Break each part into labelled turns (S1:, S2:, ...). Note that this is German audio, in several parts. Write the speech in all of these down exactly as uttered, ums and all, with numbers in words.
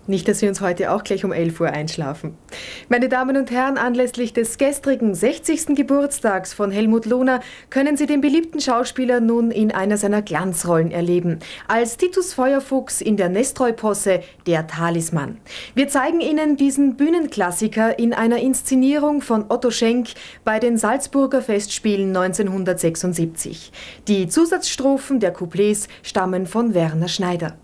S1: Nicht, dass Sie uns heute auch gleich um elf Uhr einschlafen. Meine Damen und Herren, anlässlich des gestrigen sechzigsten Geburtstags von Helmut Lohner können Sie den beliebten Schauspieler nun in einer seiner Glanzrollen erleben. Als Titus Feuerfuchs in der Nestroy-Posse Der Talisman. Wir zeigen Ihnen diesen Bühnenklassiker in einer Inszenierung von Otto Schenk bei den Salzburger Festspielen neunzehnhundertsechsundsiebzig. Die Zusatzstrophen der Couplets stammen von Werner Schneider.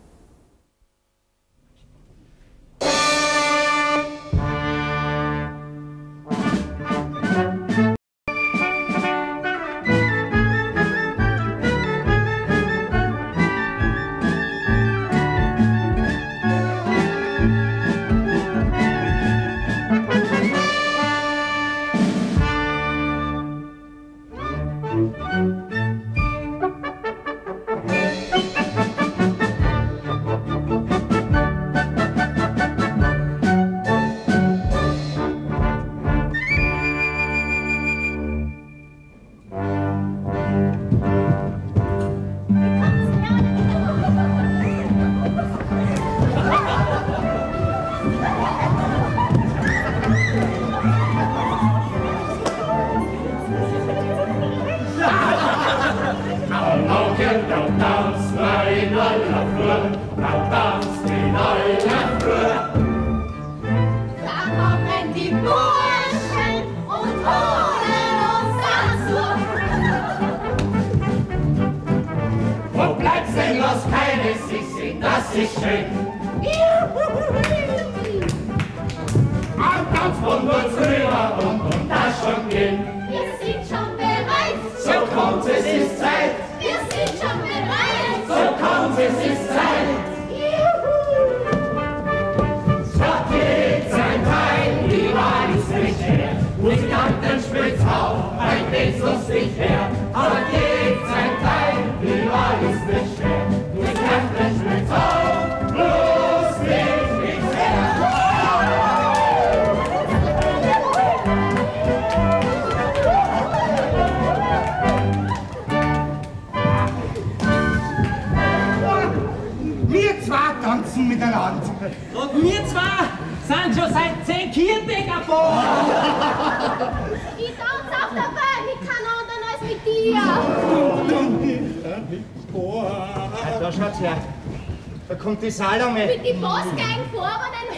S2: Die Salome.
S3: Mit den Bossgeigen-fahrenden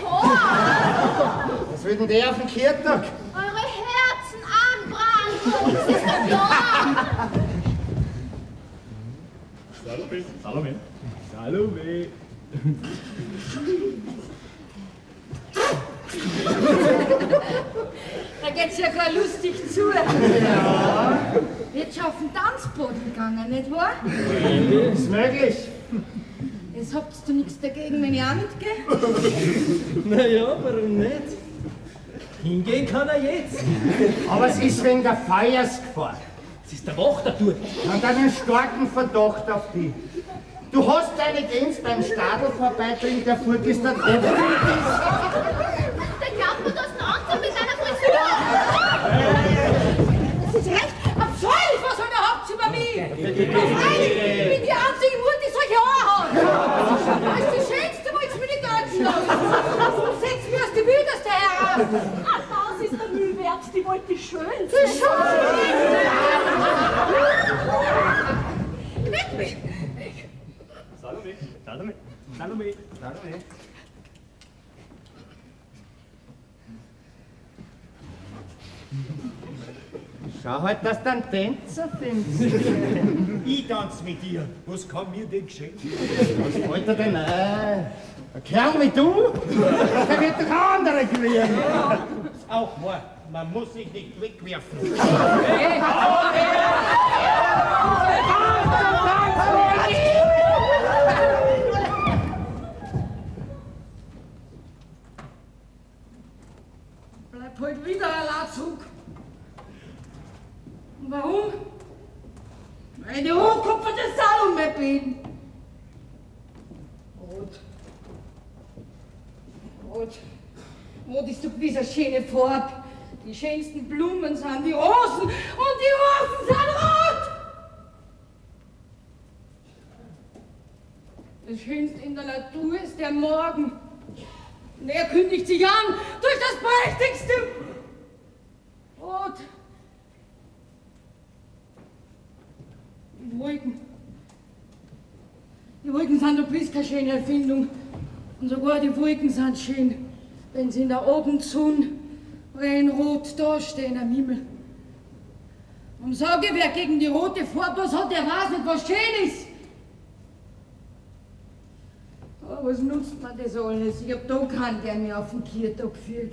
S3: Haaren.
S2: Was will denn der auf den Kirchtag?
S3: Eure Herzen anbranden. Das ist doch klar.
S4: Salome. Salome. Salome.
S5: Da geht's ja gar lustig zu.
S2: Ja.
S5: Wird schon auf den Tanzboden gegangen, nicht wahr?
S2: Ist möglich.
S5: Jetzt habt ihr nichts dagegen, wenn ich auch mitgehe?
S6: Naja, warum nicht? Hingehen kann er jetzt.
S2: Aber es ist wegen der Feuersgefahr.
S6: Es ist der Wächter dort.
S2: Und einen starken Verdacht auf dich. Du hast deine Gänse beim Stadel vorbeibringen, der Furt ist da drin.
S3: Der glaubt mir, dass ein Anzug mit deiner Frisur.
S5: Das ist recht abscheulich, was ihr da habt über mich. Freilich, ich bin die einzige Mutter, die solche Haare hat. Das ist die schönste, wo ich mir nicht deutschen lasse. Setzt mir aus die wildeste heraus.
S3: Ah, das ist der Mühe wert, die wollte die schönste.
S5: Die schönste. Nicht mich.
S4: Salome, Salome, Salome, Salome.
S2: Schau halt, dass du einen Tänzer findest.
S7: Ich tanze mit dir. Was kann mir denn geschehen?
S2: Was fällt dir denn ein? Ein Kerl wie du? Der wird doch andere gewähren.
S7: Ja, ist auch wahr. Man muss sich nicht wegwerfen.
S5: Hey, bleib heute wieder allein zurück. Warum? Weil die hochkupferte Salome bin. Rot. Rot. Rot ist doch diese schöne Farbe. Die schönsten Blumen sind die Rosen und die Rosen sind rot. Das Schönste in der Natur ist der Morgen. Und er kündigt sich an durch das prächtigste Rot. Die Wolken. Die Wolken sind doch bloß keine schöne Erfindung. Und sogar die Wolken sind schön, wenn sie in der Abendsonne rein rot dastehen am Himmel. Und sage, wer gegen die rote Farbe was hat, der weiß nicht, was schön ist. Aber was nutzt mir das alles? Ich hab da keinen, der mir auf den Kirtag führt.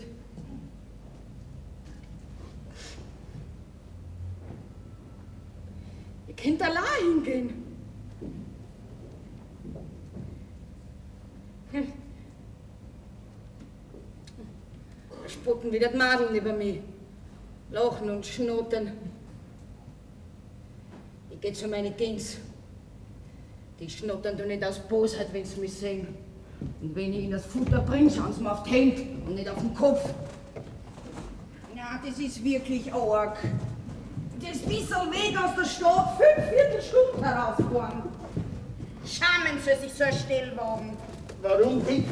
S5: Ihr könnt allein hingehen. Hm. Da spotten wieder die Madeln über mich. Lachen und schnottern. Ich geh zu meinen Gens. Die schnottern doch nicht aus Bosheit, wenn sie mich sehen. Und wenn ich ihnen das Futter bringe, schauen sie mir auf die Hände und nicht auf den Kopf. Ja, das ist wirklich arg. Das bisschen Weg aus der Stadt, fünf Viertelstunden herausfahren. Schamen soll sich so ein Stellwagen.
S2: Warum nicht?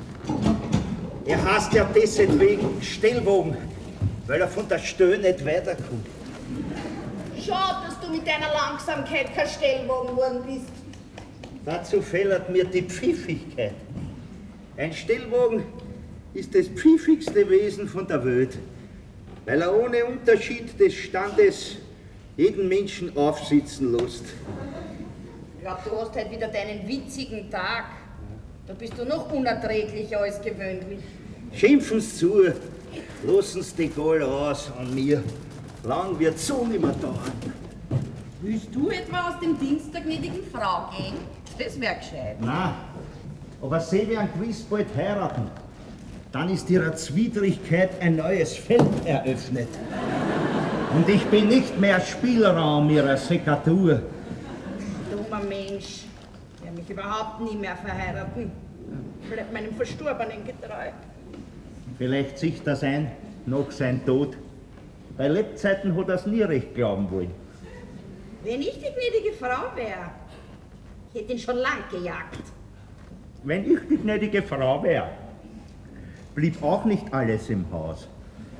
S2: Er heißt ja deswegen Stellwagen, weil er von der Stelle nicht weiterkommt.
S3: Schade, dass du mit deiner Langsamkeit kein Stellwagen geworden bist.
S2: Dazu fehlt mir die Pfiffigkeit. Ein Stellwagen ist das pfiffigste Wesen von der Welt, weil er ohne Unterschied des Standes jeden Menschen aufsitzen lässt.
S3: Ich glaube, du hast heute wieder deinen witzigen Tag. Da bist du noch unerträglicher als gewöhnlich.
S2: Schimpfen's zu, lassen's die Gaul aus an mir. Lang wird's so nimmer dauern.
S3: Willst du etwa aus dem Dienst der gnädigen Frau gehen? Das wär gescheit.
S2: Nein, aber sie werden gewiss bald heiraten. Dann ist ihrer Zwidrigkeit ein neues Feld eröffnet. Und ich bin nicht mehr Spielraum ihrer Sekatur.
S3: Dummer Mensch, der mich überhaupt nie mehr verheiraten. Bleibt meinem Verstorbenen getreu.
S2: Vielleicht sieht das ein, nach seinem Tod. Bei Lebzeiten hat er es nie recht glauben wollen.
S3: Wenn ich die gnädige Frau wäre, ich hätte ihn schon lang gejagt.
S2: Wenn ich die gnädige Frau wäre, blieb auch nicht alles im Haus.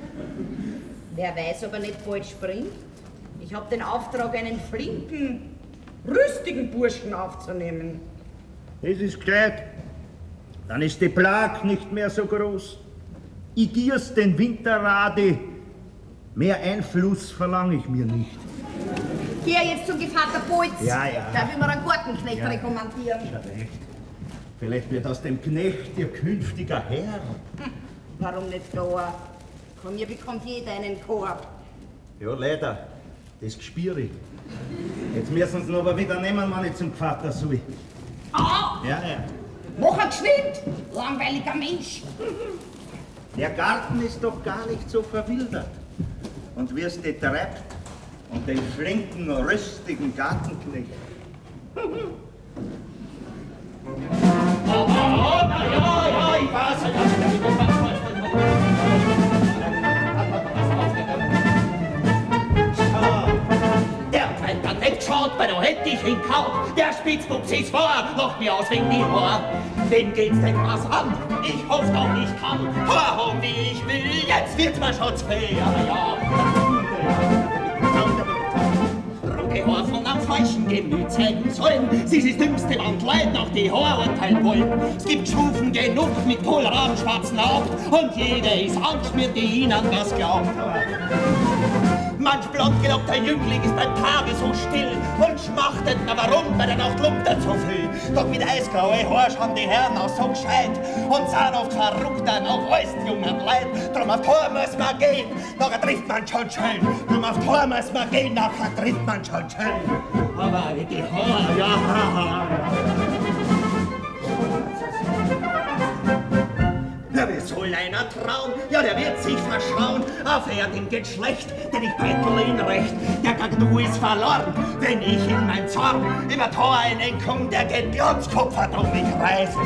S3: Wer weiß, ob er nicht bald springt? Ich habe den Auftrag, einen flinken, rüstigen Burschen aufzunehmen.
S2: Es ist gescheit. Dann ist die Plag nicht mehr so groß. Ich gier's den Winterrade. Mehr Einfluss verlange ich mir nicht.
S3: Geh jetzt zum Gevatter Bolz.
S2: Ja, ja.
S3: Da will man einen Gartenknecht ja. rekommandieren.
S2: Ja, recht. Vielleicht wird aus dem Knecht ihr künftiger Herr.
S3: Hm. Warum nicht da? Von mir bekommt jeder einen Korb.
S2: Ja, leider. Das spüre ich. Jetzt müssen sie ihn aber wieder nehmen, wenn ich zum Gevatter soll.
S3: Ah!
S2: Ja, ja.
S3: Mach er geschwind! Langweiliger Mensch!
S2: Der Garten ist doch gar nicht so verwildert. Und wie es die treibt und den flinken, rüstigen Gartenknecht.
S6: Oh, oh, oh, na ja, ja, ich weiß, der brennt dann nicht geschaut, weil da hätte ich ihn kaut. Der Spitzbuchs ist vor, lacht mir aus wegen die Haar. Wem geht's denn was an? Ich hoffe doch, ich kann vorhauen, wie ich will. Jetzt wird's mir schon zu viel, aber ja. Rote Haar von einem falschen Gemüt zeigen sollen. Sie ist das dümmste Wandleid nach die Haar urteilen wollen. Es gibt Stufen genug mit kohlraben schwarzen Haupt und jeder ist angeschmiert, die ihnen was glaubt. Manch blond gelockter Jüngling ist beim Tage so still und schmachtet, na warum, bei der Nacht lumpt er so viel. Doch mit eisgraue Haar schauen die Herren auch so gescheit und sind oft verrückt an auch alles die jungen Leid. Drum auf Tor muss man gehen, nachher trifft man schon schön. Drum auf Tor muss man gehen, nachher trifft man schon schön. Aber die Haar, ja, ja. Ja, wie soll einer trauen? Ja, der wird sich verschauen auf er dem geht schlecht, denn ich bettel ihn recht. Der Gagdu ist verloren, wenn ich in mein Zorn über Tor einen komm, der geht Glanzkopf um mich reisen.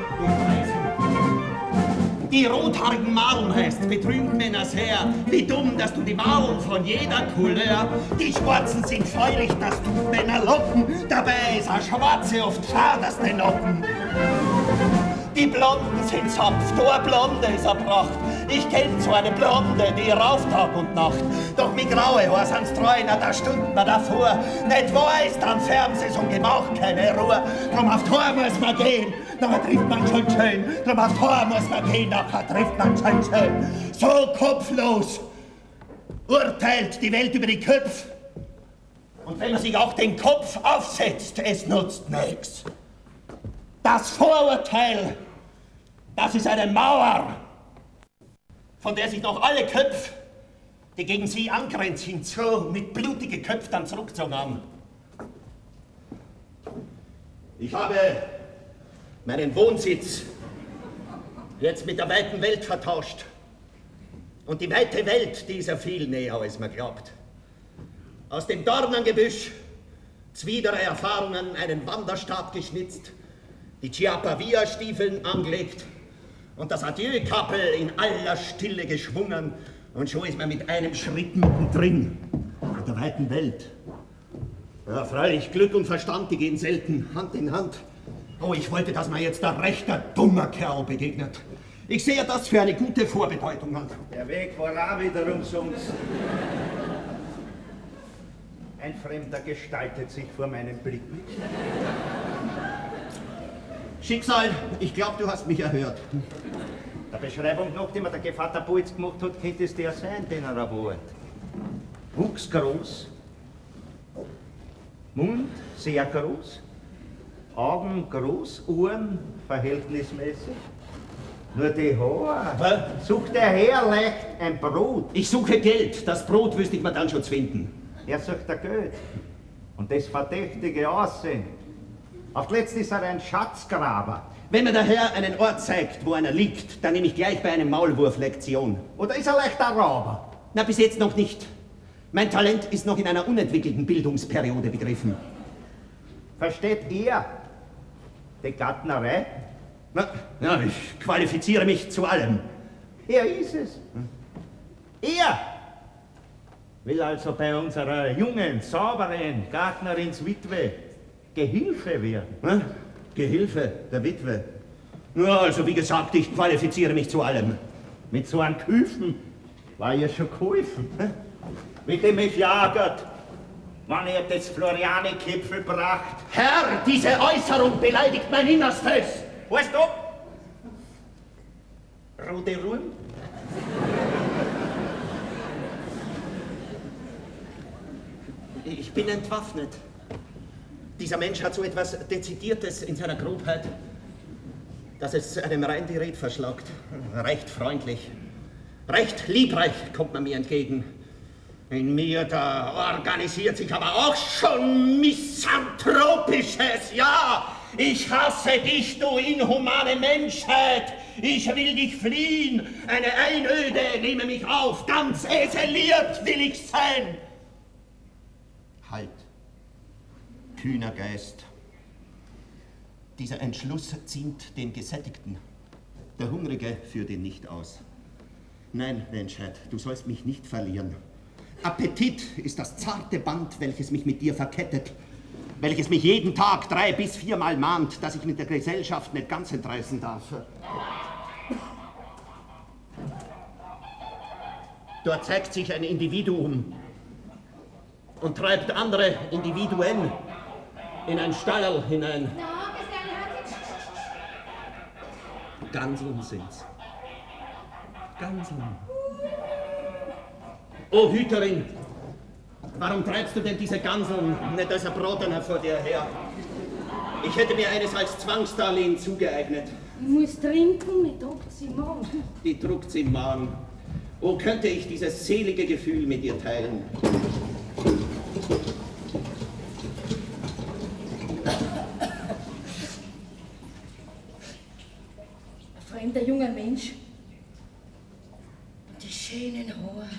S6: Die rothaarigen Maulen heißt, betrügt Männer sehr. Wie dumm, dass du die Maulen von jeder Couleur. Die Schwarzen sind feurig, das tut Männer locken. Dabei ist ein Schwarze oft faderste Nocken. Die Blonden sind sanft, eine Blonde ist eine Pracht. Ich kenn so eine Blonde, die rauf Tag und Nacht. Doch mi graue Haar sind's treu, na da stund man davor. Nicht wahr ist am Fernsehen so gemacht, keine Ruhe. Drum auf Tor muss man gehen, nachher trifft man schon schön. Drum auf Tor muss man gehen, nachher trifft man schon schön. So kopflos urteilt die Welt über die Köpfe. Und wenn man sich auch den Kopf aufsetzt, es nutzt nichts. Das Vorurteil, das ist eine Mauer, von der sich noch alle Köpfe, die gegen sie angrenzen, hinzu mit blutigen Köpfen dann zurückgezogen haben. Ich habe meinen Wohnsitz jetzt mit der weiten Welt vertauscht. Und die weite Welt, die ist ja viel näher, als man glaubt. Aus dem Dornengebüsch, zwiedere Erfahrungen, einen Wanderstab geschnitzt, die Chiappa-Via-Stiefeln angelegt und das Adieu-Kappel in aller Stille geschwungen. Und schon ist man mit einem Schritt mittendrin in der weiten Welt. Ja, freilich, Glück und Verstand, die gehen selten Hand in Hand. Oh, ich wollte, dass mir jetzt ein rechter, dummer Kerl begegnet. Ich sehe das für eine gute Vorbedeutung an.
S2: Der Weg war auch wieder umsonst. Ein Fremder gestaltet sich vor meinen Blicken.
S6: Schicksal, ich glaube, du hast mich erhört.
S2: Der Beschreibung nach, die mir der Gevatter Bolz gemacht hat, könnte es der sein, den er erwartet. Wuchs groß, Mund sehr groß, Augen groß, Ohren verhältnismäßig. Nur die Haare. Sucht der Herr leicht ein Brot?
S6: Ich suche Geld. Das Brot wüsste ich mir dann schon zu finden.
S2: Er sucht der Geld. Und das verdächtige Aussehen. Auf letzt ist er ein Schatzgraber.
S6: Wenn mir der Herr einen Ort zeigt, wo einer liegt, dann nehme ich gleich bei einem Maulwurf Lektion.
S2: Oder ist er leicht ein Rauber?
S6: Na, bis jetzt noch nicht. Mein Talent ist noch in einer unentwickelten Bildungsperiode begriffen.
S2: Versteht er die Gärtnerei?
S6: Na, ja, ich qualifiziere mich zu allem.
S2: Er ist es. Er will also bei unserer jungen, sauberen Gärtnerinswitwe Gehilfe werden.
S6: Na, Gehilfe der Witwe. Ja, also wie gesagt, ich qualifiziere mich zu allem.
S2: Mit so einem Küfen war ihr schon geholfen. Hm? Mit dem ich jagert, wann er das Floriane-Kipfel bracht.
S6: Herr, diese Äußerung beleidigt mein Innerstes.
S2: Weißt du? Rote Ruhm?
S6: Ich bin entwaffnet. Dieser Mensch hat so etwas Dezidiertes in seiner Grobheit, dass es einem rein die Red verschlagt. Recht freundlich, recht liebreich kommt man mir entgegen. In mir, da organisiert sich aber auch schon Misanthropisches, ja! Ich hasse dich, du inhumane Menschheit! Ich will dich fliehen! Eine Einöde nehme mich auf! Ganz eseliert will ich sein! Halt! Kühner Geist! Dieser Entschluss ziemt den Gesättigten. Der Hungrige führt ihn nicht aus. Nein, Menschheit, du sollst mich nicht verlieren. Appetit ist das zarte Band, welches mich mit dir verkettet, welches mich jeden Tag drei- bis viermal mahnt, dass ich mit der Gesellschaft nicht ganz entreißen darf. Dort zeigt sich ein Individuum und treibt andere Individuen in ein Stallerl hinein. Ganseln sind's. Ganseln. O Hüterin, warum treibst du denn diese Ganseln nicht als ein Brotener vor dir her? Ich hätte mir eines als Zwangsdarlehen zugeeignet.
S5: Ich muss trinken, mir druckt's im Magen.
S6: Die druckt's im Magen. Oh, könnte ich dieses selige Gefühl mit dir teilen?
S5: Ein fremder junger Mensch. Die schönen Haare.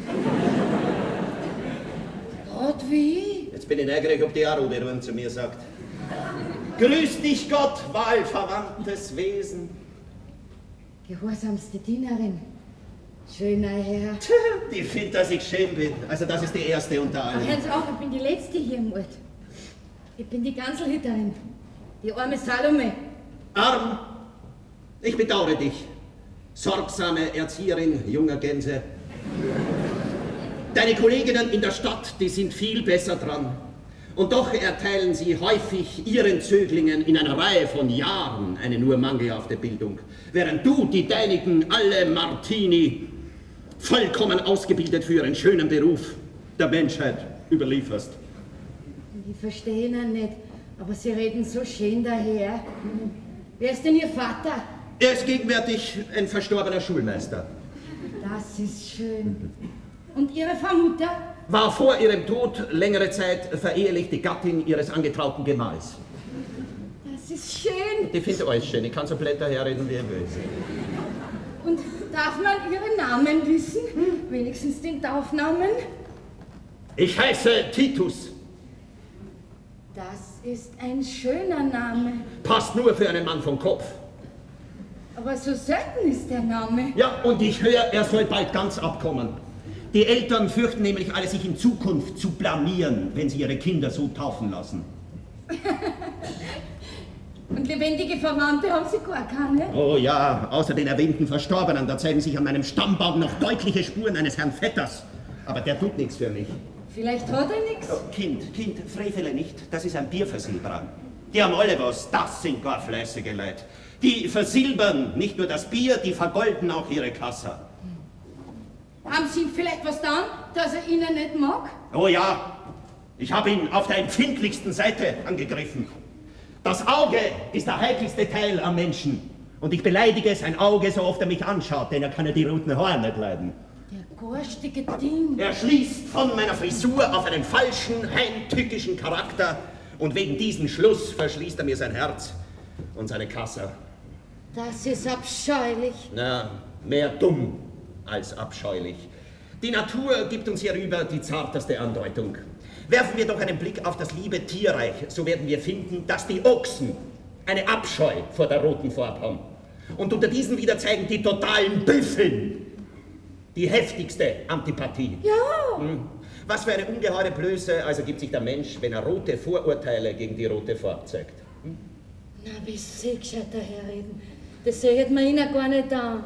S5: Gott wie ich.
S6: Jetzt bin ich neugierig, ob die auch rote Ruhm zu mir sagt. Grüß dich Gott, wahlverwandtes Wesen.
S5: Gehorsamste Dienerin. Schöner Herr.
S6: Die findet, dass ich schön bin. Also das ist die erste unter allen.
S5: Hören Sie auf, ich bin die Letzte hier im Ort. Ich bin die Ganselhüterin. Die arme Salome.
S6: Arm? Ich bedauere dich, sorgsame Erzieherin junger Gänse. Deine Kolleginnen in der Stadt, die sind viel besser dran. Und doch erteilen sie häufig ihren Zöglingen in einer Reihe von Jahren eine nur mangelhafte Bildung, während du die deinigen alle Martini vollkommen ausgebildet für ihren schönen Beruf der Menschheit überlieferst.
S5: Ich verstehe ihn nicht, aber Sie reden so schön daher. Wer ist denn Ihr Vater?
S6: Er ist gegenwärtig ein verstorbener Schulmeister.
S5: Das ist schön. Und Ihre Frau Mutter?
S6: War vor ihrem Tod längere Zeit verehelichte Gattin ihres angetrauten Gemahls.
S5: Das ist schön.
S6: Die findet alles schön. Ich kann so Blätter herreden, wie ihr will.
S5: Und darf man Ihren Namen wissen? Hm? Wenigstens den Taufnamen?
S6: Ich heiße Titus.
S5: Das ist ein schöner Name.
S6: Passt nur für einen Mann vom Kopf.
S5: Aber so selten ist der Name.
S6: Ja, und ich höre, er soll bald ganz abkommen. Die Eltern fürchten nämlich alle, sich in Zukunft zu blamieren, wenn sie ihre Kinder so taufen lassen.
S5: Und lebendige Verwandte haben Sie gar keine?
S6: Oh ja, außer den erwähnten Verstorbenen, da zeigen sich an meinem Stammbaum noch deutliche Spuren eines Herrn Vetters. Aber der tut nichts für mich.
S5: Vielleicht hat er nichts.
S6: Oh, Kind, Kind, frevele nicht, das ist ein Bierversilberer. Die haben alle was, das sind gar fleißige Leute. Die versilbern nicht nur das Bier, die vergolden auch ihre Kasse.
S5: Haben Sie vielleicht was getan, dass er Ihnen nicht mag?
S6: Oh ja, ich habe ihn auf der empfindlichsten Seite angegriffen. Das Auge ist der heikelste Teil am Menschen. Und ich beleidige sein Auge, so oft er mich anschaut, denn er kann ja die roten Haare nicht leiden.
S5: Der garstige Ding.
S6: Er schließt von meiner Frisur auf einen falschen, heimtückischen Charakter. Und wegen diesem Schluss verschließt er mir sein Herz und seine Kasse.
S5: Das ist abscheulich.
S6: Na, mehr dumm als abscheulich. Die Natur gibt uns hierüber die zarteste Andeutung. Werfen wir doch einen Blick auf das liebe Tierreich, so werden wir finden, dass die Ochsen eine Abscheu vor der roten Farbe haben. Und unter diesen wieder zeigen die totalen Büffeln die heftigste Antipathie.
S5: Ja.
S6: Hm. Was für eine ungeheure Blöße also gibt sich der Mensch, wenn er rote Vorurteile gegen die rote Farbe zeigt. Hm?
S5: Na, wie Sie gescheiter herreden. Das sieht man Ihnen gar nicht an.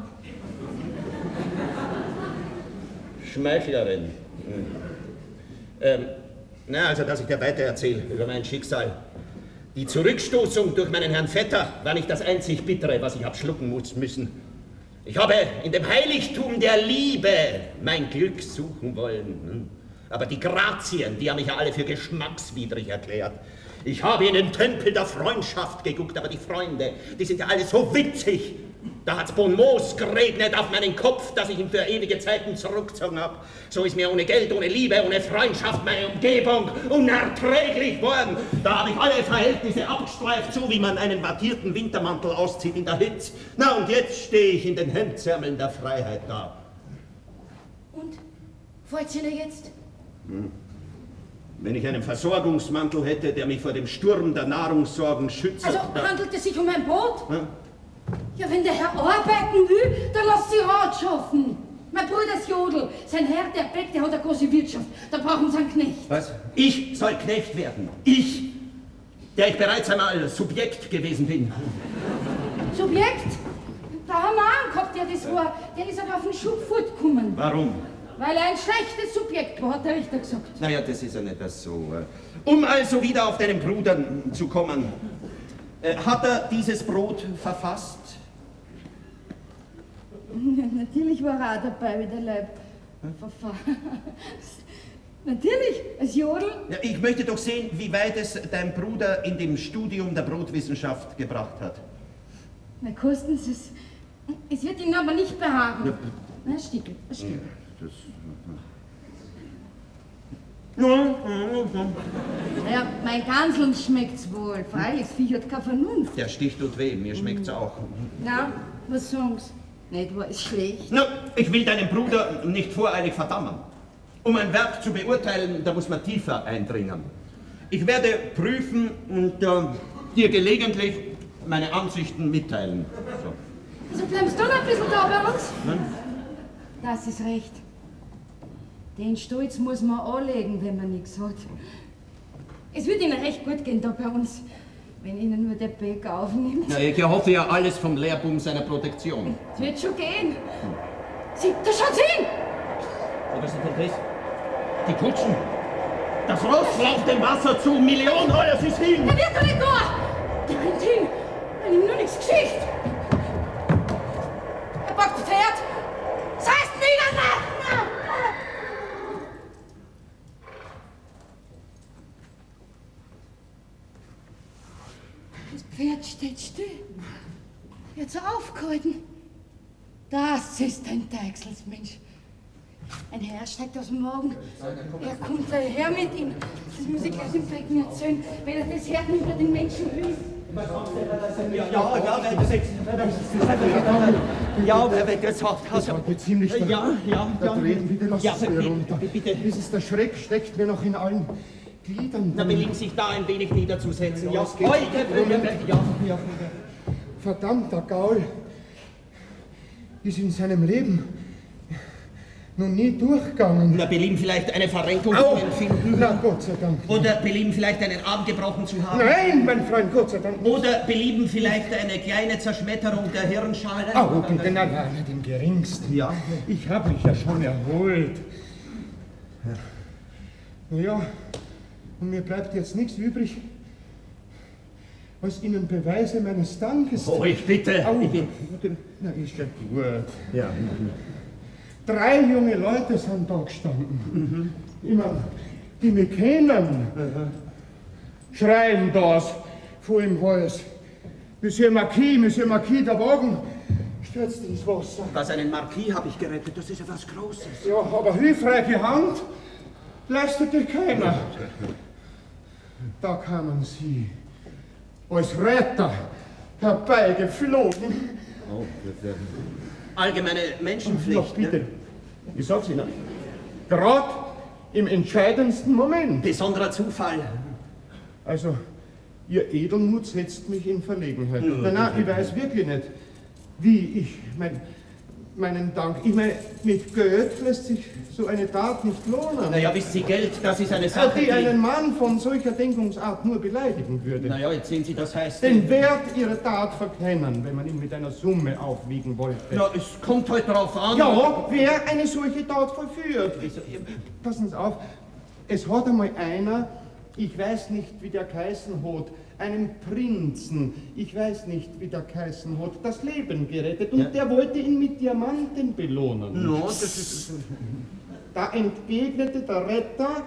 S6: Schmeichlerin. Hm. Ähm, na, also, dass ich dir weiter erzähle über mein Schicksal. Die Zurückstoßung durch meinen Herrn Vetter war nicht das einzig Bittere, was ich hab schlucken muss müssen. Ich habe in dem Heiligtum der Liebe mein Glück suchen wollen. Hm. Aber die Grazien, die haben mich ja alle für geschmackswidrig erklärt. Ich habe in den Tempel der Freundschaft geguckt, aber die Freunde, die sind ja alle so witzig. Da hat's Bon Moos geregnet auf meinen Kopf, dass ich ihn für ewige Zeiten zurückgezogen habe. So ist mir ohne Geld, ohne Liebe, ohne Freundschaft meine Umgebung unerträglich worden. Da habe ich alle Verhältnisse abgestreift, so wie man einen wattierten Wintermantel auszieht in der Hitze. Na, und jetzt stehe ich in den Hemdsärmeln der Freiheit da.
S5: Und? Freut's Ihnen jetzt?
S6: Hm. Wenn ich einen Versorgungsmantel hätte, der mich vor dem Sturm der Nahrungssorgen schützt...
S5: Also handelt es sich um ein Brot?
S6: Hm?
S5: Ja, wenn der Herr arbeiten will, dann lasst sie Rat schaffen. Mein Bruder ist Jodl. Sein Herr, der Beck, der hat eine große Wirtschaft. Da brauchen sie einen Knecht.
S6: Was? Ich soll Knecht werden? Ich, der ich bereits einmal Subjekt gewesen bin.
S5: Subjekt? Da haben wir einen gehabt, der das war. Der ist aber auf den Schub fortgekommen.
S6: Warum?
S5: Weil er ein schlechtes Subjekt war, hat der Richter gesagt.
S6: Naja, das ist ja nicht das so. Um also wieder auf deinen Bruder zu kommen. Äh, hat er dieses Brot verfasst?
S5: Natürlich war er auch dabei, wie der Leib verfasst. Natürlich, als Jodl.
S6: Ja, ich möchte doch sehen, wie weit es dein Bruder in dem Studium der Brotwissenschaft gebracht hat.
S5: Na, kosten Sie es. Es wird Ihnen aber nicht behagen. Ja. Na, ein Stückchen, ein Stückchen.
S6: Das...
S5: Naja, mein Ganseln schmeckt's wohl. Freilich, das Viech hat keine Vernunft.
S6: Der Stich tut weh, mir schmeckt's auch.
S5: Na, was sagen Sie? Nicht, war es schlecht?
S6: Na, ich will deinen Bruder nicht voreilig verdammen. Um ein Werk zu beurteilen, da muss man tiefer eindringen. Ich werde prüfen und äh, dir gelegentlich meine Ansichten mitteilen. So.
S5: Also bleibst du noch ein bisschen da bei uns?
S6: Nein?
S5: Das ist recht. Den Stolz muss man anlegen, wenn man nichts hat. Es wird Ihnen recht gut gehen da bei uns. wenn Ihnen nur der Bäcker aufnimmt.
S6: Na, ich hoffe ja alles vom Lehrbuben seiner Protektion.
S5: Es wird schon gehen. Sie, da schauen Sie hin!
S6: Was ist denn das? Die Kutschen. Das Ross läuft dem Wasser zu. Millionen Euer ist hin.
S5: Er wird doch nicht da! Der rennt hin, weil ihm nur nichts geschieht. Er packt das Pferd. Das heißt niederlassen! Das Pferd steht still. Wird so aufgehalten. Das ist ein Deichselsmensch. Ein Herr steigt aus dem Wagen. Er kommt daher mit ihm. Das muss ich gleich dem Becken erzählen, wenn er das Herz über den Menschen will.
S6: Ja, ja, ja, weil das jetzt... Ja, weil das hat...
S7: Das hat mir ziemlich...
S6: Ja, ja, ja.
S7: Da treten, bitte lass
S6: Ja,
S7: es mir runter.
S6: bitte.
S7: Dieses der Schreck steckt mir noch in allen Gliedern.
S6: Na, belieben sich da ein wenig niederzusetzen. Ja,
S7: es geht.
S6: heute...
S7: Moment.
S6: Ja, ja.
S7: Verdammter Gaul ist in seinem Leben noch nie durchgegangen.
S6: Na, belieben vielleicht eine Verrenkung
S7: Au.
S6: zu empfinden.
S7: Na, Gott sei Dank.
S6: Oder belieben vielleicht einen Arm gebrochen zu haben.
S7: Nein, mein Freund, Gott sei Dank.
S6: Oder belieben vielleicht eine kleine Zerschmetterung der Hirnschale.
S7: Oh, bitte, nein, nein, nicht im Geringsten.
S6: Ja.
S7: Ich habe mich ja schon erholt. Ja. Ja, und mir bleibt jetzt nichts übrig, als Ihnen Beweise meines Dankes.
S6: Oh, ich bitte.
S7: Au.
S6: Ich bin...
S7: Na, ist ja gut.
S6: Ja.
S7: Drei junge Leute sind da gestanden. Mhm. Ich meine, die mich kennen. Mhm. Schreien das vor dem Hals. Monsieur Marquis, Monsieur Marquis, der Wagen stürzt ins Wasser.
S6: Was, einen Marquis habe ich gerettet? Das ist ja was Großes.
S7: Ja, aber hilfreiche Hand leistete keiner. Da kamen Sie als Retter herbeigeflogen.
S6: Oh, bitte. Allgemeine Menschenpflicht.
S7: Doch, bitte. Ich sag's Ihnen. Gerade im entscheidendsten Moment.
S6: Besonderer Zufall.
S7: Also, Ihr Edelmut setzt mich in Verlegenheit. Ja, nein, nein, ich weiß wirklich nicht, wie ich mein, meinen Dank... Ich meine, mit Geld lässt sich so eine Tat nicht lohnen.
S6: Naja, wissen Sie, Geld, das ist eine Sache,
S7: die einen Mann von solcher Denkungsart nur beleidigen würde.
S6: Naja, jetzt sehen Sie, das heißt...
S7: Den Wert Ihrer Tat verkennen, wenn man ihn mit einer Summe aufwiegen wollte.
S6: Na, es kommt halt darauf an...
S7: Ja, wer eine solche Tat vollführt. Passen Sie auf, es hat einmal einer, ich weiß nicht, wie der geheißen hat, einem Prinzen, ich weiß nicht, wie der geheißen hat, das Leben gerettet und ja. Der wollte ihn mit Diamanten belohnen.
S6: No, das ist...
S7: Da entgegnete der Retter,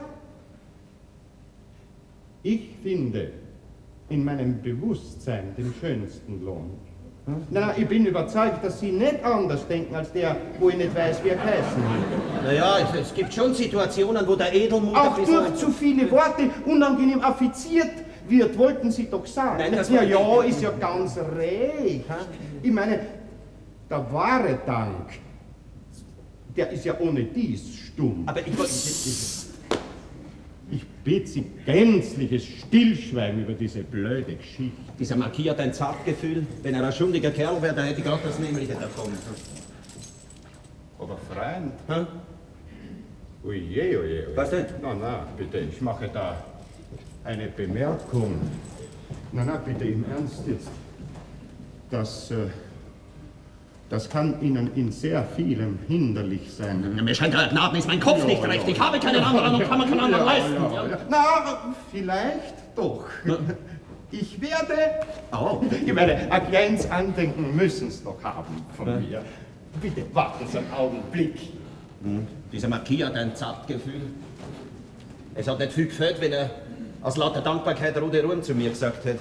S7: ich finde in meinem Bewusstsein den schönsten Lohn. Hm? Na, ich bin überzeugt, dass Sie nicht anders denken als der, wo ich nicht weiß, wie er geheißen hat.
S6: Naja, es, es gibt schon Situationen, wo der Edelmut...
S7: Auch durch zu viele Worte unangenehm affiziert wird, wollten Sie doch sagen.
S6: Nein, das
S7: ja,
S6: war
S7: ja, ist ja ganz recht. Ich meine, der wahre Dank, der ist ja ohne dies stumm.
S6: Aber ich wollte...
S7: Ich bitte Sie gänzliches Stillschweigen über diese blöde Geschichte.
S6: Dieser Marquis hat ein Zartgefühl. Wenn er ein schuldiger Kerl wäre, dann hätte ich gerade das Nämliche davon.
S7: Aber Freund?
S6: Hm?
S7: Oje, oje, oje.
S6: Was denn?
S7: Na, na, bitte, ich mache da eine Bemerkung. Na, na, bitte, im Ernst jetzt. Das... Äh, Das kann Ihnen in sehr vielem hinderlich sein.
S6: Mir scheint, der Knaben ist mein Kopf ja, nicht recht. Ja, ich habe keinen anderen und kann mir keinen anderen ja, leisten. Ja, ja.
S7: Na, vielleicht doch. Ich werde... Oh. Ich werde ein kleines Andenken müssen Sie doch haben von ja. mir. Bitte warten Sie einen Augenblick.
S6: Hm. Dieser Marquis hat ein Zartgefühl. Es hat nicht viel gefällt, wenn er aus lauter Dankbarkeit Rode Ruhm zu mir gesagt hätte.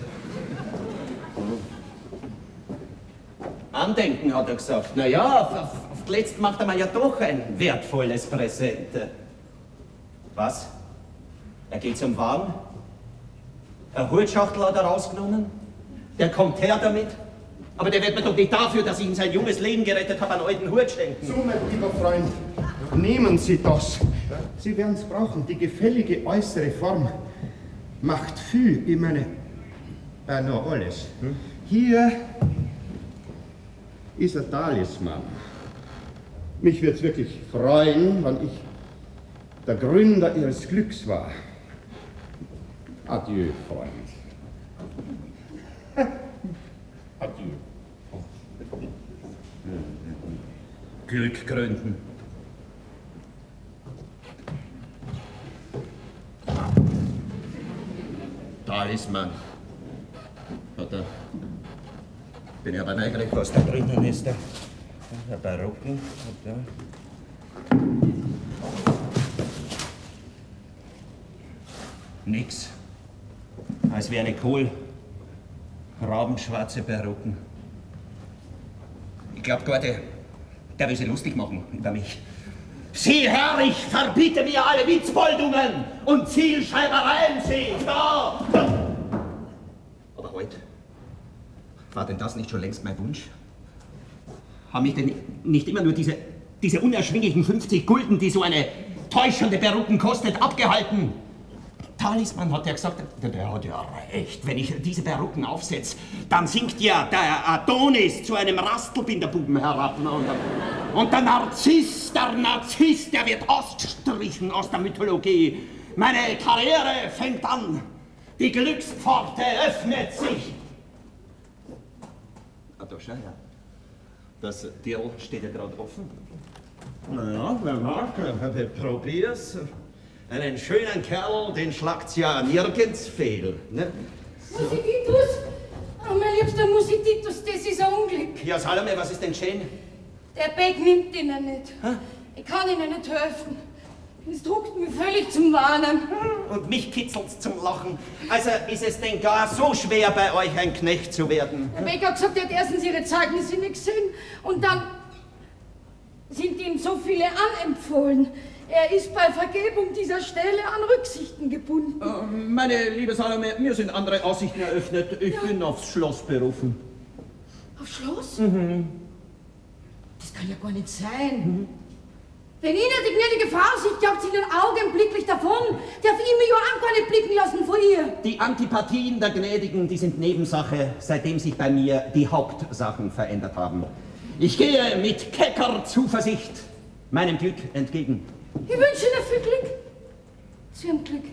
S6: Andenken, hat er gesagt. Na ja, auf, auf, auf das Letzte macht er mir ja doch ein wertvolles Präsent. Was? Er geht zum Wagen? Eine Hutschachtel hat er rausgenommen? Der kommt her damit? Aber der wird mir doch nicht dafür, dass ich ihm sein junges Leben gerettet habe, einen alten Hut schenken.
S7: So, mein lieber Freund, nehmen Sie das. Sie werden es brauchen. Die gefällige äußere Form macht viel. Ich meine, äh, noch alles. Hier ist ein Talisman. Mich würde es wirklich freuen, wenn ich der Gründer Ihres Glücks war. Adieu, Freund.
S6: Adieu. Oh. Glück gründen. Talisman. Oder bin ich aber neugierig, was da drinnen ist. Der, der Barocken. Oder? Nix. Als wäre eine Kohl. Rabenschwarze Barocken. Ich glaub gar, der, der will sich lustig machen über mich. Sieh her, ich verbiete mir alle Witzboldungen und Zielschreibereien, sieh, da, da. Aber heute, war denn das nicht schon längst mein Wunsch? Haben mich denn nicht immer nur diese, diese unerschwinglichen fünfzig Gulden, die so eine täuschende Perücken kostet, abgehalten? Talisman hat ja gesagt, der, der hat ja recht, wenn ich diese Perücken aufsetze, dann sinkt ja der Adonis zu einem Rastelbinderbuben herab. Und, und der Narziss, der Narziss, der wird ausgestrichen aus der Mythologie. Meine Karriere fängt an, die Glückspforte öffnet sich. Ah, da schau her. Das Dirl steht ja gerade offen. Naja, wer mag, probier's. Einen schönen Kerl, den schlagt's ja nirgends fehl. Ne?
S5: Musititus? Oh, mein liebster Musititus, das ist ein Unglück.
S6: Ja, Salome, was ist denn geschehen?
S5: Der Beck nimmt ihnen nicht.
S6: Hä?
S5: Ich kann ihnen nicht helfen. Es druckt mich völlig zum Wahnen.
S6: Und mich kitzelt's zum Lachen. Also ist es denn gar so schwer, bei euch ein Knecht zu werden?
S5: Der Beck hat gesagt, er hat erstens ihre Zeugnisse nicht gesehen und dann sind ihm so viele anempfohlen. Er ist bei Vergebung dieser Stelle an Rücksichten gebunden.
S6: Äh, meine liebe Salome, mir sind andere Aussichten eröffnet. Ich ja. bin aufs Schloss berufen.
S5: Aufs Schloss?
S6: Mhm.
S5: Das kann ja gar nicht sein. Mhm. Wenn Ihnen die gnädige Frau sieht, jagt sie Ihnen augenblicklich davon. Darf ich mir ja auch gar nicht blicken lassen vor ihr.
S6: Die Antipathien der Gnädigen, die sind Nebensache, seitdem sich bei mir die Hauptsachen verändert haben. Ich gehe mit kecker Zuversicht meinem Glück entgegen.
S5: Ich wünsche Ihnen viel Glück. Sie haben Glück.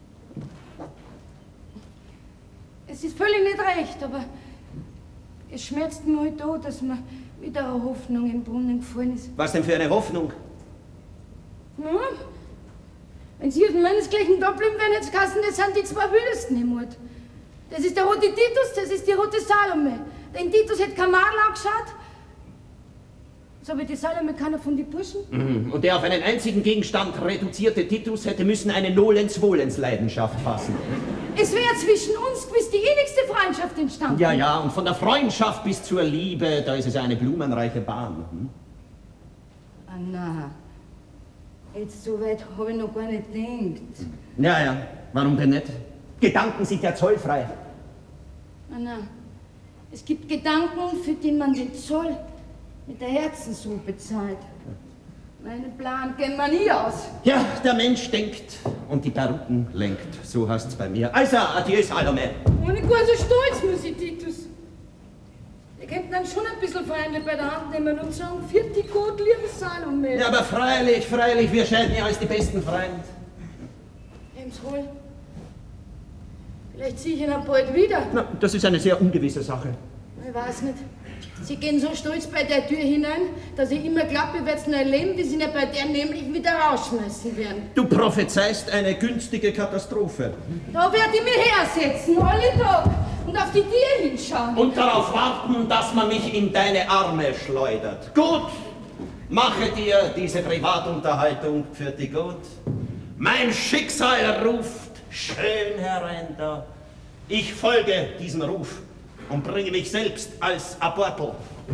S5: Es ist völlig nicht recht, aber es schmerzt mich heute auch, dass mir wieder eine Hoffnung im Brunnen gefallen ist.
S6: Was denn für eine Hoffnung?
S5: Ja, wenn Sie und meinesgleichen da bleiben, werden jetzt Kassen, das sind die zwei Wildesten im Ort. Das ist der rote Titus, das ist die rote Salome. Den Titus hat kein Madel angeschaut. So aber die Salome keiner von den Burschen.
S6: Mhm. Und der auf einen einzigen Gegenstand reduzierte Titus hätte müssen eine Nolens-Wohlens-Leidenschaft fassen.
S5: Es wäre zwischen uns gewiss die innigste Freundschaft entstanden.
S6: Ja, ja, und von der Freundschaft bis zur Liebe, da ist es eine blumenreiche Bahn. Hm?
S5: Ah, na, jetzt so weit habe ich noch gar nicht gedacht.
S6: Ja, ja, warum denn nicht? Gedanken sind ja zollfrei.
S5: Ah, na, es gibt Gedanken, für die man den Zoll mit der Herzensruhe bezahlt. Meinen Plan kennt man nie aus.
S6: Ja, der Mensch denkt und die Perücken lenkt. So heißt's bei mir. Also, adieu, Salome.
S5: Und ich bin so stolz, Musititus. Ihr könnt dann schon ein bisschen Freunde bei der Hand nehmen und sagen, vierte Gott, liebe Salome.
S6: Ja, aber freilich, freilich, wir scheiden ja als die besten Freunde.
S5: Nehm's wohl. Vielleicht sehe ich ihn dann bald wieder.
S6: Na, das ist eine sehr ungewisse Sache.
S5: Ich weiß nicht. Sie gehen so stolz bei der Tür hinein, dass ich immer glaube, ihr werdet noch erleben, wie sie ihn bei der nämlich wieder rausschmeißen werden.
S6: Du prophezeist eine günstige Katastrophe.
S5: Da werde ich mich hersetzen, alle Tag, und auf die Tür hinschauen.
S6: Und darauf warten, dass man mich in deine Arme schleudert. Gut, mache dir diese Privatunterhaltung für die gut. Mein Schicksal ruft schön herein da. Ich folge diesem Ruf und bringe mich selbst als Abortel.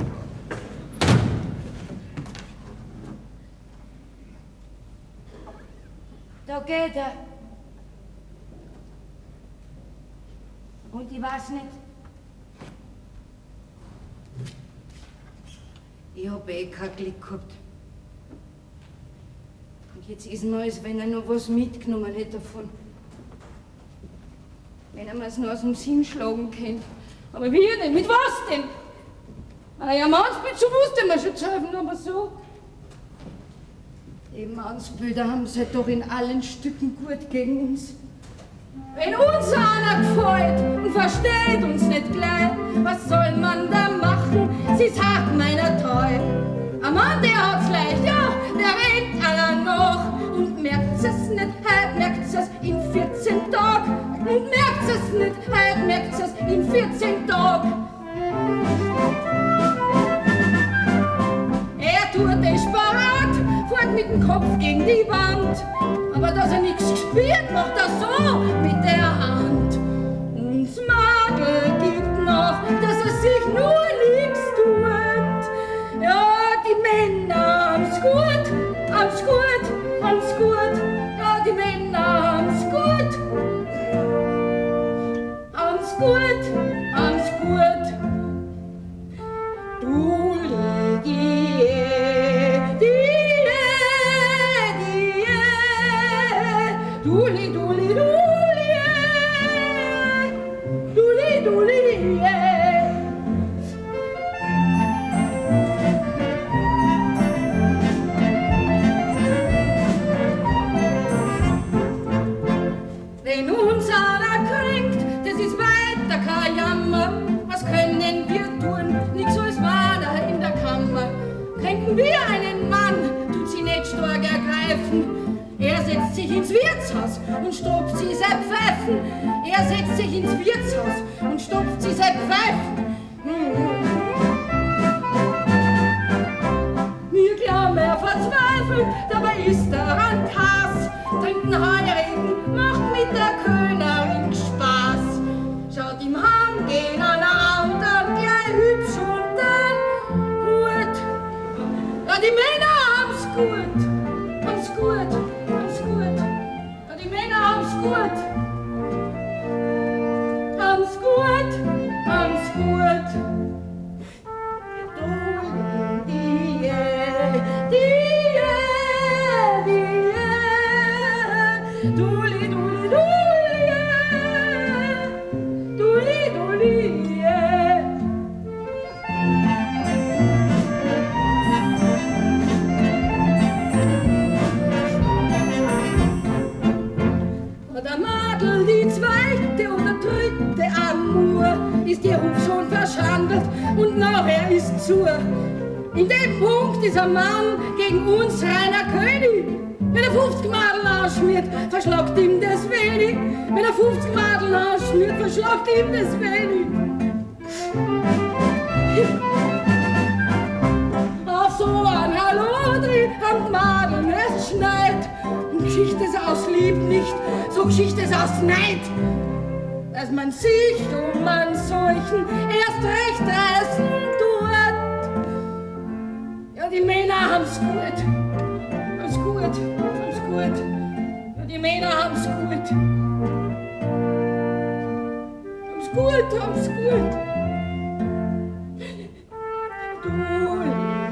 S5: Da geht er. Und ich weiß nicht. Ich habe eh kein Glück gehabt. Und jetzt ist mir, als wenn er noch was mitgenommen hätte davon. Wenn er mir's nur aus dem Sinn schlagen könnte. Aber wie denn? Mit was denn? Ah ja, Mannsbild, so wusste man schon zu helfen, aber so. Die Mannsbilder haben sie doch in allen Stücken gut gegen uns. Wenn uns einer gefällt und versteht uns nicht gleich, was soll man da machen? Sie sagt meiner treu. Ein Mann, der hat's leicht, ja, der rennt einer noch und merkt's es nicht, halt merkt's es in vierzehn Tagen und merkt's es nicht, halt merkt's es in vierzehn Tagen. Er tut es parat, fährt mit dem Kopf gegen die Wand, aber dass er nichts gespürt, macht er so mit der Hand. Und das Madel gibt noch, dass er sich nur nichts tut. Ja, die Männer haben's gut, haben's gut, haben's gut. Ja, die Männer haben's gut, haben's gut, haben's gut. Du die, die, die, duli, duli, duli, duli, duli, wenn uns einer kränkt, das ist weiter kein Jammer. Was können wir tun? Nichts als Wader in der Kammer. Kränken wir einen Mann, tut sie nicht stark ergreifen. Er setzt sich ins Wirtshaus und stopft sie sein Pfeifen. Er setzt sich ins Wirtshaus und stopft sie sein Pfeifen. Wir glauben, er verzweifelt, dabei ist er an Kass. Trinken Heurigen, macht mit der Kölnerin Spaß. Schaut ihm an, gehen an der anderen gleich hübsch und dann gut. Ja, die Männer haben's gut, haben's gut, haben's gut. Ja, die Männer haben's gut, haben's gut, haben's gut. Die, die, die, duli, duli, duli, duli, duli, der Madel, die zweite oder dritte Amour, ist ihr Ruf schon verschandelt und nachher ist zu. In dem Punkt ist ein Mann gegen uns reiner König. Wenn er fünfzig Madel anschmiert, verschlagt ihm das wenig. Wenn er fünfzig Madel anschmiert, verschlagt ihm das wenig. Auf so ein Hallodri haben die Madeln es schneit. Und Geschichte ist aus Lieb nicht, so Geschichte ist aus Neid. Dass man sich um einen solchen erst recht reißen tut. Ja, die Männer haben's gut, haben's gut, haben's gut. Ja, die Männer haben's gut, haben's gut, haben's gut. Du,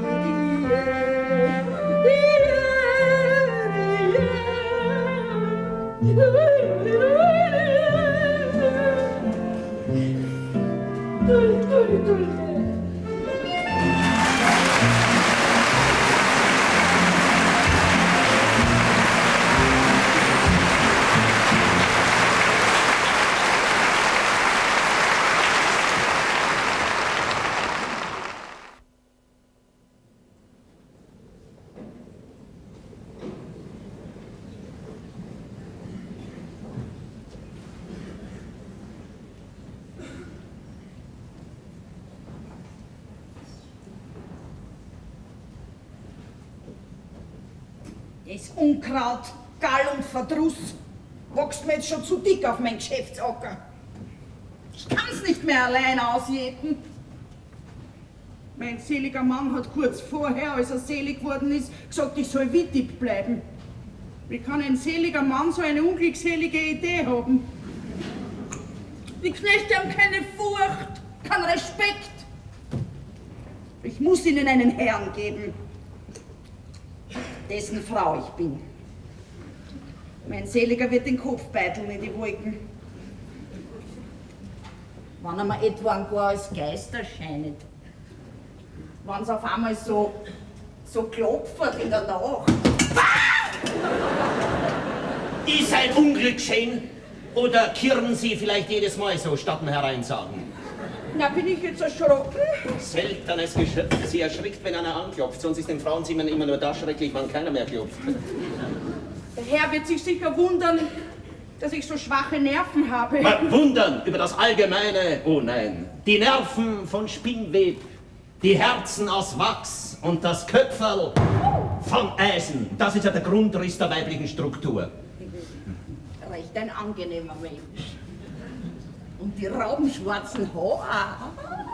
S5: die, die, die, duli, duli, duli.
S3: Das Unkraut, Gall und Verdruss wächst mir jetzt schon zu dick auf mein Geschäftsacker. Ich kann's nicht mehr allein ausjäten. Mein seliger Mann hat kurz vorher, als er selig geworden ist, gesagt, ich soll wittig bleiben. Wie kann ein seliger Mann so eine unglückselige Idee haben? Die Knechte haben keine Furcht, keinen Respekt. Ich muss ihnen einen Herrn geben, dessen Frau ich bin. Mein Seliger wird den Kopf beiteln in die Wolken. Wenn er mir etwa gar als Geist erscheint. Wenn es auf einmal so, so klopfert in der Nacht.
S6: Ist ein Unglück geschehen? Oder kirren Sie vielleicht jedes Mal so statt dem Hereinsagen?
S3: Na, bin ich jetzt erschrocken?
S6: Seltenes Geschöpf. Sie erschrickt, wenn einer anklopft, sonst ist den Frauenzimmern immer nur das schrecklich, wenn keiner mehr klopft.
S3: Der Herr wird sich sicher wundern, dass ich so schwache Nerven habe.
S6: Mal wundern über das Allgemeine, oh nein. Die Nerven von Spinnweb, die Herzen aus Wachs und das Köpferl von Eisen. Das ist ja der Grundriss der weiblichen Struktur.
S3: Recht ein angenehmer Mensch. Und die raubenschwarzen Haare.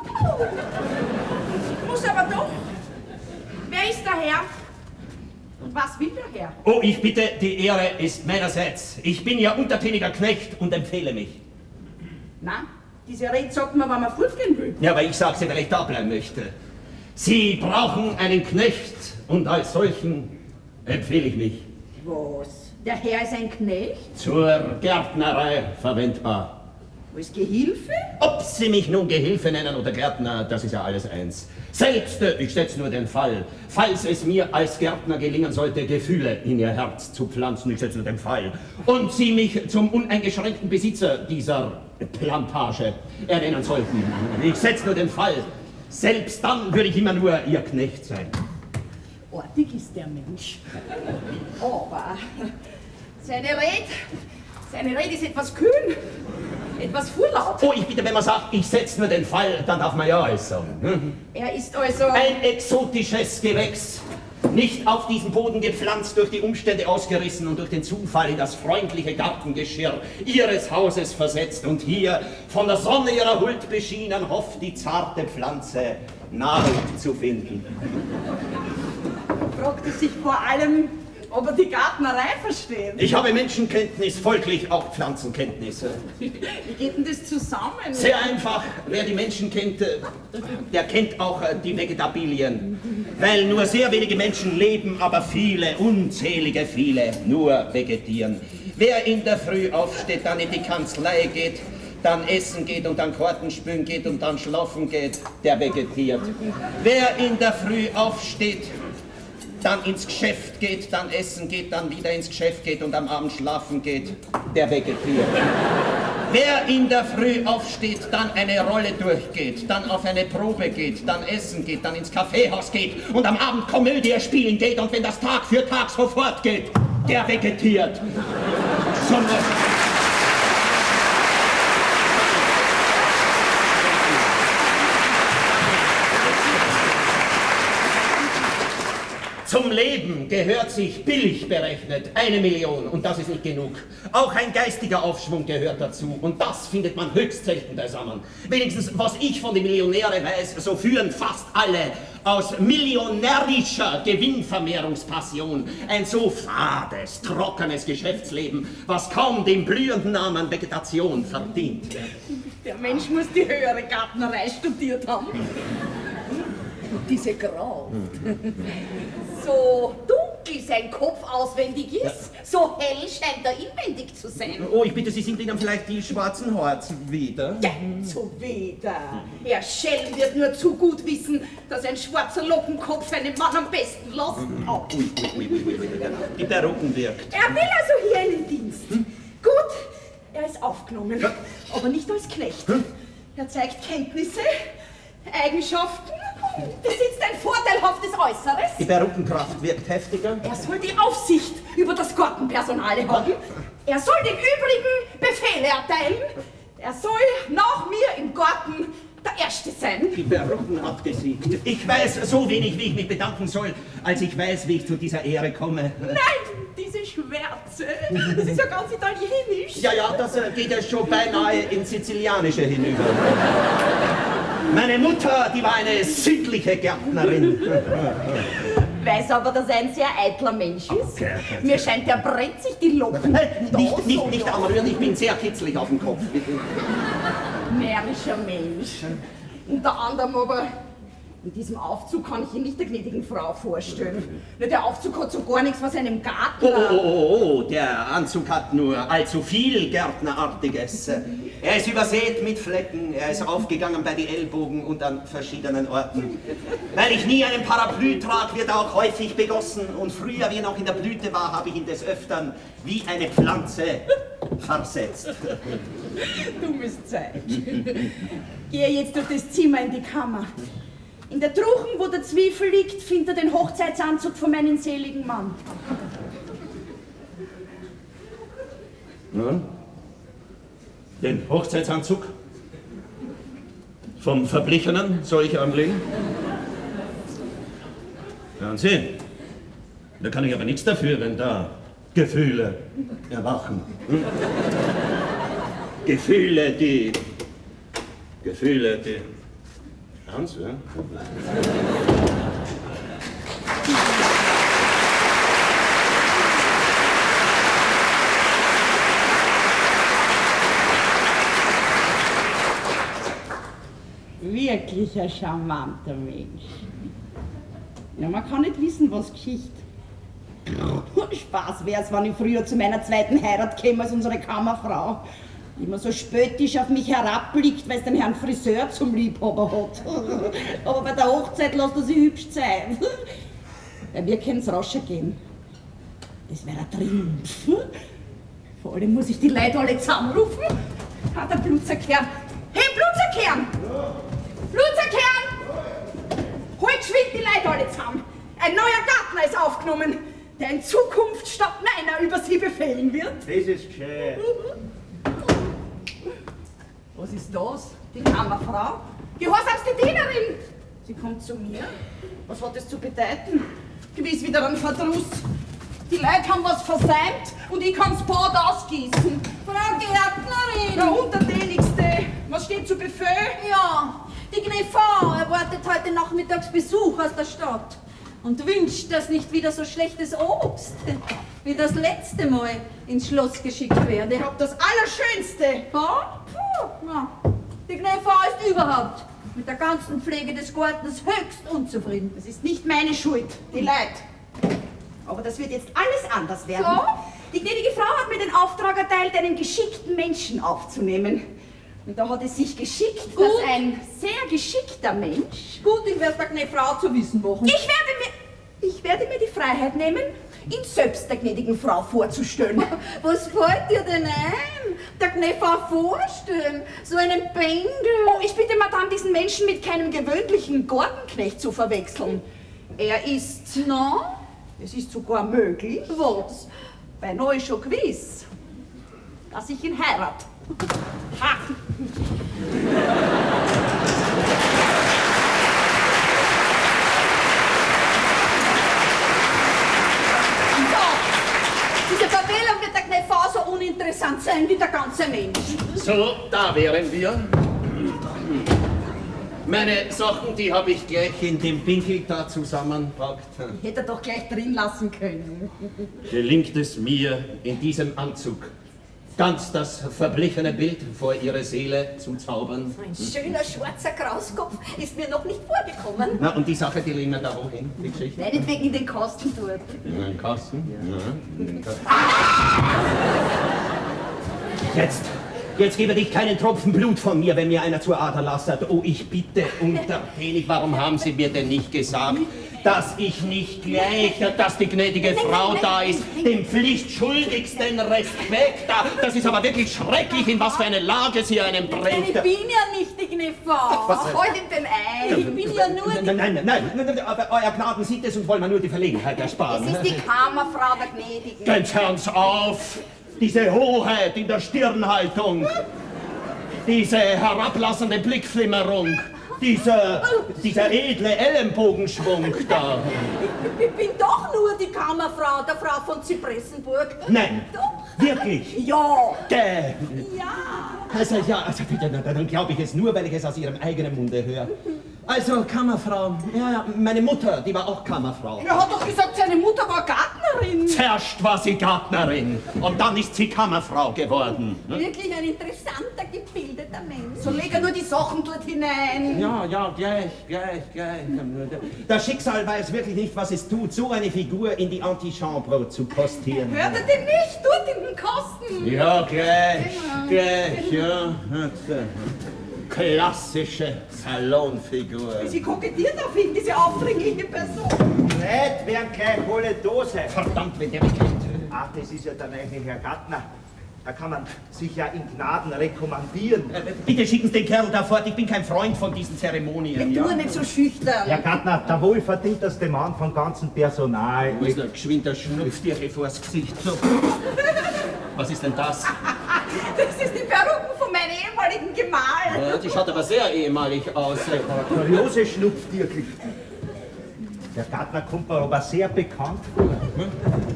S3: Ich muss aber doch. Wer ist der Herr? Und was will der Herr?
S6: Oh, ich bitte, die Ehre ist meinerseits. Ich bin ja untertäniger Knecht und empfehle mich.
S3: Na, diese Rede sagt man, wenn man fortgehen will.
S6: Ja, aber ich sage sie, weil ich da bleiben möchte. Sie brauchen einen Knecht und als solchen empfehle ich mich.
S3: Was? Der Herr ist ein Knecht?
S6: Zur Gärtnerei verwendbar.
S3: Als Gehilfe?
S6: Ob Sie mich nun Gehilfe nennen oder Gärtner, das ist ja alles eins. Selbst, ich setze nur den Fall, falls es mir als Gärtner gelingen sollte, Gefühle in Ihr Herz zu pflanzen, ich setze nur den Fall, und Sie mich zum uneingeschränkten Besitzer dieser Plantage ernennen sollten, ich setze nur den Fall, selbst dann würde ich immer nur Ihr Knecht sein.
S3: Artig ist der Mensch. Aber seine Rede, seine Rede ist etwas kühn. Etwas vorlaut.
S6: Oh, ich bitte, wenn man sagt, ich setze nur den Fall, dann darf man ja alles sagen. Hm?
S3: Er ist also...
S6: Ein exotisches Gewächs, nicht auf diesem Boden gepflanzt, durch die Umstände ausgerissen und durch den Zufall in das freundliche Gartengeschirr Ihres Hauses versetzt und hier von der Sonne ihrer Huld beschienen hofft die zarte Pflanze Nahrung zu finden.
S3: Er fragte sich vor allem, ob er die Gärtnerei versteht.
S6: Ich habe Menschenkenntnis, folglich auch Pflanzenkenntnisse.
S3: Wie geht denn das zusammen?
S6: Sehr einfach. Wer die Menschen kennt, der kennt auch die Vegetabilien. Weil nur sehr wenige Menschen leben, aber viele, unzählige viele, nur vegetieren. Wer in der Früh aufsteht, dann in die Kanzlei geht, dann essen geht und dann Karten spielen geht und dann schlafen geht, der vegetiert. Wer in der Früh aufsteht, dann ins Geschäft geht, dann essen geht, dann wieder ins Geschäft geht und am Abend schlafen geht, der vegetiert. Wer in der Früh aufsteht, dann eine Rolle durchgeht, dann auf eine Probe geht, dann essen geht, dann ins Kaffeehaus geht und am Abend Komödie spielen geht und wenn das Tag für Tag so fortgeht, der vegetiert. So Zum Leben gehört sich billig berechnet eine Million und das ist nicht genug. Auch ein geistiger Aufschwung gehört dazu und das findet man höchst selten beisammen. Wenigstens was ich von den Millionären weiß, so führen fast alle aus millionärischer Gewinnvermehrungspassion ein so fades, trockenes Geschäftsleben, was kaum den blühenden Namen Vegetation verdient.
S3: Der Mensch muss die höhere Gärtnerei studiert haben. Und diese Grau.
S5: So dunkel sein Kopf auswendig ist, ja. So hell scheint er inwendig zu sein.
S6: Oh, ich bitte, Sie sind Ihnen vielleicht die schwarzen Haare zuwider?
S3: Ja, zuwider. Herr Schell wird nur zu gut wissen, dass ein schwarzer Lockenkopf einen Mann am besten lässt.
S6: Oh, ui, ui, ui, ui, ui. Die Perücken wirkt.
S3: Er will also hier einen Dienst. Hm? Gut, er ist aufgenommen, ja. Aber nicht als Knecht. Hm? Er zeigt Kenntnisse, Eigenschaften, besitzt ein vorteilhaftes Äußeres.
S6: Die Perückenkraft wirkt heftiger.
S3: Er soll die Aufsicht über das Gartenpersonal haben. Er soll den übrigen Befehle erteilen. Er soll nach mir im Garten der Erste sein.
S6: Die Perücken abgesiegt. Ich weiß so wenig, wie ich mich bedanken soll, als ich weiß, wie ich zu dieser Ehre komme.
S3: Nein, diese Schwärze, das ist ja ganz italienisch.
S6: Ja, ja, das geht ja schon beinahe ins Sizilianische hinüber. Meine Mutter, die war eine südliche Gärtnerin.
S3: Weiß aber, dass er ein sehr eitler Mensch ist. Okay. Mir scheint, er brennt sich die Locken.
S6: Nicht, nicht, nicht, nicht anrühren, ich bin sehr kitzlig auf dem Kopf.
S3: Närrischer Mensch. Unter anderem aber, in diesem Aufzug kann ich ihn nicht der gnädigen Frau vorstellen. Der Aufzug hat so gar nichts von seinem Gartner.
S6: Oh, oh, oh, oh, der Anzug hat nur allzu viel Gärtnerartiges. Er ist übersät mit Flecken, er ist aufgegangen bei die Ellbogen und an verschiedenen Orten. Weil ich nie einen Parapluie trage, wird er auch häufig begossen. Und früher, wie er noch in der Blüte war, habe ich ihn des Öfteren wie eine Pflanze versetzt.
S3: Dummes Zeug. Gehe jetzt durch das Zimmer in die Kammer. In der Truchen, wo der Zwiebel liegt, findet er den Hochzeitsanzug von meinem seligen Mann.
S6: Nun, den Hochzeitsanzug vom Verblichenen soll ich anlegen? Hören Sie, da kann ich aber nichts dafür, wenn da Gefühle erwachen. Hm? Gefühle, die... Gefühle, die... Hören Sie, ja?
S3: Wirklich ein charmanter Mensch. Ja, man kann nicht wissen, was Geschichte. Spaß wär's, wenn ich früher zu meiner zweiten Heirat käme als unsere Kammerfrau. Die immer so spöttisch auf mich herabblickt, weil es den Herrn Friseur zum Liebhaber hat. Aber bei der Hochzeit lässt er sich hübsch Zeit. Ja, wir können's rascher gehen. Das wäre ein Triumph. Vor allem muss ich die Leute alle zusammenrufen. Ah, der Blutzerkern. Hey, Blutzerkern! Blutzerkern! Hol geschwind die Leute alle zusammen. Ein neuer Gärtner ist aufgenommen, der in Zukunft statt meiner über sie befehlen wird.
S2: Das ist gescheit.
S3: Was ist das? Die Kammerfrau? Gehorsamste Dienerin! Sie kommt zu mir. Was hat das zu bedeuten? Gewiss wieder ein Verdruss. Die Leute haben was versäumt und ich kann's Bad ausgießen.
S5: Frau Gärtnerin!
S3: Der Untertänigste. Was steht zu Befehl?
S5: Ja, die Gnefrau erwartet heute Nachmittags Besuch aus der Stadt und wünscht, dass nicht wieder so schlechtes Obst wie das letzte Mal ins Schloss geschickt werde.
S3: Ich hab das Allerschönste.
S5: Ja? Puh, ja. Die Gnefrau ist überhaupt mit der ganzen Pflege des Gartens höchst unzufrieden.
S3: Das ist nicht meine Schuld, die Leid. Aber das wird jetzt alles anders werden.
S5: So?
S3: Die gnädige Frau hat mir den Auftrag erteilt, einen geschickten Menschen aufzunehmen. Und da hat es sich geschickt,
S5: Gut.
S3: dass ein sehr geschickter Mensch...
S5: Gut, ich werde der Gnefrau zu wissen machen.
S3: Ich werde mir, ich werde mir die Freiheit nehmen, ihn selbst der gnädigen Frau vorzustellen.
S5: Was fällt dir denn ein? Der Gnefrau vorstellen? So einen Bengel?
S3: Oh, ich bitte Madame, diesen Menschen mit keinem gewöhnlichen Gartenknecht zu verwechseln. Er ist...
S5: Na?
S3: Es ist sogar möglich.
S5: Was?
S3: Beinahe schon gewiss, dass ich ihn heirate. Ha!
S5: Diese Verwählung wird der Gnefrau so uninteressant sein wie der ganze Mensch.
S6: So, da wären wir. Meine Sachen, die habe ich gleich in dem Winkel da zusammenpackt.
S3: Ich hätte er doch gleich drin lassen können.
S6: Gelingt es mir, in diesem Anzug ganz das verblichene Bild vor ihre Seele zu zaubern?
S5: Ein schöner schwarzer Krauskopf ist mir noch nicht vorgekommen.
S6: Na, und die Sache, die legen wir da wohin, die Geschichte?
S5: Meinetwegen in den Kosten dort.
S6: In den Kasten? Ja. In den Kasten. Jetzt, jetzt gebe dich keinen Tropfen Blut von mir, wenn mir einer zur Ader lastert. Oh, ich bitte, untertänig, warum haben Sie mir denn nicht gesagt, dass ich nicht gleich, dass die gnädige Frau da ist, dem pflichtschuldigsten Respekt da. Das ist aber wirklich schrecklich, in was für eine Lage sie einen bringt.
S5: Ich bin ja nicht die Gnefrau.
S6: Was?
S5: Holt ihm den ein. Ich bin ja nur die...
S6: Nein, nein, nein, nein, aber euer Gnaden sieht es und wollen mir nur die Verlegenheit ersparen.
S5: Es ist die Kammerfrau der Gnädigen.
S6: Ganz hören's auf! Diese Hoheit in der Stirnhaltung, diese herablassende Blickflimmerung, dieser, dieser edle Ellenbogenschwung da.
S5: Ich bin doch nur die Kammerfrau, der Frau von Zypressenburg.
S6: Nein,
S5: Doch.
S6: wirklich?
S5: Ja.
S6: Gäh.
S5: Ja.
S6: Also ja, also, dann glaube ich es nur, weil ich es aus ihrem eigenen Munde höre. Also, Kammerfrau, ja, ja, meine Mutter, die war auch Kammerfrau.
S3: Er hat doch gesagt, seine Mutter war Gärtnerin.
S6: Zuerst war sie Gärtnerin und dann ist sie Kammerfrau geworden.
S5: Wirklich ein interessanter, gebildeter Mensch.
S3: So leg er nur die Sachen dort hinein.
S6: Ja, ja, gleich, gleich, gleich. Das Schicksal weiß wirklich nicht, was es tut, so eine Figur in die Antichambre zu postieren.
S5: Hört er den nicht? Dort in den Kosten.
S6: Ja, gleich, gleich, ja. Klassische Salonfigur.
S3: Sie kokettiert auf ihn, diese aufdringliche Person.
S2: Leute werden gleich alle da sein.
S6: Verdammt, wenn der mich kennt.
S2: Ach, das ist ja der neue Herr Gärtner. Da kann man sich ja in Gnaden rekommandieren.
S6: Äh, bitte schicken Sie den Kerl da fort, ich bin kein Freund von diesen Zeremonien.
S3: Ja.
S6: Ja?
S3: Tu nicht so schüchtern.
S2: Herr Gärtner, der wohlverdienteste Mann vom ganzen Personal.
S6: Wo ist noch geschwind der Schnupftiere vors Gesicht? So. Was ist denn das?
S3: Das ist die Perücke von meinem ehemaligen Gemahl.
S6: Ja, die schaut aber sehr ehemalig aus.
S2: Kuriose Schnupftierkel. Der Gärtner kommt mir aber sehr bekannt vor. Hm?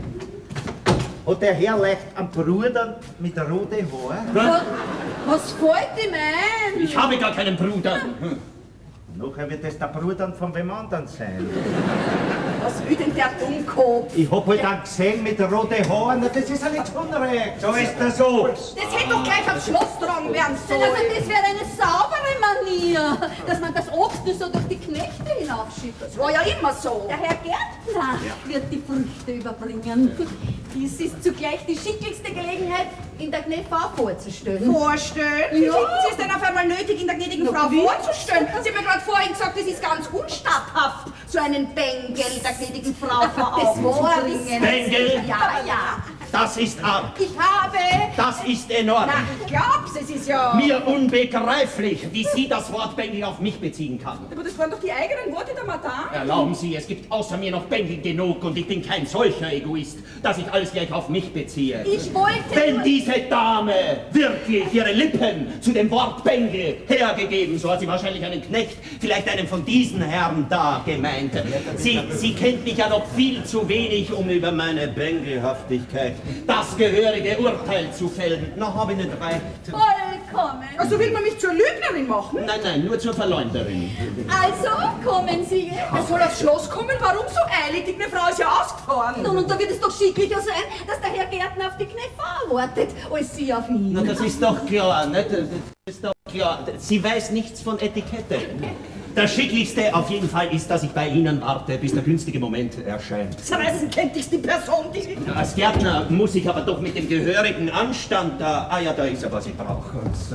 S2: Hat der Herr leicht am Bruder mit roten Haaren?
S5: Was fällt ihm ein?
S6: Ich habe gar keinen Bruder. Hm.
S2: Nachher wird es der Bruder von wem anderen sein.
S3: Was will denn der Dummkopf?
S2: Ich hab halt einen gesehen mit roten Haaren, das ist ja nicht unrecht. So ist das so.
S3: Das hätte doch gleich aufs Schloss tragen werden sollen.
S5: Also das wäre eine saubere Manier, dass man das Obst nur so durch die Knechte hinaufschickt.
S3: Das war ja immer so.
S5: Der Herr Gärtner wird die Früchte überbringen. Dies ist zugleich die schicklichste Gelegenheit, in der Gnäfrau vorzustellen.
S3: Vorstellen? Wie
S5: Ja.
S3: finden Sie es denn auf einmal nötig, in der gnädigen
S5: Na,
S3: Frau
S5: wie?
S3: vorzustellen? Sie haben mir gerade vorhin gesagt, es ist ganz unstatthaft, so einen Bengel der gnädigen Frau vor
S5: Das
S3: Augen
S5: war
S3: zu
S5: ein
S3: bringen.
S6: Bengel?
S3: Ja, ja.
S6: Das ist arg.
S3: Ich habe...
S6: Das ist enorm.
S3: Na, ich glaub's, es ist ja...
S6: Mir unbegreiflich, wie sie das Wort Bengel auf mich beziehen kann.
S3: Aber das waren doch die eigenen Worte der Madame.
S6: Erlauben Sie, es gibt außer mir noch Bengel genug und ich bin kein solcher Egoist, dass ich alles gleich auf mich beziehe.
S5: Ich wollte
S6: Wenn
S5: nur-
S6: diese Dame wirklich ihre Lippen zu dem Wort Bengel hergegeben, so hat sie wahrscheinlich einen Knecht, vielleicht einen von diesen Herren da gemeint. Sie, sie kennt mich ja noch viel zu wenig, um über meine Bengelhaftigkeit das gehörige Urteil zu fällen. Na, habe ich nicht recht.
S5: Vollkommen.
S3: Also will man mich zur Lügnerin machen?
S6: Nein, nein, nur zur Verleumderin.
S5: Also kommen Sie jetzt.
S3: Er soll aufs Schloss kommen, warum so eilig? Die Frau ist ja ausgefahren.
S5: Nun, und da wird es doch schicklicher sein, dass der Herr Gärtner auf die Gnäfrau wartet, als Sie auf ihn.
S6: Na, das ist doch klar, nicht? Das ist doch klar. Sie weiß nichts von Etikette. Das Schicklichste auf jeden Fall ist, dass ich bei Ihnen warte, bis der günstige Moment erscheint.
S3: Zerreißen kennt ich die Person, die...
S6: Als Gärtner muss ich aber doch mit dem gehörigen Anstand da... Ah ja, da ist er, was ich brauche. So.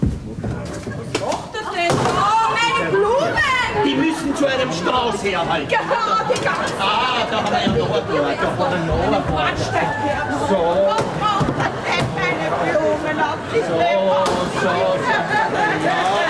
S3: Was macht er denn? Oh, meine Blumen!
S6: Die müssen zu einem Strauß herhalten.
S3: Genau, die ganze...
S6: Ah, da haben wir ja noch ein Wort, da haben wir noch ein Wort. So.
S3: Was macht er denn, meine Blumen auf die
S6: So, so, so. Ja,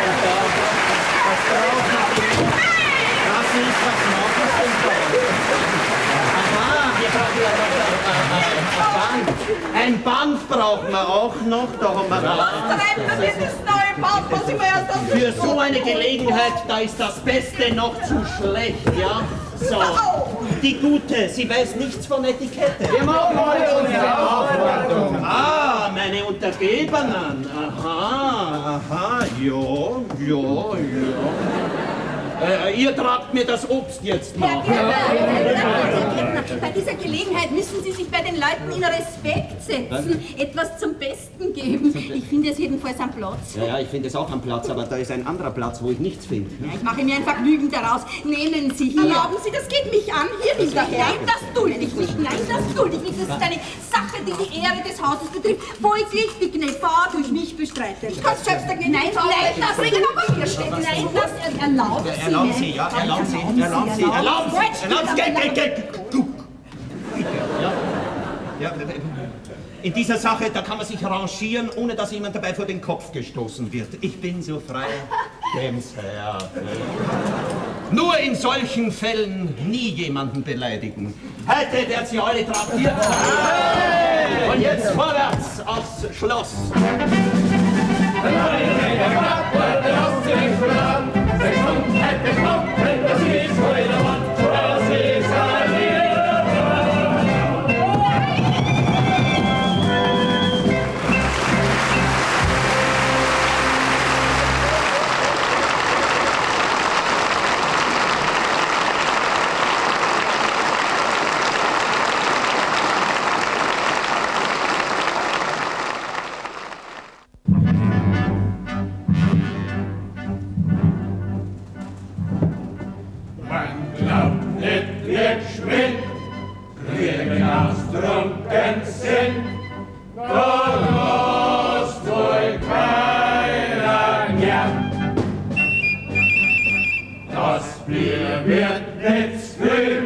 S6: das ist, was machen Sie denn da? Aha, wir brauchen ja noch ein Band. Ein Band brauchen wir auch noch, da haben wir
S3: Was treibt denn dieses neue Band, was ich mir erst auf
S6: Für so eine Gelegenheit, da ist das Beste noch zu schlecht, ja? So, die Gute, sie weiß nichts von Etikette.
S7: Wir machen heute unsere Aufwartung.
S6: Ah, meine Untergebenen. Aha, aha, ja, ja, ja. Äh, ihr tragt mir das Obst jetzt
S5: Herr
S6: nach.
S5: Gärtner, Herr Gärtner, bei dieser Gelegenheit müssen Sie sich bei den Leuten in Respekt setzen, etwas zum Besten geben. Ich finde es jedenfalls am Platz.
S6: Ja, ja, ich finde es auch am Platz, aber da ist ein anderer Platz, wo ich nichts finde.
S5: Ja, ich mache mir ein Vergnügen daraus. Nehmen Sie hier.
S3: Erlauben Sie, das geht mich an. Hier nicht
S5: Nein,
S3: daher.
S5: das dulde ich nicht. Nein, das dulde ich nicht. Das ist eine Sache, die die Ehre des Hauses betrifft. Folglich die Gnäfrau durch mich bestreitet.
S3: Ich kann selbst der
S5: Nein, nein, das
S3: bringen aber hier steht.
S5: Nein, das erlauben Sie.
S6: Erlauben Sie, ja, erlauben Sie, erlauben Sie, erlauben Sie, erlauben Sie, geht, geht, geht. Du. Ja, ja, in dieser Sache, da kann man sich rangieren, ohne dass jemand dabei vor den Kopf gestoßen wird. Ich bin so frei, dem's Herr. Nur in solchen Fällen nie jemanden beleidigen. Heute wird sie alle traktiert. Und jetzt vorwärts aufs Schloss.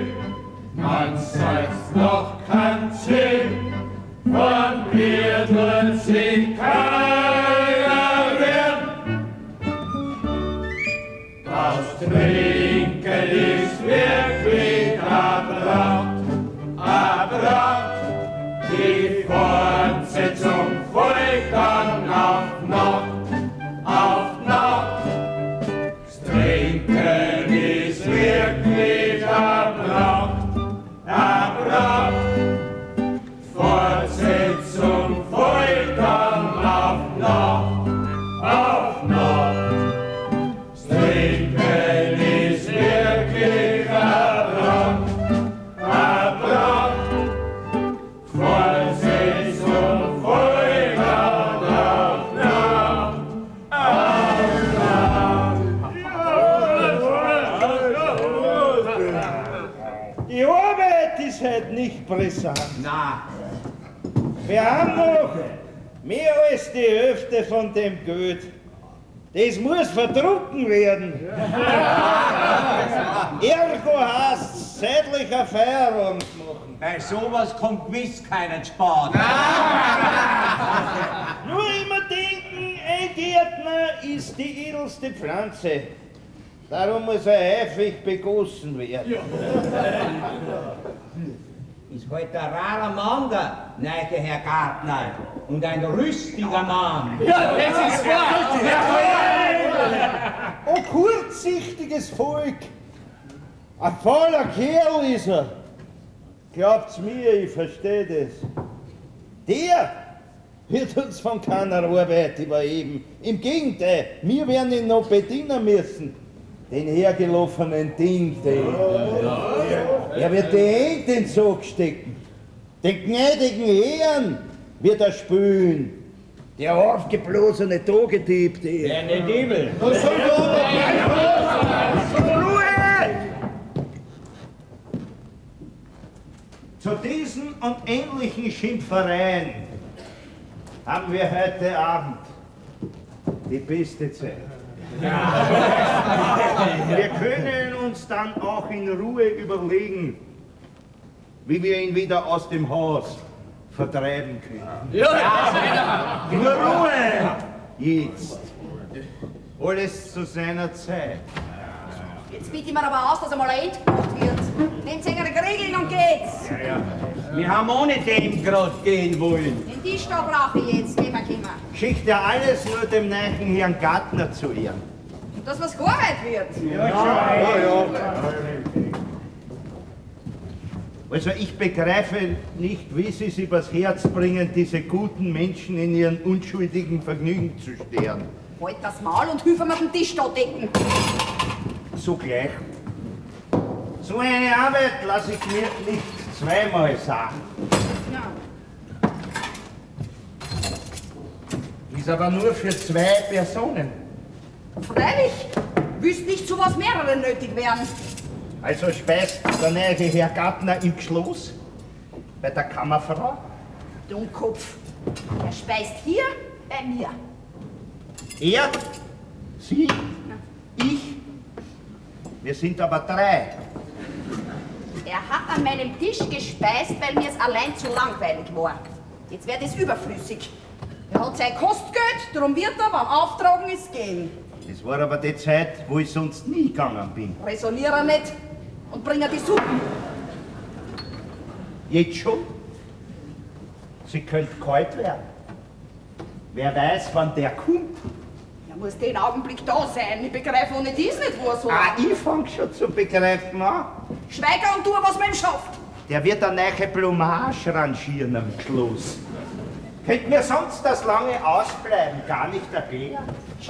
S8: Man sagt noch kein Sinn von mir.
S2: Die Arbeit ist halt nicht brisant.
S6: Na,
S2: Wir haben noch mehr als die Hälfte von dem Geld. Das muss verdrucken werden. Ergo heißt seitlicher Feierabend machen.
S6: bei sowas kommt gewiss keiner sparen.
S2: Nur immer denken, ein Gärtner ist die edelste Pflanze. Darum muss er häufig begossen werden.
S6: Ist heute ein rarer Mann, der neue Herr Gartner. Und ein rüstiger Mann.
S4: Ja, das ist wahr!
S2: Ein kurzsichtiges Volk. Ein fauler Kerl ist er. Glaubt's mir, ich verstehe das. Der wird uns von keiner Arbeit überheben. Im Gegenteil, wir werden ihn noch bedienen müssen. Den hergelaufenen Ding, den. Er wird die Hände in den Sack stecken. Den gnädigen Herrn wird er spülen. Der aufgeblasene Tagedieb, der.
S6: Der nicht übel.
S2: Ruhe! Zu diesen und ähnlichen Schimpfereien haben wir heute Abend die beste Zeit. Wir können uns dann auch in Ruhe überlegen, wie wir ihn wieder aus dem Haus vertreiben können.
S4: Ja,
S2: In Ruhe! Jetzt. Alles zu seiner Zeit.
S5: Jetzt bitte ich mir aber aus, dass einmal ein Ende gemacht wird. Nehmt eure Regeln und geht's.
S6: Wir haben ohne dem grad gehen wollen.
S5: Den Tisch da brauche ich jetzt. Geh mal, geh mal.
S2: Schickt ja alles nur dem neuen Herrn Gartner zu Ehren.
S5: Und dass was gearbeitet wird.
S2: Ja, ja, ja. Also ich begreife nicht, wie Sie es übers Herz bringen, diese guten Menschen in ihren unschuldigen Vergnügen zu stören.
S5: Halt das Maul und hilf mir den Tisch da decken.
S2: So gleich. So eine Arbeit lasse ich mir nicht zweimal sagen.
S5: Ja.
S2: Ist aber nur für zwei Personen.
S5: Freilich. Wüsst nicht, zu was mehrere nötig wären.
S2: Also speist der neue Herr Gartner im Schloss bei der Kammerfrau.
S5: Dummkopf. Er speist hier bei mir.
S2: Er, Sie, ich. Wir sind aber drei.
S5: Er hat an meinem Tisch gespeist, weil mir es allein zu langweilig war. Jetzt wird es überflüssig. Er hat sein Kostgeld, darum wird er beim Auftragen es gehen.
S2: Das war aber die Zeit, wo ich sonst nie gegangen bin.
S5: Resoniere nicht und bringe die Suppen.
S2: Jetzt schon? Sie könnte kalt werden. Wer weiß, wann der kommt.
S5: Er muss den Augenblick da sein. Ich begreife ohne dies nicht, wo er so.
S2: Ah, ich fang schon zu begreifen an.
S5: Schweiger und tu, was man ihm schafft.
S2: Der wird eine neue Blumage rangieren am Schluss. Könnt mir sonst das lange Ausbleiben gar nicht erklären?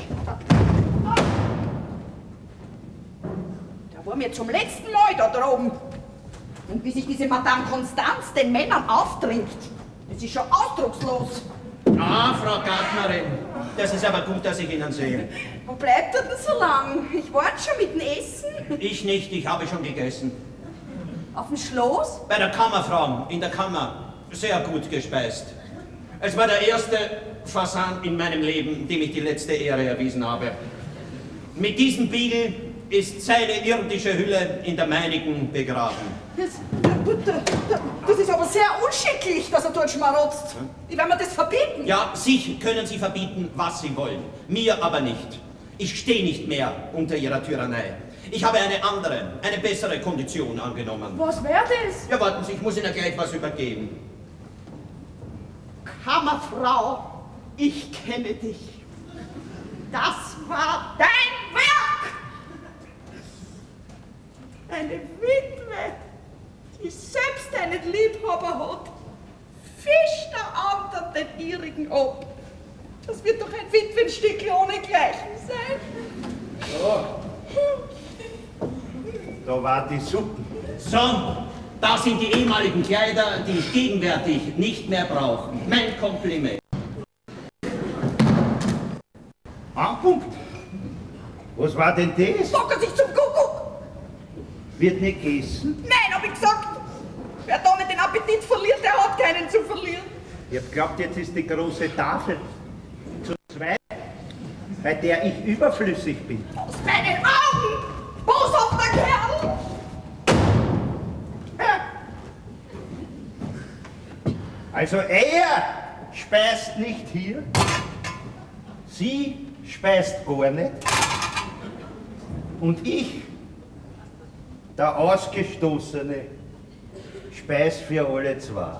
S5: Der war mir zum letzten Mal da droben. Und wie sich diese Madame Constance den Männern auftrinkt, das ist schon ausdruckslos.
S6: Ah, Frau Gärtnerin, das ist aber gut, dass ich Ihnen sehe.
S5: Wo bleibt er denn so lang? Ich warte schon mit dem Essen.
S6: Ich nicht, ich habe schon gegessen.
S5: Auf dem Schloss?
S6: Bei der Kammerfrau, in der Kammer, sehr gut gespeist. Es war der erste Fasan in meinem Leben, dem ich die letzte Ehre erwiesen habe. Mit diesem Biegel ist seine irdische Hülle in der meinigen begraben.
S5: Das, das ist aber sehr unschicklich, dass er dort schmarotzt. Ich werde mir das verbieten.
S6: Ja, sich können Sie verbieten, was Sie wollen. Mir aber nicht. Ich stehe nicht mehr unter Ihrer Tyrannei. Ich habe eine andere, eine bessere Kondition angenommen.
S5: Was wäre das?
S6: Ja, warten Sie, ich muss Ihnen gleich was übergeben.
S3: Kammerfrau, ich kenne dich. Das war dein Werk. Eine Witwe, die selbst einen Liebhaber hat, fischt der andere den ihrigen ab. Das wird doch ein Witwenstück ohnegleichen sein.
S2: Da war die Suppe.
S6: So, da sind die ehemaligen Kleider, die ich gegenwärtig nicht mehr brauche. Mein Kompliment.
S2: Anpunkt. Was war denn das?
S3: Bocker sich zum Kuckuck.
S2: Wird nicht gegessen?
S3: Nein, hab ich gesagt. Wer damit den Appetit verliert, der hat keinen zu verlieren.
S2: Ich hab geglaubt, jetzt ist die große Tafel zu zweit, bei der ich überflüssig bin.
S3: Aus meinen Augen! Boshafter Kerl!
S2: Also er speist nicht hier, sie speist gar nicht und ich, der Ausgestoßene, speis für alle zwei.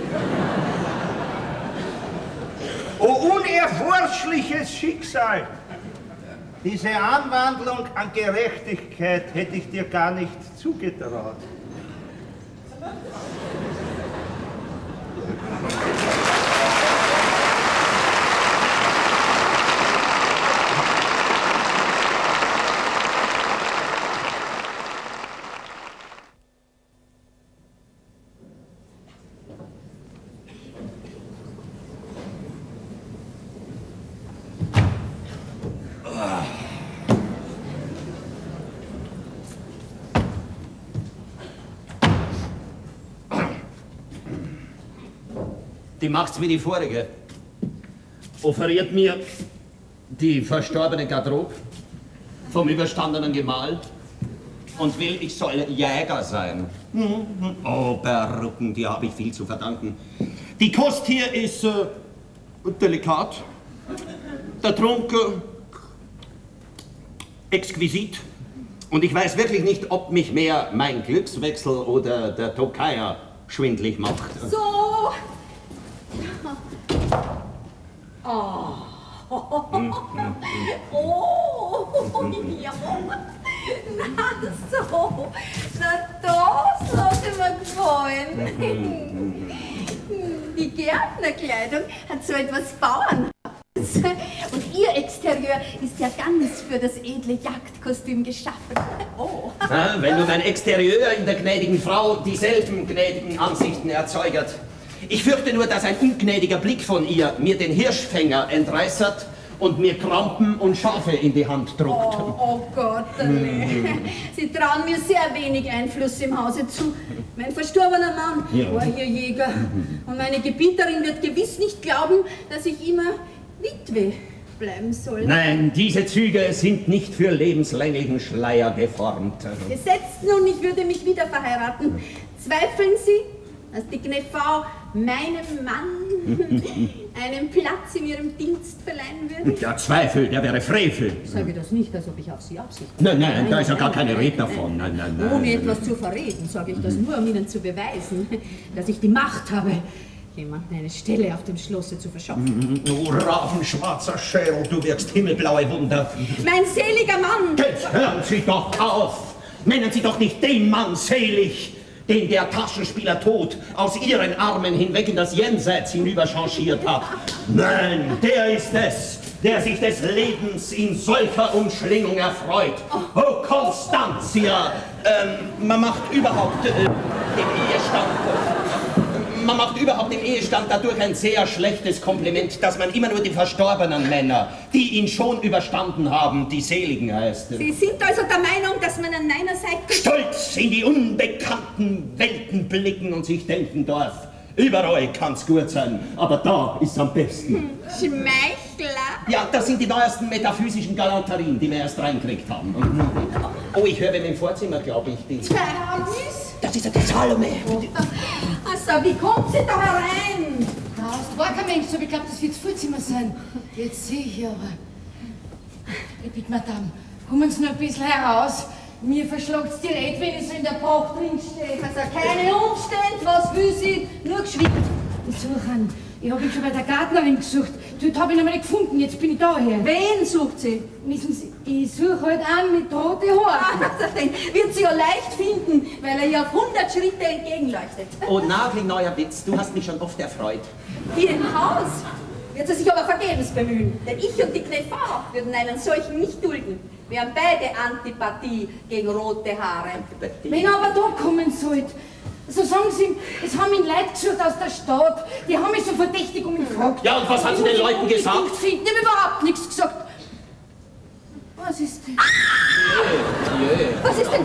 S2: O unerforschliches Schicksal! Diese Anwandlung an Gerechtigkeit hätte ich dir gar nicht zugetraut.
S6: Die macht's wie die vorige. Offeriert mir die verstorbene Garderobe vom überstandenen Gemahl und will, ich soll Jäger sein. Oh, Perücken, die habe ich viel zu verdanken. Die Kost hier ist äh, delikat, der Trunk äh, exquisit und ich weiß wirklich nicht, ob mich mehr mein Glückswechsel oder der Tokayer schwindlig macht.
S5: So. Oh. Oh. Ja. Na so. Na das hat mir gefallen. Die Gärtnerkleidung hat so etwas Bauernhaftes. Und ihr Exterieur ist ja ganz für das edle Jagdkostüm geschaffen. Oh.
S6: Ja, wenn nun mein Exterieur in der gnädigen Frau dieselben gnädigen Ansichten erzeugert. Ich fürchte nur, dass ein ungnädiger Blick von ihr mir den Hirschfänger entreißert und mir Krampen und Schafe in die Hand druckt.
S5: Oh, oh Gott, Sie trauen mir sehr wenig Einfluss im Hause zu. Mein verstorbener Mann ja. war hier Jäger. Und meine Gebieterin wird gewiss nicht glauben, dass ich immer Witwe bleiben soll.
S6: Nein, diese Züge sind nicht für lebenslänglichen Schleier geformt.
S5: Gesetzt nun, ich würde mich wieder verheiraten. Zweifeln Sie, dass die Gnefrau meinem Mann einen Platz in ihrem Dienst verleihen würde?
S6: Der Zweifel, der wäre Frevel.
S5: Ich sage das nicht, als ob ich auf Sie absichte.
S6: Nein, nein, nein, da ist ja gar keine Rede davon. Nein, nein, nein.
S5: Ohne etwas zu verreden, sage ich das nur, um Ihnen zu beweisen, dass ich die Macht habe, jemanden eine Stelle auf dem Schlosse zu verschaffen.
S6: Du rabenschwarzer Schädel, du wirkst himmelblaue Wunder.
S5: Mein seliger Mann!
S6: Jetzt hören Sie doch auf! Nennen Sie doch nicht den Mann selig, den der Taschenspieler Tod aus Ihren Armen hinweg in das Jenseits hinüberchangiert hat. Nein, der ist es, der sich des Lebens in solcher Umschlingung erfreut. Oh, Constantia! Ähm, man macht überhaupt äh, den Ehestand... Man macht überhaupt im Ehestand dadurch ein sehr schlechtes Kompliment, dass man immer nur die verstorbenen Männer, die ihn schon überstanden haben, die Seligen heißt.
S5: Sie sind also der Meinung, dass man an meiner Seite...
S6: Stolz in die unbekannten Welten blicken und sich denken darf, überall kann's gut sein, aber da ist's am besten.
S5: Hm, Schmeichler?
S6: Ja, das sind die neuesten metaphysischen Galanterien, die wir erst reinkriegt haben. Oh, ich höre im Vorzimmer, glaube ich, die...
S5: Thermis?
S6: Das ist ja die Salome.
S5: Oh. Also, wie kommt sie da herein?
S8: Da ist gar kein Mensch, so ich glaube, das wird das Vorzimmer sein. Jetzt sehe ich aber. Ich bitte, Madame, kommen Sie noch ein bisschen heraus. Mir verschlagt's die Rede, wenn ich so in der Pracht drin stehe.
S5: Also, keine Umstände, was will sie? Nur geschwind.
S8: Ich suche einen. Ich habe ihn schon bei der Gärtnerin gesucht. Dort habe ich ihn aber nicht gefunden, jetzt bin ich da her.
S5: Wen sucht sie?
S8: Wissen Sie, ich suche halt einen mit roten Haaren.
S5: Ah, den wird sie ja leicht finden, weil er ja auf hundert Schritte entgegenleuchtet.
S6: Oh, nagelneuer Witz, du hast mich schon oft erfreut.
S5: Hier im Haus wird sie sich aber vergebens bemühen, denn ich und die Gnefrau würden einen solchen nicht dulden. Wir haben beide Antipathie gegen rote Haare.
S8: Wenn er aber da kommen sollte, so sagen Sie ihm, es haben ihn Leute gesucht aus der Stadt, die haben mich so verdächtig um ihn gefragt.
S6: Ja, und was haben Sie den Leuten gesagt?
S8: Ich habe überhaupt nichts gesagt. Was ist das?
S5: Was ist denn das?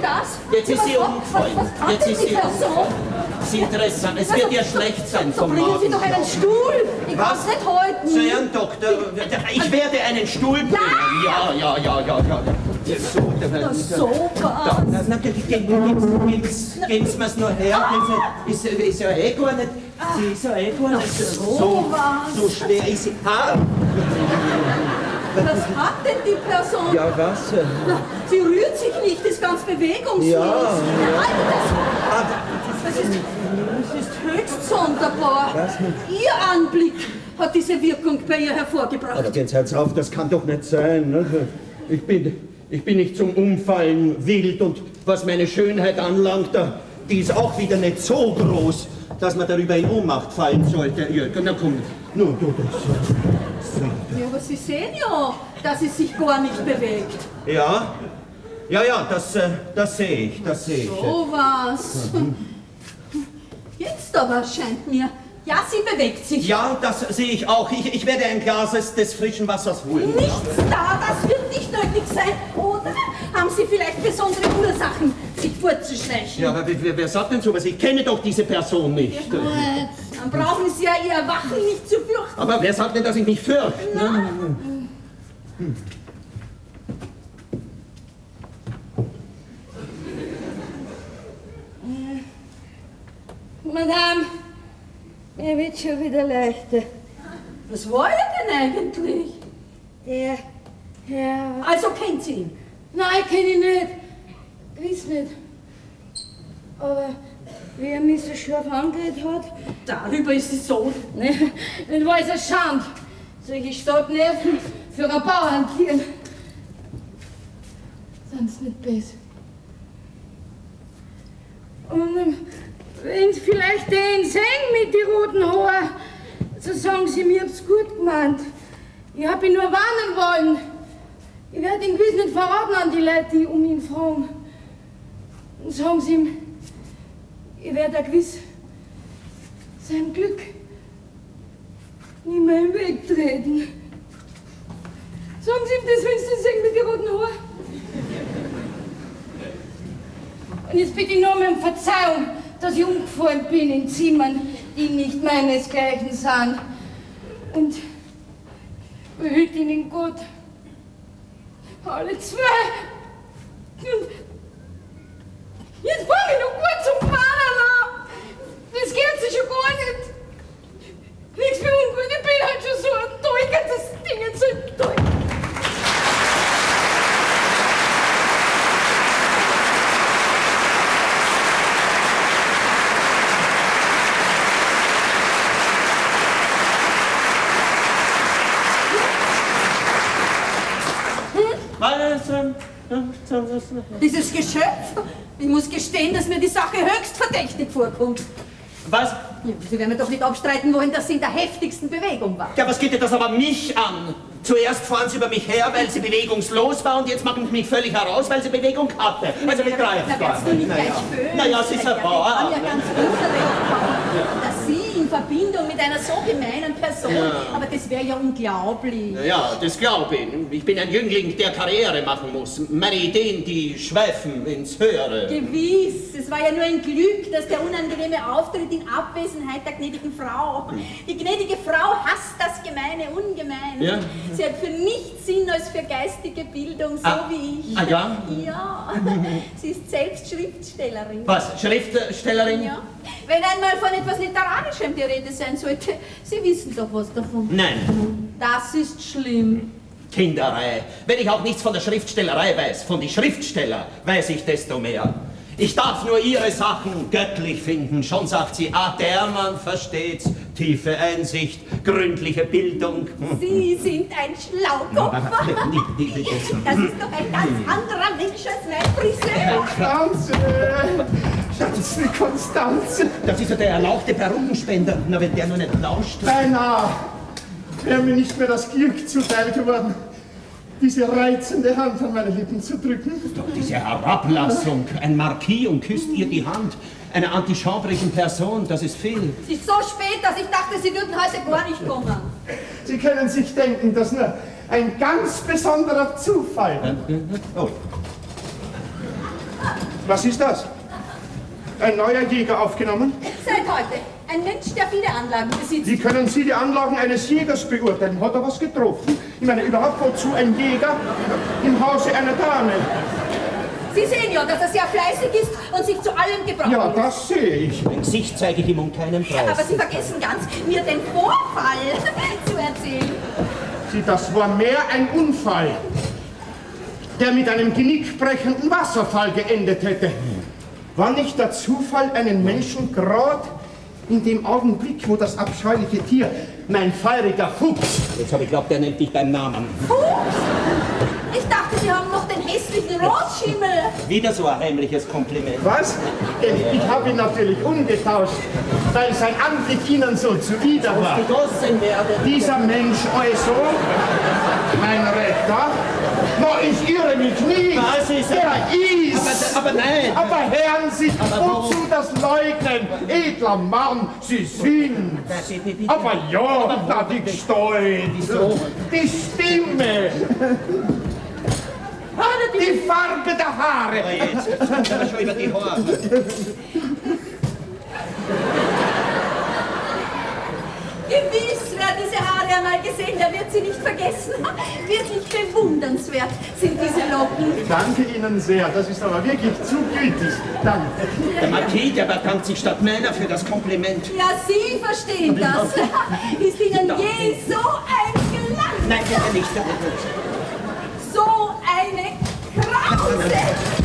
S6: Jetzt ist sie umgefallen.
S5: Was, was hat
S6: Jetzt
S5: denn
S6: ist
S5: die
S6: sie
S5: Person?
S6: Das ist interessant. Es wird ihr schlecht sein
S5: So
S6: vom
S5: bringen Sie doch einen
S6: Magen.
S5: Stuhl. Ich kann es nicht halten.
S6: Zu Ihrem Doktor. Ich werde einen Stuhl bringen. Ja, ja, ja, ja, ja. Ja, so,
S5: Na, so was.
S6: Na, na, geben Sie mir's nur her. Ist, ist ja eh gar nicht. Sie ist ja eh gar nicht so, so, so schwer. Ist sie. Ha?
S5: Was hat denn die Person?
S6: Ja, was?
S5: Sie rührt sich nicht, ist ganz bewegungslos.
S6: Ja,
S5: ja.
S6: Ah,
S5: Das, das, ist, das ist höchst sonderbar.
S6: Was?
S5: Ihr Anblick hat diese Wirkung bei ihr hervorgebracht.
S6: Aber jetzt hört's auf, das kann doch nicht sein. Ne? Ich bin, ich bin nicht zum Umfallen wild und was meine Schönheit anlangt, da, die ist auch wieder nicht so groß, dass man darüber in Ohnmacht fallen sollte. Ja, na komm, nur du das.
S5: Ja, aber Sie sehen ja, dass es sich gar nicht bewegt.
S6: Ja, ja, ja, das, äh, das sehe ich, das sehe ich.
S5: So was. Jetzt aber scheint mir, ja, sie bewegt sich.
S6: Ja, das sehe ich auch. Ich, ich werde ein Glas des, des frischen Wassers holen.
S5: Nichts da, das wird nicht nötig sein. Oder haben Sie vielleicht besondere Ursachen, sich vorzuschleichen?
S6: Ja, aber wer, wer sagt denn sowas? Ich kenne doch diese Person nicht.
S5: Ja, dann brauchen Sie ja Ihr Erwachen nicht zu fürchten.
S6: Aber wer sagt denn, dass ich mich fürchte?
S5: Na?
S6: Hm.
S8: Madame, mir wird schon wieder leichter.
S5: Was war er denn eigentlich?
S8: Der Herr...
S5: Also kennt sie ihn?
S8: Nein, kenn ich nicht. Gewiss nicht. Aber wie er mich so scharf angeredet hat...
S5: Darüber ist sie so.
S8: Ne, dann war es eine Schande. Solche Stadtnerven für ein Bauerntier. Sind's nicht besser. Und ähm, wenn Sie vielleicht den sehen mit den roten Haaren, so sagen Sie mir, hab's gut gemeint. Ich hab ihn nur warnen wollen. Ich werde ihn gewiss nicht verraten an die Leute, die um ihn fragen. Und sagen Sie ihm, ich werde auch gewiss sein Glück nie mehr im Weg treten. Sagen Sie ihm das, wenn Sie sehen mit den roten Haaren. Und jetzt bitte ich nur um Verzeihung, dass ich umgefallen bin in Zimmern, die nicht meinesgleichen sind. Und behüt Ihnen Gott. Alle zwei. Und jetzt fange ich noch gut zum Bahnen an. Das geht sich schon gar nicht. Nichts für ungut, ich bin halt schon so ein Teuger, das Ding ist so ein Teuger.
S5: Dieses Geschöpf? Ich muss gestehen, dass mir die Sache höchst verdächtig vorkommt.
S6: Was?
S5: Ja, Sie werden mir doch nicht abstreiten wollen, dass sie in der heftigsten Bewegung war.
S6: Ja, was geht dir das aber mich an? Zuerst fahren Sie über mich her, weil sie bewegungslos war und jetzt machen Sie mich völlig heraus, weil sie Bewegung hatte. Also mit drei.
S5: Da werdest du nicht gleich böse.
S6: Naja, sie ist ja wahr.
S5: Ich kann ja ganz unrecht haben, dass Sie in Verbindung mit einer so gemeinen Person,
S6: Ja.
S5: aber das wäre ja unglaublich.
S6: Ja, das glaube ich. Ich bin ein Jüngling, der Karriere machen muss. Meine Ideen, die schweifen ins Höhere.
S5: Gewiss, es war ja nur ein Glück, dass der unangenehme Auftritt in Abwesenheit der gnädigen Frau. Die gnädige Frau hasst das Gemeine ungemein.
S6: Ja.
S5: Sie hat für nichts Sinn als für geistige Bildung, so
S6: Ah.
S5: wie ich.
S6: Ah, ja?
S5: Ja, sie ist selbst Schriftstellerin.
S6: Was, Schriftstellerin?
S5: Ja. Wenn einmal von etwas Literarischem die Rede sein sollte, Sie wissen doch was davon.
S6: Nein.
S5: Das ist schlimm.
S6: Kinderei. Wenn ich auch nichts von der Schriftstellerei weiß, von den Schriftsteller weiß ich desto mehr. Ich darf nur ihre Sachen göttlich finden. Schon sagt sie, ah, der Mann versteht's. Tiefe Einsicht, gründliche Bildung.
S5: Sie sind ein Schlaukopf. Das ist doch ein ganz anderer Mensch als mein Friseur.
S7: Konstanze! Schatz, die Konstanze!
S6: Das ist ja der erlauchte Perückenspender. Na, wenn der nur nicht lauscht.
S7: Beinahe wäre mir nicht mehr das Glück zuteil geworden, diese reizende Hand an meine Lippen zu drücken.
S6: Doch diese Herablassung. Ein Marquis und küsst ihr die Hand. Einer antichambrigen Person, das ist viel.
S5: Es ist so spät, dass ich dachte, Sie würden heute gar nicht kommen.
S7: Sie können sich denken, dass nur ein ganz besonderer Zufall.
S6: Oh.
S7: Was ist das? Ein neuer Jäger aufgenommen?
S5: Seit heute. Ein Mensch, der viele Anlagen besitzt.
S7: Wie können Sie die Anlagen eines Jägers beurteilen? Hat er was getroffen? Ich meine, überhaupt wozu ein Jäger im Hause einer Dame?
S5: Sie sehen ja, dass er sehr fleißig ist und sich zu allem gebraucht.
S7: Ja, das sehe ich.
S6: Mein Gesicht zeige ich ihm um keinen Preis.
S5: Aber Sie vergessen ganz, mir den Vorfall zu erzählen.
S7: Sie, das war mehr ein Unfall, der mit einem genickbrechenden Wasserfall geendet hätte. War nicht der Zufall, einen Menschen gerade in dem Augenblick, wo das abscheuliche Tier, mein feuriger Fuchs...
S6: Jetzt habe ich geglaubt, er nennt dich beim Namen.
S5: Fuchs? Ich dachte, Sie haben noch den hässlichen Rotschimmel.
S6: Wieder so ein heimliches Kompliment.
S7: Was? Ich habe ihn natürlich umgetauscht, weil sein Anblick Ihnen so zuwider war.
S6: Gegossen werden.
S7: Dieser Mensch also, mein Retter, no, ich irre mich nie.
S6: Was ist er?
S7: Er ist.
S6: Aber, aber nein.
S7: Aber Herrn Sie,
S6: Aber
S7: wozu das Leugnen? Edler Mann, Sie sind. Aber ja, na, die Gestalt, die Stimme. Die Farbe der Haare!
S6: Oh, jetzt kommt aber schon über die Haare.
S5: Gewiss, wer diese Haare einmal gesehen, der wird sie nicht vergessen. Wirklich bewundernswert sind diese Locken.
S7: Danke Ihnen sehr, das ist aber wirklich zu gütig. Danke.
S6: Der Marquis, der bedankt sich statt meiner für das Kompliment.
S5: Ja, Sie verstehen das. Ist Ihnen je so ein Glanz?
S6: Nein, bitte nicht.
S5: So eine Krause!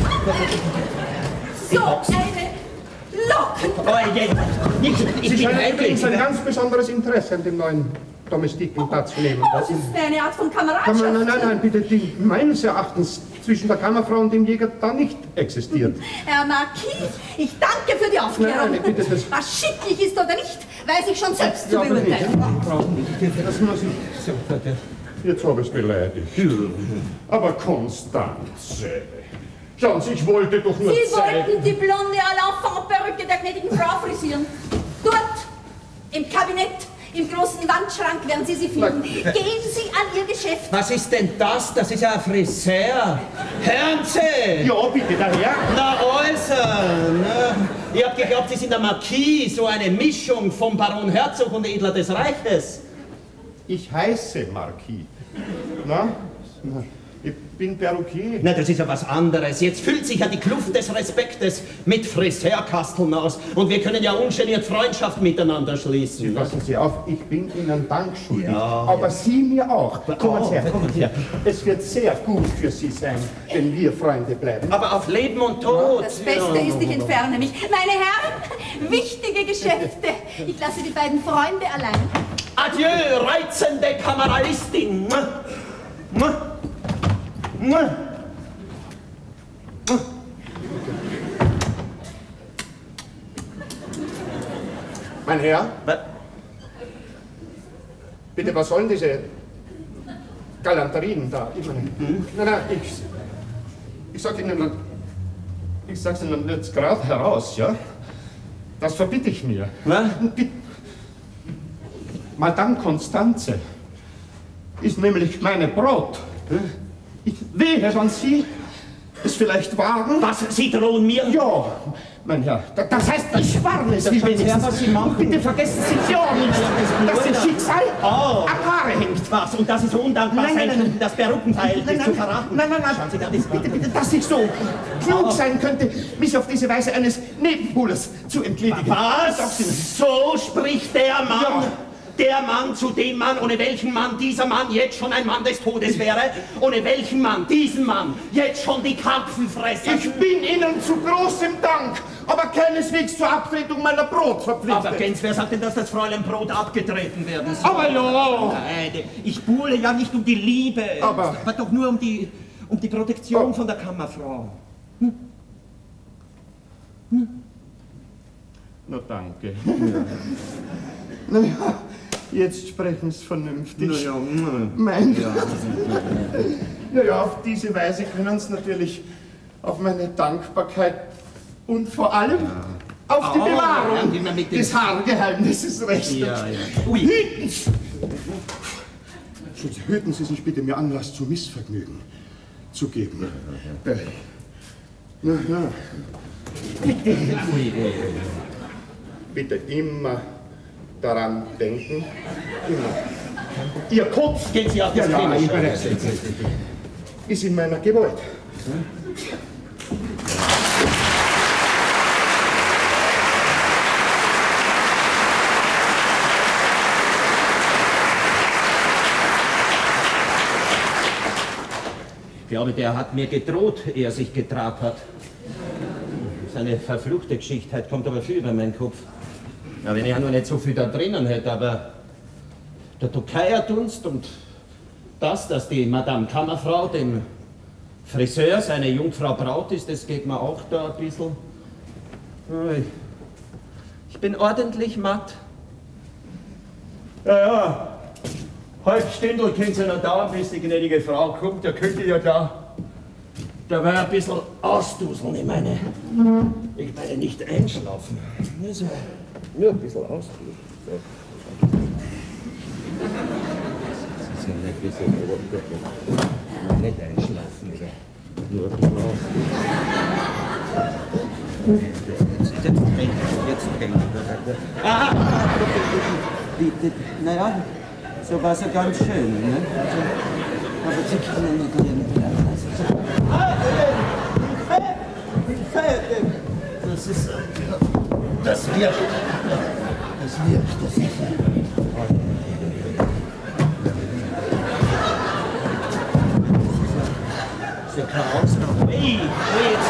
S5: So eine Locken!
S6: Oh, je, nicht, ich
S7: Sie
S6: bin
S7: scheinen
S6: eigentlich.
S7: übrigens ein ganz besonderes Interesse an dem neuen Domestiken dazunehmen.
S5: Oh, das ist eine Art von Kameradschaft.
S7: Nein, nein, nein, bitte, die meines Erachtens zwischen der Kammerfrau und dem Jäger da nicht existiert.
S5: Herr Marquis, ich danke für die Aufklärung.
S7: Nein, bitte, das-
S5: Was schicklich ist oder nicht, weiß ich schon selbst zu
S7: Ja, aber bitte,
S5: beurteilen.
S7: Frau, das muss ich... So, jetzt habe ich es beleidigt. Aber Konstanze, schauen Sie, ich wollte doch nur
S5: Sie
S7: zeigen...
S5: wollten die blonde à l'enfant-Perücke der gnädigen Frau frisieren. Dort, im Kabinett, im großen Wandschrank werden Sie sie finden. Gehen Sie an Ihr Geschäft.
S6: Was ist denn das? Das ist ja ein Friseur. Hören Sie!
S7: Ja, bitte, daher.
S6: Na also, na, ich hab geglaubt, Sie sind der Marquis, so eine Mischung vom Baron Herzog und Edler des Reiches.
S7: Ich heiße Marquis. Na? Na, ich bin Perruquier.
S6: Na, das ist ja was anderes. Jetzt füllt sich ja die Kluft des Respektes mit Friseurkasteln aus. Und wir können ja ungeniert Freundschaft miteinander schließen. Ne?
S7: Passen Sie auf, ich bin Ihnen Dank schuldig.
S6: Ja.
S7: Aber Sie mir auch. Kommen Sie her,
S6: Oh,
S7: kommen Sie her. Es wird sehr gut für Sie sein, wenn wir Freunde bleiben.
S6: Aber auf Leben und Tod.
S5: Das Beste ist, ich entferne mich. Meine Herren, wichtige Geschäfte. Ich lasse die beiden Freunde allein.
S6: Adieu, reizende Kameralistin. Mua. Mua. Mua. Mua.
S7: Mein Herr,
S6: Was?
S7: bitte, was sollen diese Galanterien da? Ich meine, nein, nein, ich, ich sag Ihnen, ich sag's Ihnen jetzt gerade heraus, ja? Das verbitte ich mir.
S6: Was?
S7: Die Madame Constanze ist nämlich meine Braut. Ich wehe, wenn Sie es vielleicht wagen.
S6: Was? Sie drohen mir?
S7: Ja, mein Herr, da- das heißt, ich warne Sie
S6: schauen Sie her,
S7: wenigstens.
S6: was Sie machen.
S7: Bitte vergessen Sie ja nicht, dass das Schicksal
S6: Oh.
S7: am Haare hängt.
S6: Was? Und das ist so undankbar
S7: Nein, nein,
S6: sein
S7: nein.
S6: könnten, das Perückenteil
S7: Nein,
S6: ist zu
S7: nein,
S6: verraten.
S7: nein, nein, nein,
S6: Schauen Sie, das ist
S7: bitte, bitte, dass ich so klug sein könnte, mich auf diese Weise eines Nebenbuhlers zu entledigen.
S6: Was? So spricht der Mann?
S7: Ja.
S6: Der Mann, zu dem Mann, ohne welchen Mann dieser Mann jetzt schon ein Mann des Todes wäre, ohne welchen Mann diesen Mann jetzt schon die Karpfen fressen.
S7: Ich bin Ihnen zu großem Dank, aber keineswegs zur Abtretung meiner Brot verpflichtet.
S6: Aber Gens, wer sagt denn, dass das Fräulein Brot abgetreten werden soll?
S7: Aber ja.
S6: Nein, ich buhle ja nicht um die Liebe,
S7: Aber-
S6: aber doch nur um die, um die Protektion
S7: Oh.
S6: von der Kammerfrau.
S7: Na, danke. Na ja, jetzt sprechen Sie vernünftig. Mein ja. Ja, ja, auf diese Weise können Sie natürlich auf meine Dankbarkeit und vor allem auf die
S6: Oh,
S7: Bewahrung
S6: ja, wie man mit dem-
S7: des Haargeheimnisses rechnet.
S6: Ja, ja. Ui.
S7: Hüten Sie! Hüten Sie sich bitte, mir Anlass zu Missvergnügen zu geben. Äh, Na, na. Bitte immer daran denken. Immer. Ihr Kopf.
S6: Gehen Sie auf das
S7: ja, ja,
S6: Knie.
S7: ich weiß. Ist in meiner Gewalt.
S6: Ich glaube, der hat mir gedroht, ehe er sich getraut hat. Seine verfluchte Geschichte kommt aber viel über meinen Kopf. Ja, wenn ich ja nur nicht so viel da drinnen hätte, aber der Tokayer-Dunst und das, dass die Madame Kammerfrau dem Friseur seine Jungfrau Braut ist, das geht mir auch da ein bisschen. Ich bin ordentlich matt. Ja, ja. Halb Stündel können Sie noch dauern, bis die gnädige Frau kommt. Da könnte ich ja da, da war ein bisschen ausduseln. Ich meine, ich meine nicht einschlafen. Nur, so, nur ein bisschen ausduseln. So. Das ist ja nicht ein bisschen, nicht einschlafen, oder? Nur ein bisschen ausduseln. Jetzt hängt, jetzt hängt. Ah! Naja. So war es ja ganz schön, ne? Also, aber Sie können nicht mehr Das ist. Das wird. Das wird. Das ist. Das ist ja kein Ausdruck. Hey, hey, jetzt.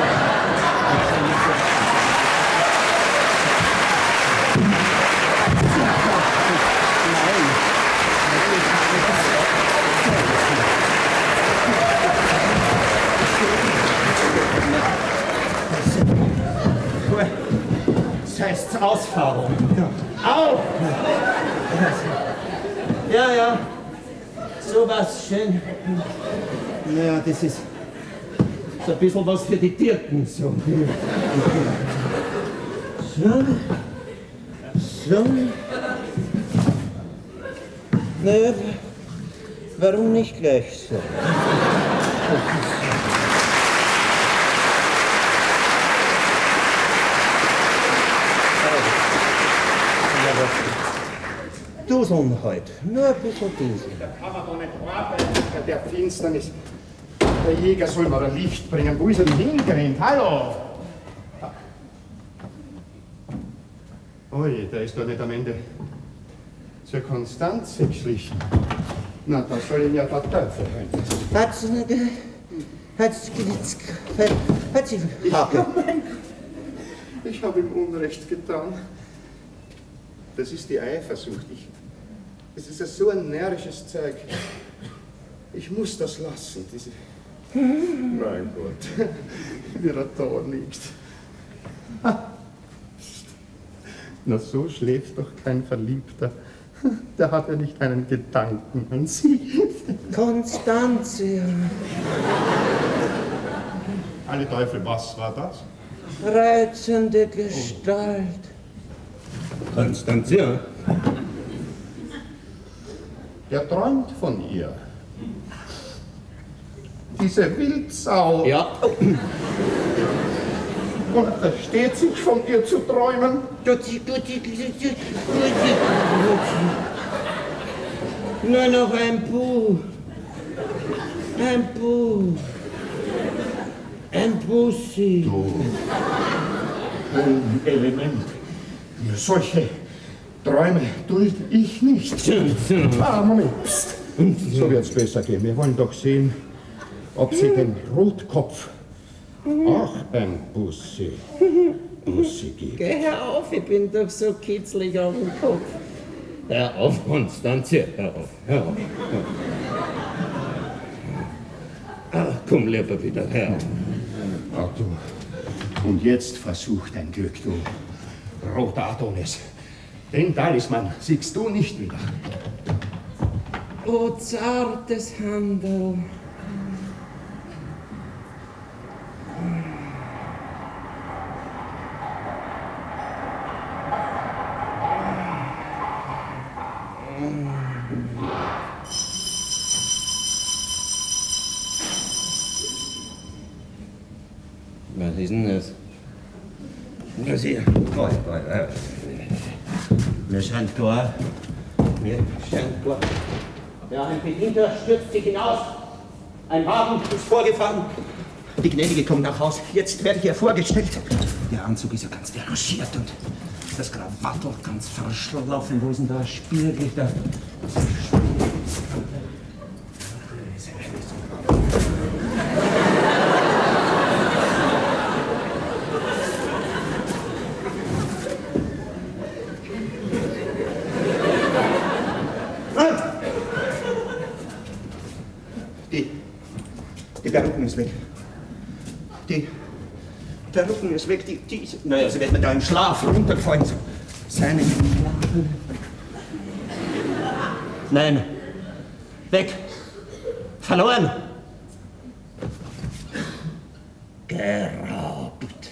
S6: Das heißt Ausfahrung. Au! Ja, ja. So was schön. Naja, das ist so ein bisschen was für die Dirken. So. So. So. Naja, warum nicht gleich so? Duseln heute, nur ein bisschen duseln.
S7: Da kann man doch nicht arbeiten bei der Finsternis. Der Jäger soll mal ein Licht bringen. Wo ist er denn hingerannt? Hallo! Ui, der ist doch nicht am Ende zur Konstanze geschlichen. Na, da soll ihn ja der Teufel rein.
S6: Hat sie nicht... Hat sie... Hat sie...
S7: Ich habe ich hab ihm Unrecht getan. Das ist die Eifersucht. Ich, es ist ja so ein närrisches Zeug. Ich muss das lassen, diese... Mein Gott, wie er da liegt. Na, so schläft doch kein Verliebter. Der hat ja nicht einen Gedanken an Sie.
S6: Konstanze.
S7: Alle Teufel, was war das?
S6: Reizende Gestalt.
S7: Konstanze. Der träumt von ihr. Diese Wildsau.
S6: Ja.
S7: Und er steht sich von ihr zu träumen.
S6: Nur noch ein Buch. Ein Buch. Ein Bussi.
S7: Du. Ein Element. Solche Träume dulde ich nicht. Ah, Moment. Psst. So wird's besser gehen. Wir wollen doch sehen, ob sie den Rotkopf auch ein Bussi, Bussi gibt.
S6: Geh, hör auf, ich bin doch so kitzlig auf dem Kopf. Hör auf, Konstanze, hör auf, hör auf. Ach, komm lieber wieder her.
S7: Ach du, und jetzt versuch dein Glück, du roter Adonis. Den Talisman siehst du nicht wieder.
S6: O zartes Handel. denn das? Na sieh, oh, oh, oh. Mir scheint klar, mir scheint klar. Ja, ein Bedienter stürzt sich hinaus. Ein Wagen ist vorgefahren. Die Gnädige kommt nach Haus. Jetzt werde ich ihr vorgestellt. Der Anzug ist ja ganz derangiert und das Krawattel ganz verschlafen. Wo ist denn da Spiegel? Da. Die, die Perücken ist weg. Die Perücken ist weg. Die, die, naja, sie wird mir da im Schlaf runtergefallen. Seine Schlafen. Nein. Weg. Verloren. Geraubt.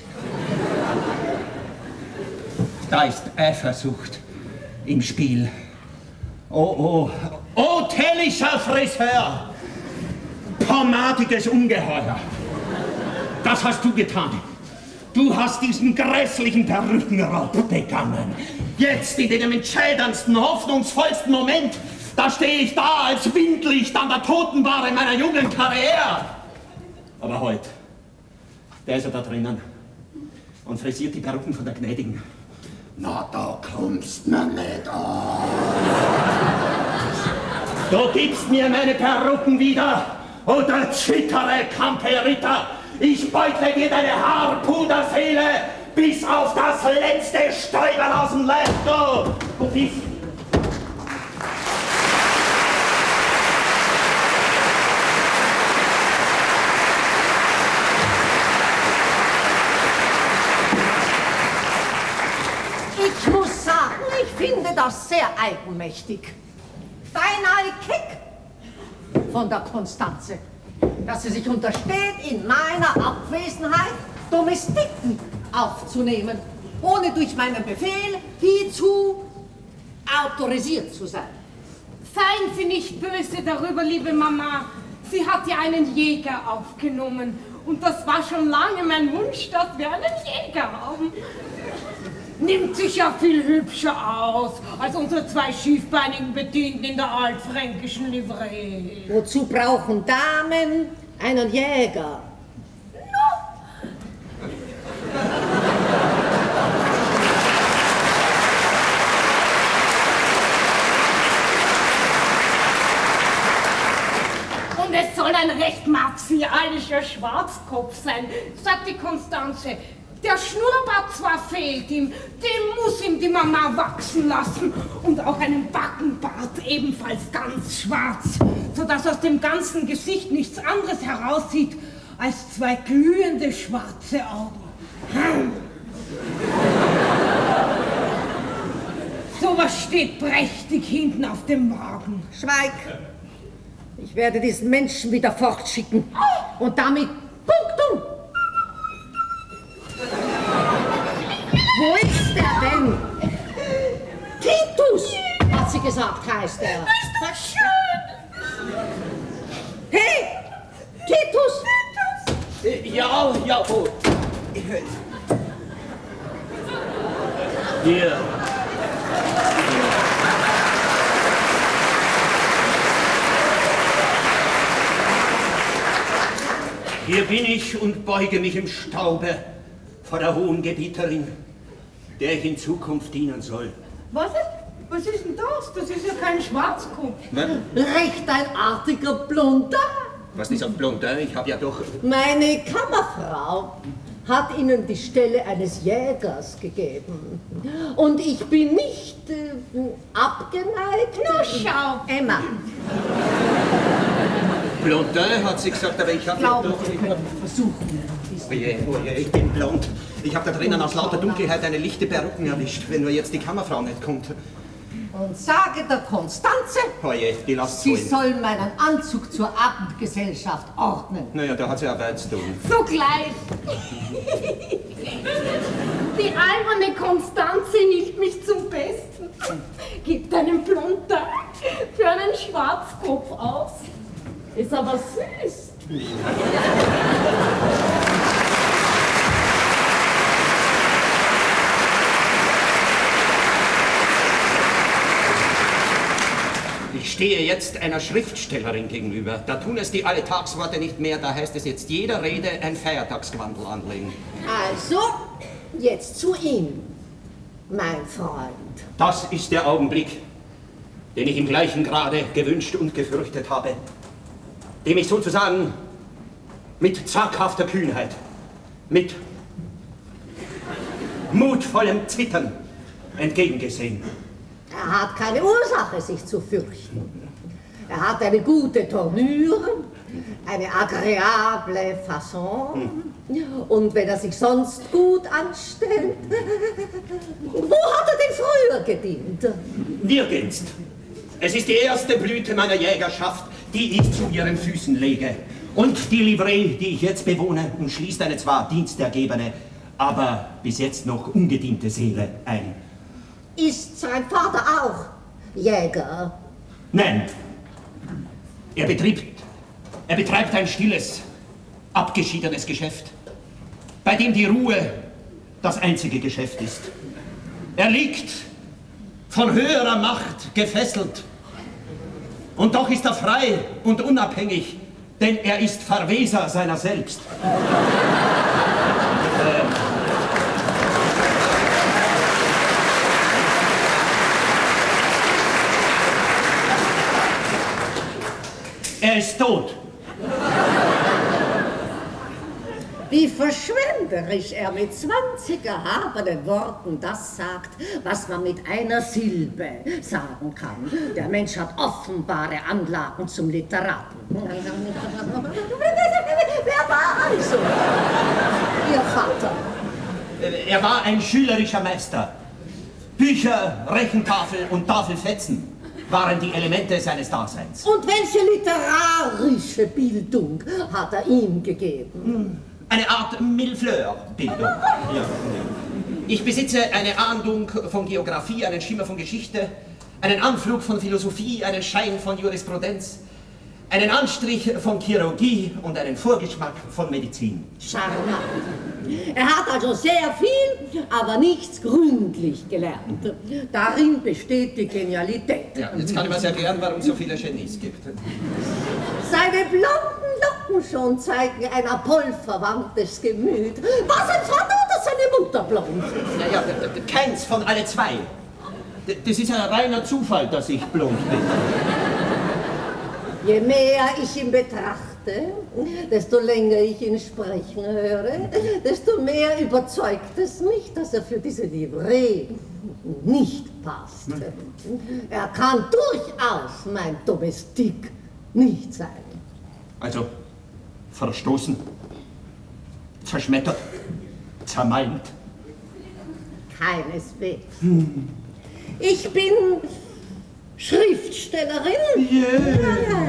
S6: Da ist Eifersucht im Spiel. Oh, oh, oh, tellischer Friseur! Pomadiges Ungeheuer! Das hast du getan. Du hast diesen grässlichen Perückenraub begangen. Jetzt, in dem entscheidendsten, hoffnungsvollsten Moment, da stehe ich da als Windlicht an der Totenbahre meiner jungen Karriere. Aber heute, der ist ja da drinnen und frisiert die Perücken von der Gnädigen. Na, da kommst du mir nicht an. Du gibst mir meine Perücken wieder, oder zittere, Camperita. Ich beutle dir deine Haarpuderseele bis auf das letzte Stäubern aus dem Leib, du! Du bist...
S5: Ich muss sagen, ich finde das sehr eigenmächtig. Beinahe keck von der Konstanze, dass sie sich untersteht, in meiner Abwesenheit Domestiken aufzunehmen, ohne durch meinen Befehl hierzu autorisiert zu sein.
S8: Seien Sie nicht böse darüber, liebe Mama. Sie hat ja einen Jäger aufgenommen. Und das war schon lange mein Wunsch, dass wir einen Jäger haben. Nimmt sich ja viel hübscher aus als unsere zwei schiefbeinigen Bedienten in der altfränkischen Livree.
S5: Wozu brauchen Damen einen Jäger?
S8: Und es soll ein recht martialischer Schwarzkopf sein, sagt die Konstanze. Der Schnurrbart zwar fehlt ihm, den muss ihm die Mama wachsen lassen. Und auch einen Backenbart ebenfalls ganz schwarz, sodass aus dem ganzen Gesicht nichts anderes heraussieht als zwei glühende schwarze Augen. Hm. So was steht prächtig hinten auf dem Wagen.
S5: Schweig! Ich werde diesen Menschen wieder fortschicken. Und damit punktum! Wo ist der denn? Titus, hat sie gesagt, heißt er.
S8: Ist das schön!
S5: Hey, Titus!
S6: Titus! Ja, ja, oh. Hier. Hier bin ich und beuge mich im Staube vor der hohen Gebieterin, der ich in Zukunft dienen soll.
S8: Was? Was ist denn das? Das ist ja kein Schwarzkopf.
S6: Was?
S5: Recht ein artiger Blonder.
S6: Was ist ein Blonder? Ich habe ja doch...
S5: Meine Kammerfrau hat Ihnen die Stelle eines Jägers gegeben. Und ich bin nicht äh, abgeneigt.
S8: Na schau.
S5: Emma.
S6: Blondin hat sie gesagt, aber ich habe ja doch...
S5: Versuchen.
S6: Oje, oje, ich bin blond. Ich habe da drinnen aus lauter Dunkelheit eine lichte Perücken erwischt, wenn nur jetzt die Kammerfrau nicht kommt.
S5: Und sage der Konstanze,
S6: Oje, die lasst
S5: sie
S6: so
S5: soll meinen Anzug zur Abendgesellschaft ordnen.
S6: Naja, da hat sie Arbeit zu tun.
S8: Sogleich. Die alberne Konstanze hielt mich zum Besten. Gibt einen Plunter für einen Schwarzkopf aus. Ist aber süß.
S6: stehe jetzt einer Schriftstellerin gegenüber. Da tun es die Alltagsworte nicht mehr, da heißt es jetzt jeder Rede ein Feiertagsgewandel anlegen.
S9: Also, jetzt zu ihm, mein Freund.
S6: Das ist der Augenblick, den ich im gleichen Grade gewünscht und gefürchtet habe, dem ich sozusagen mit zaghafter Kühnheit, mit mutvollem Zittern entgegengesehen.
S9: Er hat keine Ursache, sich zu fürchten. Er hat eine gute Tournure, eine agréable Fasson. Und wenn er sich sonst gut anstellt, wo hat er denn früher gedient?
S6: Nirgends. Es ist die erste Blüte meiner Jägerschaft, die ich zu ihren Füßen lege. Und die Livree, die ich jetzt bewohne, umschließt eine zwar dienstergebene, aber bis jetzt noch ungediente Seele ein.
S9: Ist sein Vater auch Jäger?
S6: Nein. Er betrieb, er betreibt ein stilles, abgeschiedenes Geschäft, bei dem die Ruhe das einzige Geschäft ist. Er liegt von höherer Macht gefesselt. Und doch ist er frei und unabhängig, denn er ist Verweser seiner selbst. äh, Er ist tot.
S9: Wie verschwenderisch er mit zwanzig erhabenen Worten das sagt, was man mit einer Silbe sagen kann. Der Mensch hat offenbare Anlagen zum Literaten. Wer war also Ihr Vater?
S6: Er war ein schülerischer Meister. Bücher, Rechentafel und Tafelfetzen waren die Elemente seines Daseins.
S9: Und welche literarische Bildung hat er ihm gegeben?
S6: Eine Art Millefleur-Bildung. Ja. Ich besitze eine Ahndung von Geographie, einen Schimmer von Geschichte, einen Anflug von Philosophie, einen Schein von Jurisprudenz, einen Anstrich von Chirurgie und einen Vorgeschmack von Medizin.
S9: Charmant. Er hat also sehr viel, aber nichts gründlich gelernt. Darin besteht die Genialität.
S6: Ja, jetzt kann ich mir erklären, warum es so viele Genies gibt.
S9: Seine blonden Locken schon zeigen ein apolverwandtes Gemüt. War sein Vater oder seine Mutter blond?
S6: Naja, keins von alle zwei. Das ist ein reiner Zufall, dass ich blond bin.
S9: Je mehr ich ihn betrachte, desto länger ich ihn sprechen höre, desto mehr überzeugt es mich, dass er für diese Livree nicht passt. Er kann durchaus mein Domestik nicht sein.
S6: Also, verstoßen, zerschmettert, zermalmt.
S9: Keineswegs. Ich bin Schriftstellerin.
S6: Yeah.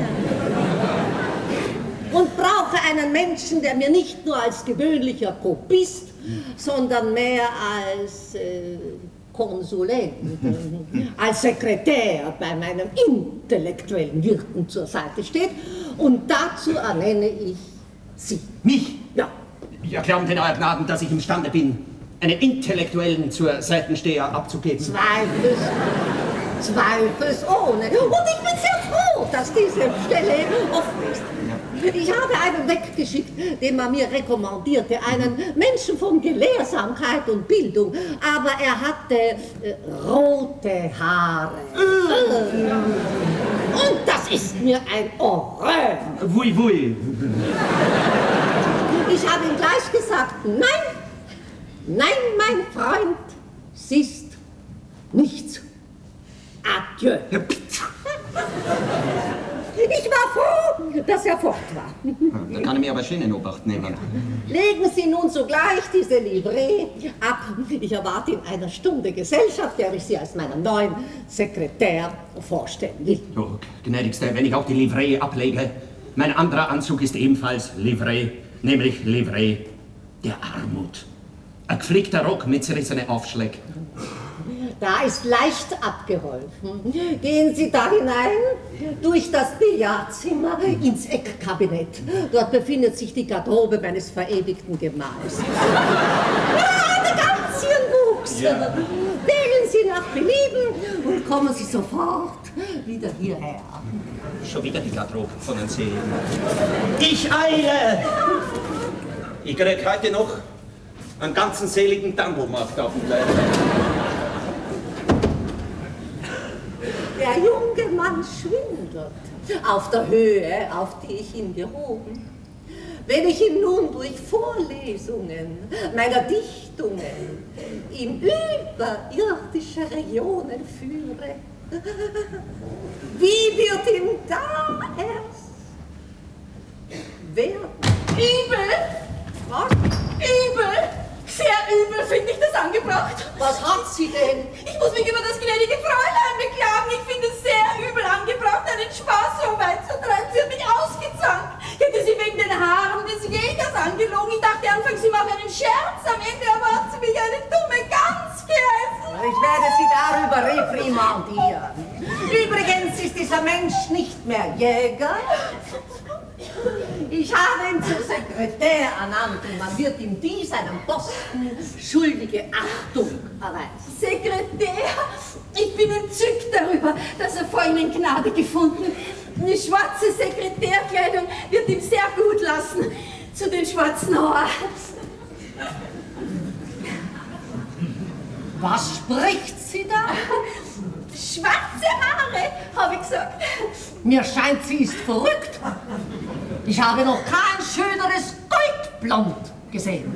S9: Und brauche einen Menschen, der mir nicht nur als gewöhnlicher Kopist, sondern mehr als äh, Konsulent, als Sekretär bei meinem intellektuellen Wirken zur Seite steht. Und dazu ernenne ich Sie.
S6: Mich?
S9: Ja.
S6: Ja, glauben denn euer Gnaden, dass ich imstande bin, einen Intellektuellen zur Seitensteher abzugeben?
S9: Zweifels, zweifelsohne. Und ich bin sehr froh, dass diese Stelle offen ist. Ich habe einen weggeschickt, den man mir rekommandierte, einen Menschen von Gelehrsamkeit und Bildung, aber er hatte äh, rote Haare. Äh. Und das ist mir ein Horreur.
S6: Vui, vui.
S9: Ich habe ihm gleich gesagt, nein, nein, mein Freund, siehst nichts. Adieu. Ich war froh, dass er fort war.
S6: Dann kann ich mir aber schön in Obacht nehmen.
S9: Legen Sie nun sogleich diese Livree ab. Ich erwarte in einer Stunde Gesellschaft, der ich Sie als meinen neuen Sekretär vorstellen will.
S6: Oh, gnädigste, wenn ich auch die Livree ablege, mein anderer Anzug ist ebenfalls Livree, nämlich Livree der Armut. Ein geflickter Rock mit zerrissenen Aufschlägen.
S9: Da ist leicht abgeholfen. Gehen Sie da hinein, durch das Billardzimmer, ins Eckkabinett. Dort befindet sich die Garderobe meines verewigten Gemahls. Ja, der ganz Wuchs. Ja. Wählen Sie nach Belieben und kommen Sie sofort wieder hierher.
S6: Schon wieder die Garderobe von den Segen. Ich eile! Ich krieg heute noch einen ganzen seligen Dandelmarkt auf dem Leib.
S9: Der junge Mann schwindelt auf der Höhe, auf die ich ihn gehoben. Wenn ich ihn nun durch Vorlesungen meiner Dichtungen in überirdische Regionen führe, wie wird ihm da erst werden?
S5: Übel!
S9: Was?
S5: Übel! Sehr übel finde ich das angebracht.
S9: Was hat sie denn?
S5: Ich muss mich über das gnädige Fräulein beklagen. Ich finde es sehr übel angebracht, einen Spaß so weit zu treiben. Sie hat mich ausgezankt. Ich hätte sie wegen den Haaren des Jägers angelogen. Ich dachte anfangs, sie mache einen Scherz. Am Ende aber hat sie mich eine dumme Gans geheißen.
S9: Ich werde Sie darüber reprimandieren. Übrigens ist dieser Mensch nicht mehr Jäger. Ich habe ihn zum Sekretär ernannt und man wird ihm dies seinem Posten schuldige Achtung erweisen.
S5: Sekretär, ich bin entzückt darüber, dass er vor Ihnen Gnade gefunden. Eine schwarze Sekretärkleidung wird ihm sehr gut lassen zu den schwarzen Haaren.
S9: Was spricht sie da?
S5: Schwarze Haare, habe ich gesagt.
S9: Mir scheint, sie ist verrückt. Ich habe noch kein schöneres Goldblond gesehen.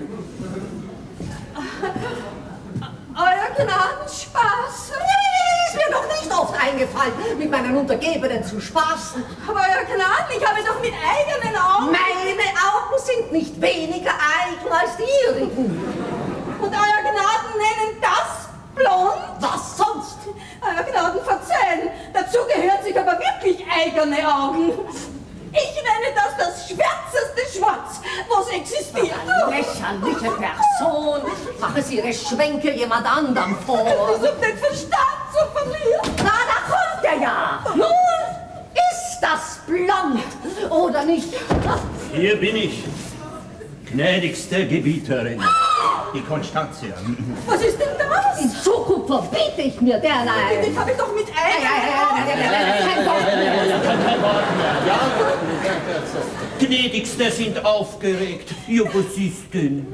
S5: Euer Gnadenspaß.
S9: Ist mir noch nicht oft eingefallen, mit meinen Untergebenen zu spaßen.
S5: Aber Euer Gnaden, ich habe doch mit eigenen Augen...
S9: Meine Augen sind nicht weniger eigen als die ihrigen.
S5: Und Euer Gnaden nennen das blond?
S9: Was sonst?
S5: Euer Gnaden verzeihen, dazu gehören sich aber wirklich eigene Augen. Ich nenne das das schwärzeste Schwarz, was existiert.
S9: Eine lächerliche Person. Machen Sie Ihre Schwänke jemand anderem vor.
S5: Es ist um den Verstand zu verlieren.
S9: Na, da kommt er ja. Nun, ist das blond oder nicht?
S6: Hier bin ich, gnädigste Gebieterin, die Konstantia.
S5: Was ist denn das?
S9: In Zukunft verbiete ich mir derlei.
S5: Das habe ich doch mit eigenen
S9: Kein Wort mehr.
S6: Kein Wort mehr, ja? Gnädigste sind aufgeregt. Ja, was ist denn?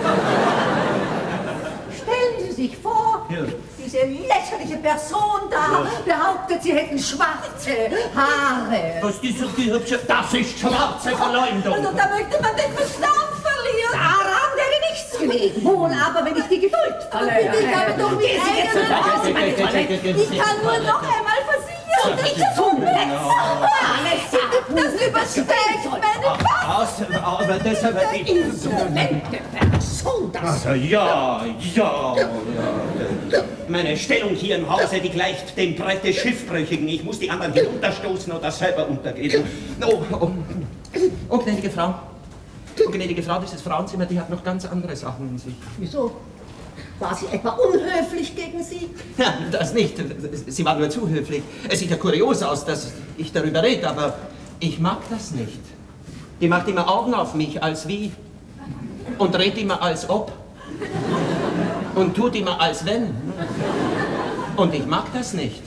S9: Stellen Sie sich vor,
S6: Ja.
S9: diese lächerliche Person da behauptet, Sie hätten schwarze Haare.
S6: Was diese Gehübsche? Das ist schwarze Verleumdung.
S5: Also da möchte man den Verstand verlieren.
S9: Daran wäre nichts gelegen. Wohl aber, wenn ich die Geduld verliere.
S5: Ich habe doch mit
S9: Gehen Sie jetzt
S5: eigenen
S9: raus in meine Toilette.
S5: Ich kann nur noch einmal versichern.
S9: Ich zum letzten
S5: Das übersteigt meine Fassung.
S6: Aus, aber deshalb...
S9: insolente Person, das...
S6: Also, ja, ja, ja. Meine Stellung hier im Hause, die gleicht dem Brett des Schiffbrüchigen. Ich muss die anderen hinunterstoßen oder selber untergehen. Oh, oh, oh, gnädige Frau. Oh, gnädige Frau, dieses Frauenzimmer, die hat noch ganz andere Sachen in sich.
S9: Wieso? War sie etwa unhöflich gegen Sie?
S6: Ja, das nicht. Sie war nur zu höflich. Es sieht ja kurios aus, dass ich darüber rede, aber ich mag das nicht. Die macht immer Augen auf mich, als wie. Und redet immer als ob. Und tut immer als wenn. Und ich mag das nicht.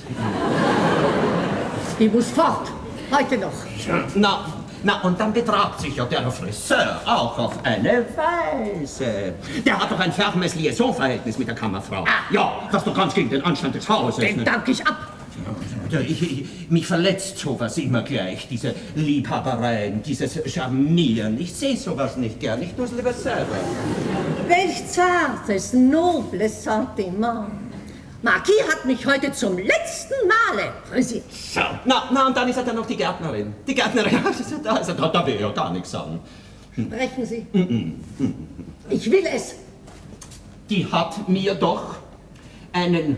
S9: Die muss fort. Heute noch.
S6: Na, na, und dann betragt sich ja der Friseur auch auf eine Weise. Der hat doch ein fermes Liaisonverhältnis mit der Kammerfrau.
S9: Ah.
S6: Ja, das doch ganz gegen den Anstand des Hauses.
S9: Den
S6: ne?
S9: danke ich ab.
S6: Ja, ich, ich, mich verletzt sowas immer gleich, diese Liebhabereien, dieses Charmieren. Ich sehe sowas nicht gern, ich tue es lieber selber.
S9: Welch zartes, nobles Sentiment. Marquis hat mich heute zum letzten Male frisiert.
S6: So, na, na, und dann ist er dann noch die Gärtnerin. Die Gärtnerin, also, da, da will ich ja gar nichts sagen.
S9: Sprechen Sie. Ich will es.
S6: Die hat mir doch einen...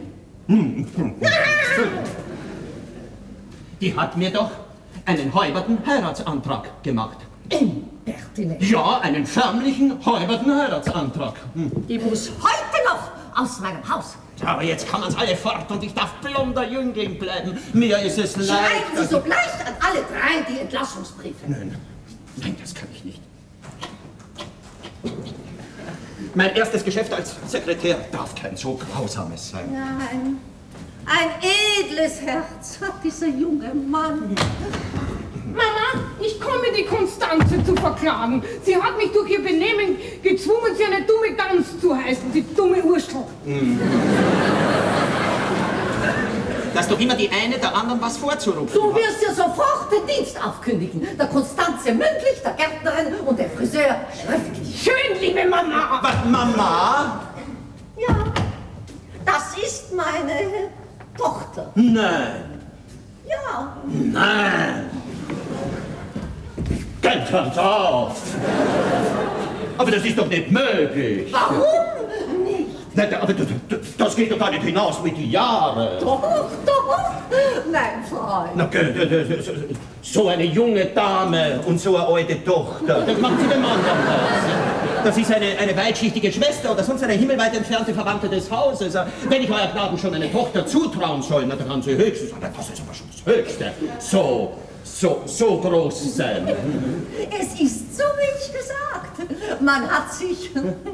S6: Die hat mir doch einen häuberten Heiratsantrag gemacht.
S9: Impertinent.
S6: Ja, einen förmlichen häuberten Heiratsantrag. Hm.
S9: Die muss heute noch aus meinem Haus.
S6: Aber jetzt kann man's alle fort und ich darf blonder Jüngling bleiben. Mir ist es leid.
S9: Schreiben Sie sogleich an alle drei die Entlassungsbriefe.
S6: Nein, nein, das kann ich nicht. Mein erstes Geschäft als Sekretär darf kein so grausames sein.
S9: Nein, Ein edles Herz hat dieser junge Mann.
S8: Mama, ich komme die Konstanze zu verklagen. Sie hat mich durch ihr Benehmen gezwungen, sie eine dumme Gans zu heißen, die dumme Urstel.
S6: Mm. Das ist doch immer die eine der anderen was vorzurufen.
S9: Du wirst ja sofort den Dienst aufkündigen. Der Konstanze mündlich, der Gärtnerin und der Friseur schriftlich.
S8: Schön, liebe Mama.
S6: Was, Mama?
S9: Ja, das ist meine Tochter.
S6: Nein.
S9: Ja.
S6: Nein. Ganz ganz auf. Aber das ist doch nicht möglich.
S9: Warum nicht?
S6: Nein, aber das, das geht doch gar nicht hinaus mit den Jahren.
S9: Doch, doch. Nein, Freund.
S6: Na, so eine junge Dame und so eine alte Tochter. Das macht sie dem Mann dann was. Das ist eine, eine weitschichtige Schwester oder sonst eine himmelweit entfernte Verwandte des Hauses. Wenn ich euer Gnaden schon eine Tochter zutrauen soll, na, dann kann sie höchstens, das ist aber schon das Höchste, so, so, so groß sein.
S9: Es ist so, wie ich gesagt. Man hat sich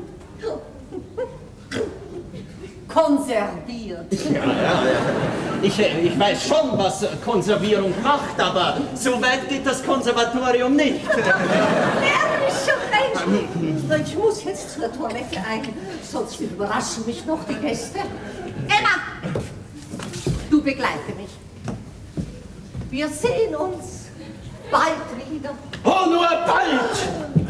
S9: konserviert.
S6: Ja, ja, ja. Ich, ich weiß schon, was Konservierung macht, aber so weit geht das Konservatorium nicht.
S9: Ehrlicher Mensch! Ich muss jetzt zur Toilette ein, sonst überraschen mich noch die Gäste. Emma! Du begleite mich. Wir sehen uns bald wieder.
S6: Oh, nur bald!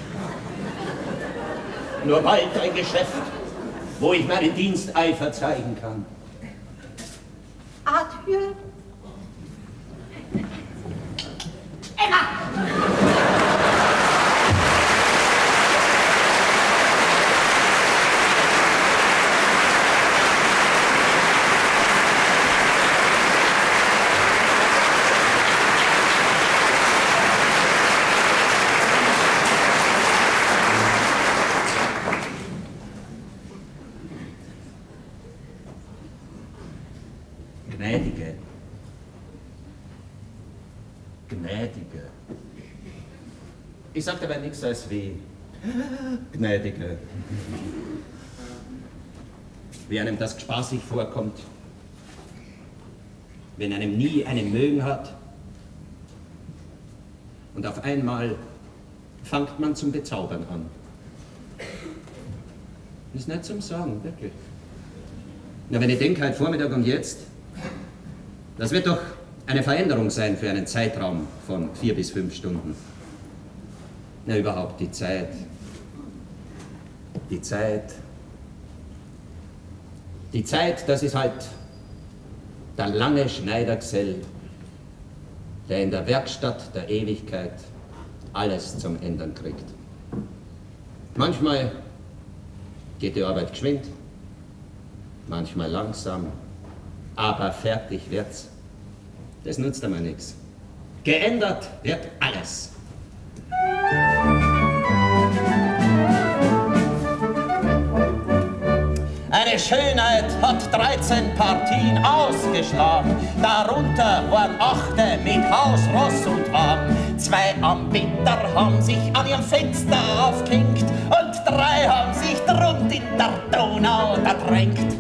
S6: Nur bald ein Geschäft, wo ich meinen Diensteifer zeigen kann.
S9: Adieu. Emma!
S6: Gnädige. Gnädige. Ich sag dabei nichts als wie Gnädige. Wie einem das spaßig vorkommt, wenn einem nie eine Mögen hat und auf einmal fängt man zum Bezaubern an. Das ist nicht zum Sagen, wirklich. Na, wenn ich denke, heute Vormittag und jetzt, das wird doch eine Veränderung sein für einen Zeitraum von vier bis fünf Stunden. Na, überhaupt die Zeit. Die Zeit. Die Zeit, das ist halt der lange Schneidergesell, der in der Werkstatt der Ewigkeit alles zum Ändern kriegt. Manchmal geht die Arbeit geschwind, manchmal langsam, aber fertig wird's. Das nutzt einmal nichts. Geändert wird alles. Eine Schönheit hat dreizehn Partien ausgeschlagen, darunter waren achte mit Haus, Ross und Wagen. Zwei Anbieter haben sich an ihrem Fenster aufgehängt und drei haben sich drunten in der Donau ertränkt.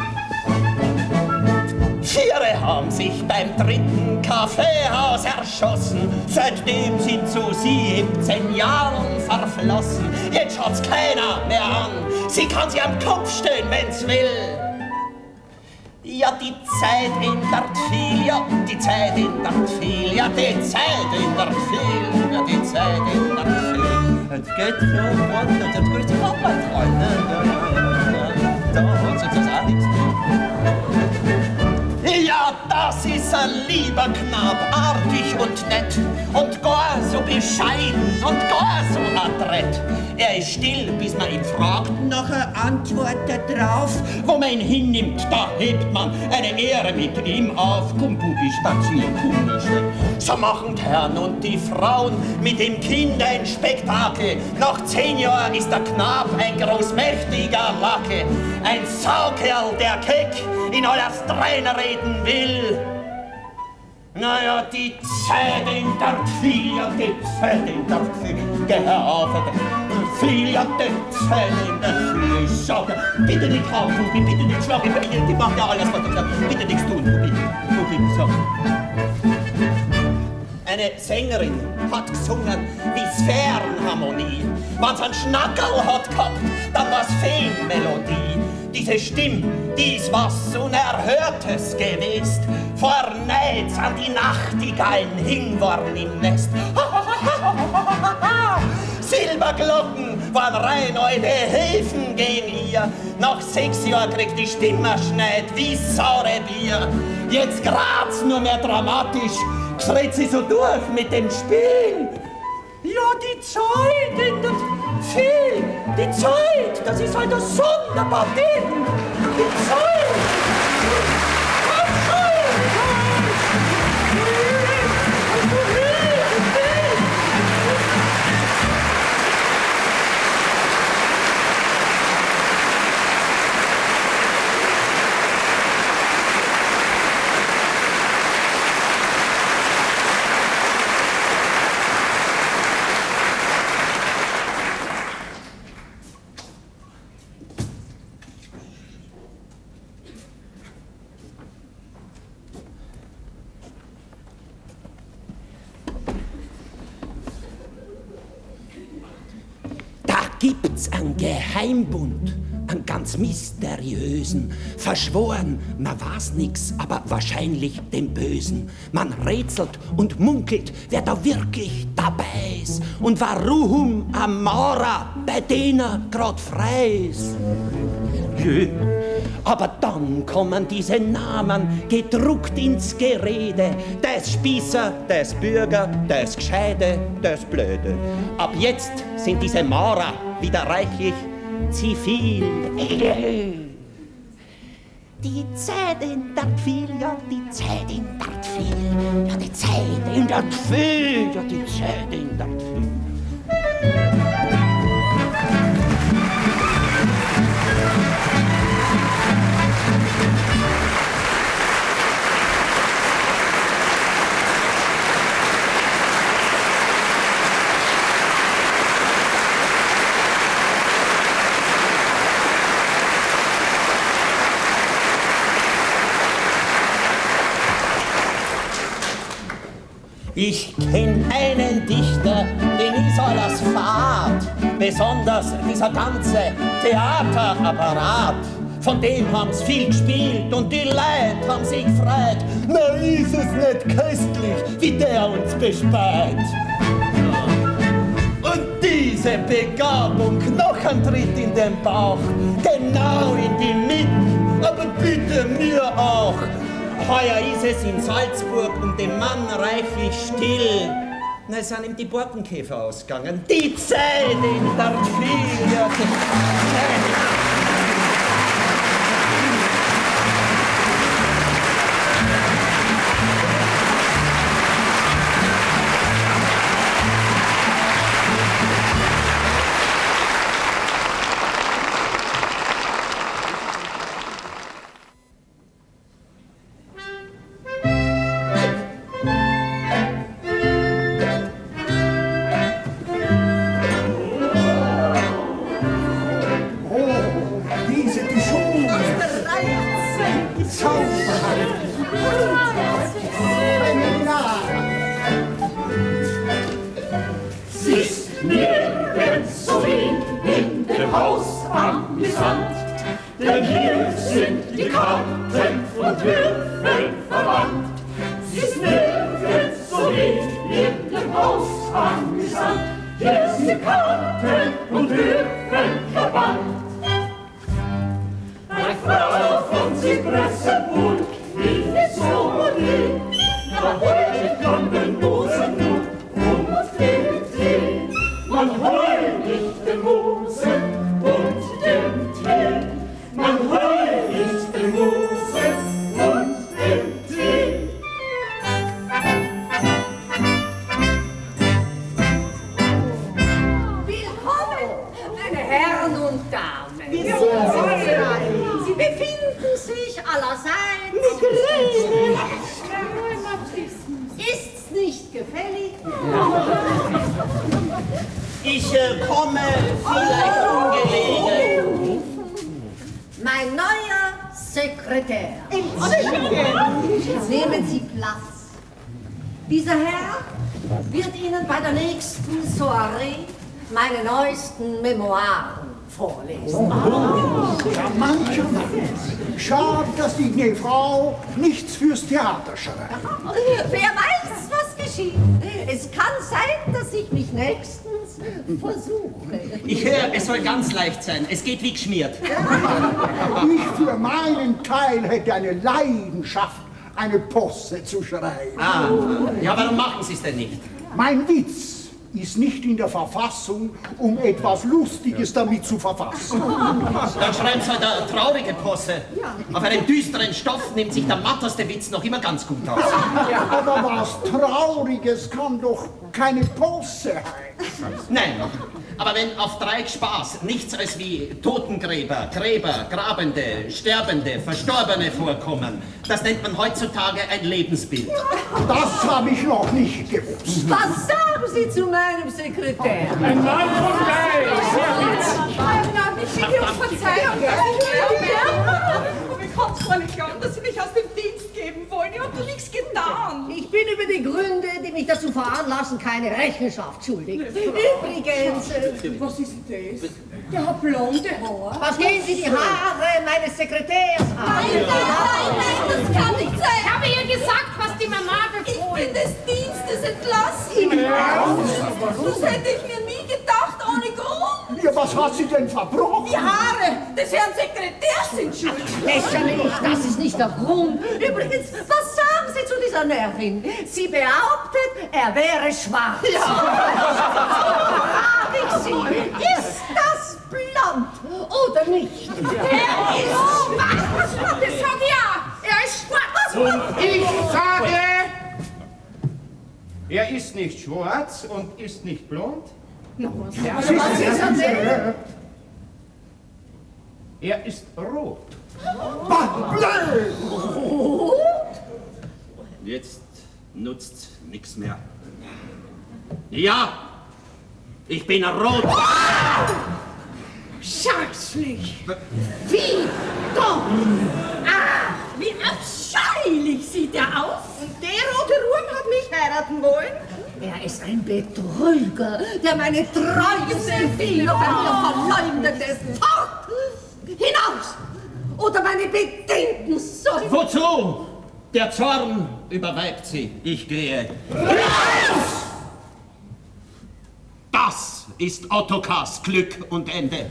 S6: Viere haben sich beim dritten Kaffeehaus erschossen, seitdem sind so siebzehn Jahren verflossen. Jetzt schaut's keiner mehr an, sie kann sich am Kopf stehen, wenn's will. Ja, die Zeit ändert viel, ja, die Zeit ändert viel, ja, die Zeit ändert viel, ja, die Zeit ändert viel. Es geht für uns, und jetzt grüßt Papa, Freunde. Da hat sich das auch nichts mehr. Ja, das ist ein lieber Knab, artig und nett und gar so bescheiden und gar so adrett. Er ist still, bis man ihn fragt, nachher antwortet er drauf. Wo man ihn hinnimmt, da hebt man eine Ehre mit ihm auf. Komm, Bubi, spazieren, komm nur schnell. So machen die Herren und die Frauen mit dem Kind ein Spektakel. Nach zehn Jahren ist der Knab ein großmächtiger Lacke. Ein Saukerl, der keck in alles dreinreden will. Naja, die Zeit ändert viel, ja, die Zeit ändert viel. Geh auf, fliehen die Zähne in der Füße. Sag, bitte nicht hauen, Bubi, bitte nicht schlagen, die macht ja alles, was du sagst. Bitte nichts tun, Bubi. Bubi, sag. Eine Sängerin hat gesungen wie Sphärenharmonie. Wenn's einen Schnackerl hat gehabt, dann war's Feenmelodie. Diese Stimme, die ist was Unerhörtes gewesen. Vorneits an die Nachtigallen hing worden im Nest. Silberglocken waren rein eure Häfen gegen ihr. Nach sechs Jahren kriegt die Stimme schneit wie saure Bier. Jetzt grad's nur mehr dramatisch, schreit sie so durch mit dem Spiel. Ja, die Zeit ändert viel. Die Zeit, das ist halt ein sonderbar Ding. Die Zeit. Die Zeit. Gibt's einen Geheimbund, einen ganz mysteriösen, verschworen, man weiß nix, aber wahrscheinlich den Bösen. Man rätselt und munkelt, wer da wirklich dabei ist und warum Amora bei denen grad frei ist. Jö. Aber dann kommen diese Namen gedruckt ins Gerede. Das Spießer, das Bürger, das Gescheide, das Blöde. Ab jetzt sind diese Maurer wieder reichlich zivil. Die Zeit ändert viel, ja, die Zeit ändert viel. Ja, die Zeit ändert viel, ja, die Zeit ändert viel. Ich kenn einen Dichter, den ist alles fad, besonders dieser ganze Theaterapparat. Von dem haben's viel gespielt und die Leute haben sich gefreut. Na, ist es nicht köstlich, wie der uns bespeit. Und diese Begabung, noch ein Tritt in den Bauch, genau in die Mitte, aber bitte mir auch. Heuer ist es in Salzburg um den Mann reichlich still. Na, es sind ihm die Borkenkäfer ausgegangen. Die Zeit in der viel. Ja, Ich äh, komme vielleicht ungelegen.
S9: Mein neuer Sekretär. Nehmen Sie Platz. Dieser Herr wird Ihnen bei der nächsten Soiree meine neuesten Memoiren vorlesen.
S10: Charmant, charmant. Schade, dass die gnädige Frau nichts fürs Theater schreibt.
S9: Wer weiß, was geschieht. Es kann sein, dass ich mich nächstens versuche.
S6: Ich höre, es soll ganz leicht sein. Es geht wie geschmiert.
S10: Ich für meinen Teil hätte eine Leidenschaft, eine Posse zu schreiben.
S6: Ah, ja, warum machen Sie es denn nicht?
S10: Mein Witz ist nicht in der Verfassung, um etwas Lustiges damit zu verfassen.
S6: Dann schreiben Sie halt eine traurige Posse. Auf einem düsteren Stoff nimmt sich der matteste Witz noch immer ganz gut aus.
S10: Aber was Trauriges kann doch keine Posse heißen.
S6: Nein, aber wenn auf Dreieck Spaß nichts als wie Totengräber, Gräber, Grabende, Sterbende, Verstorbene vorkommen, das nennt man heutzutage ein Lebensbild.
S10: Das habe ich noch nicht gewusst.
S9: Was sagen Sie zu meinem Sekretär?
S4: Ein Mann von Geist!
S3: Ich bitte um Verzeihung. Aber ich kann es gar nicht glauben, dass Sie mich aus dem Dienst geben wollen. Ich habe doch nichts getan.
S9: Ich bin über die Gründe, die mich dazu veranlassen, keine Rechenschaft schuldig. Übrigens, äh,
S3: Was ist denn das? Der hat blonde Haare.
S9: was gehen Sie die Haare meines Sekretärs an?
S5: Nein, nein, nein, nein, das kann nicht sein.
S8: Ich habe ihr gesagt, was die Mama
S5: Ich
S8: befohlen.
S5: bin des Dienstes entlassen. Das hätte ich mir nie gedacht, ohne Grund.
S10: Ja, was hat sie denn verbrochen?
S3: Die Haare des Herrn Sekretärs sind schuld.
S9: Lächerlich, das ist nicht der Grund. Übrigens, was sagen Sie zu dieser Närrin? Sie behauptet, er wäre schwarz. Ja. Frage ich Sie, ist das blond oder nicht?
S8: Er ist schwarz. Das sag ich ja. Er ist schwarz.
S7: Und ich sage, er ist nicht schwarz und ist nicht blond.
S9: Was ist er denn?
S7: Er ist rot.
S6: Jetzt nutzt nichts mehr. Ja, ich bin rot.
S3: Scheußlich.
S9: Wie dumm!
S3: Ah, wie abscheulich sieht er aus. Und der rote Ruhm hat mich heiraten wollen.
S9: Er ist ein Betrüger, der meine treueste Fehler bei mir verleumdet ist. Fort! Hinaus! Oder meine Bedienten sollen...
S6: Wozu? Der Zorn überweibt sie. Ich gehe. Das ist Ottokars Glück und Ende.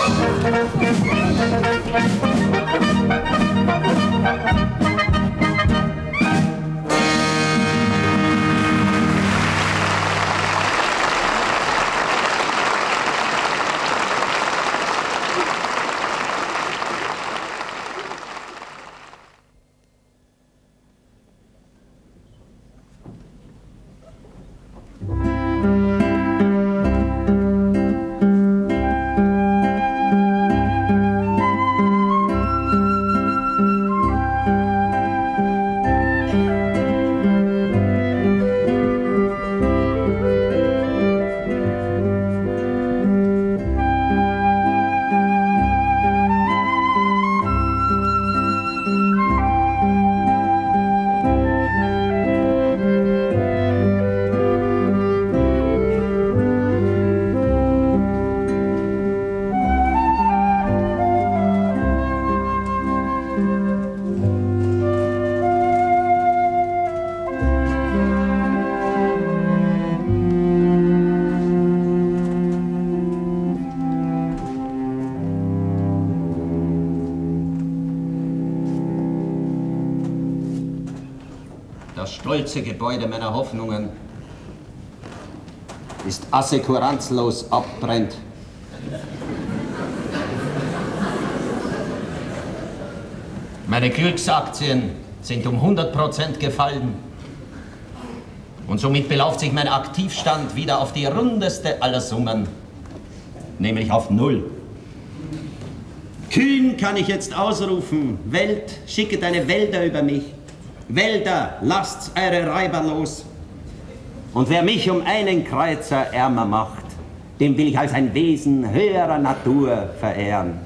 S6: Das stolze Gebäude meiner Hoffnungen ist assekuranzlos abbrennt. Meine Glücksaktien sind um hundert Prozent gefallen. Und somit belauft sich mein Aktivstand wieder auf die rundeste aller Summen, nämlich auf Null. Kühn kann ich jetzt ausrufen: Welt, schicket eine Wälder über mich. Wälder, lasst eure Reiber los. Und wer mich um einen Kreuzer ärmer macht, dem will ich als ein Wesen höherer Natur verehren.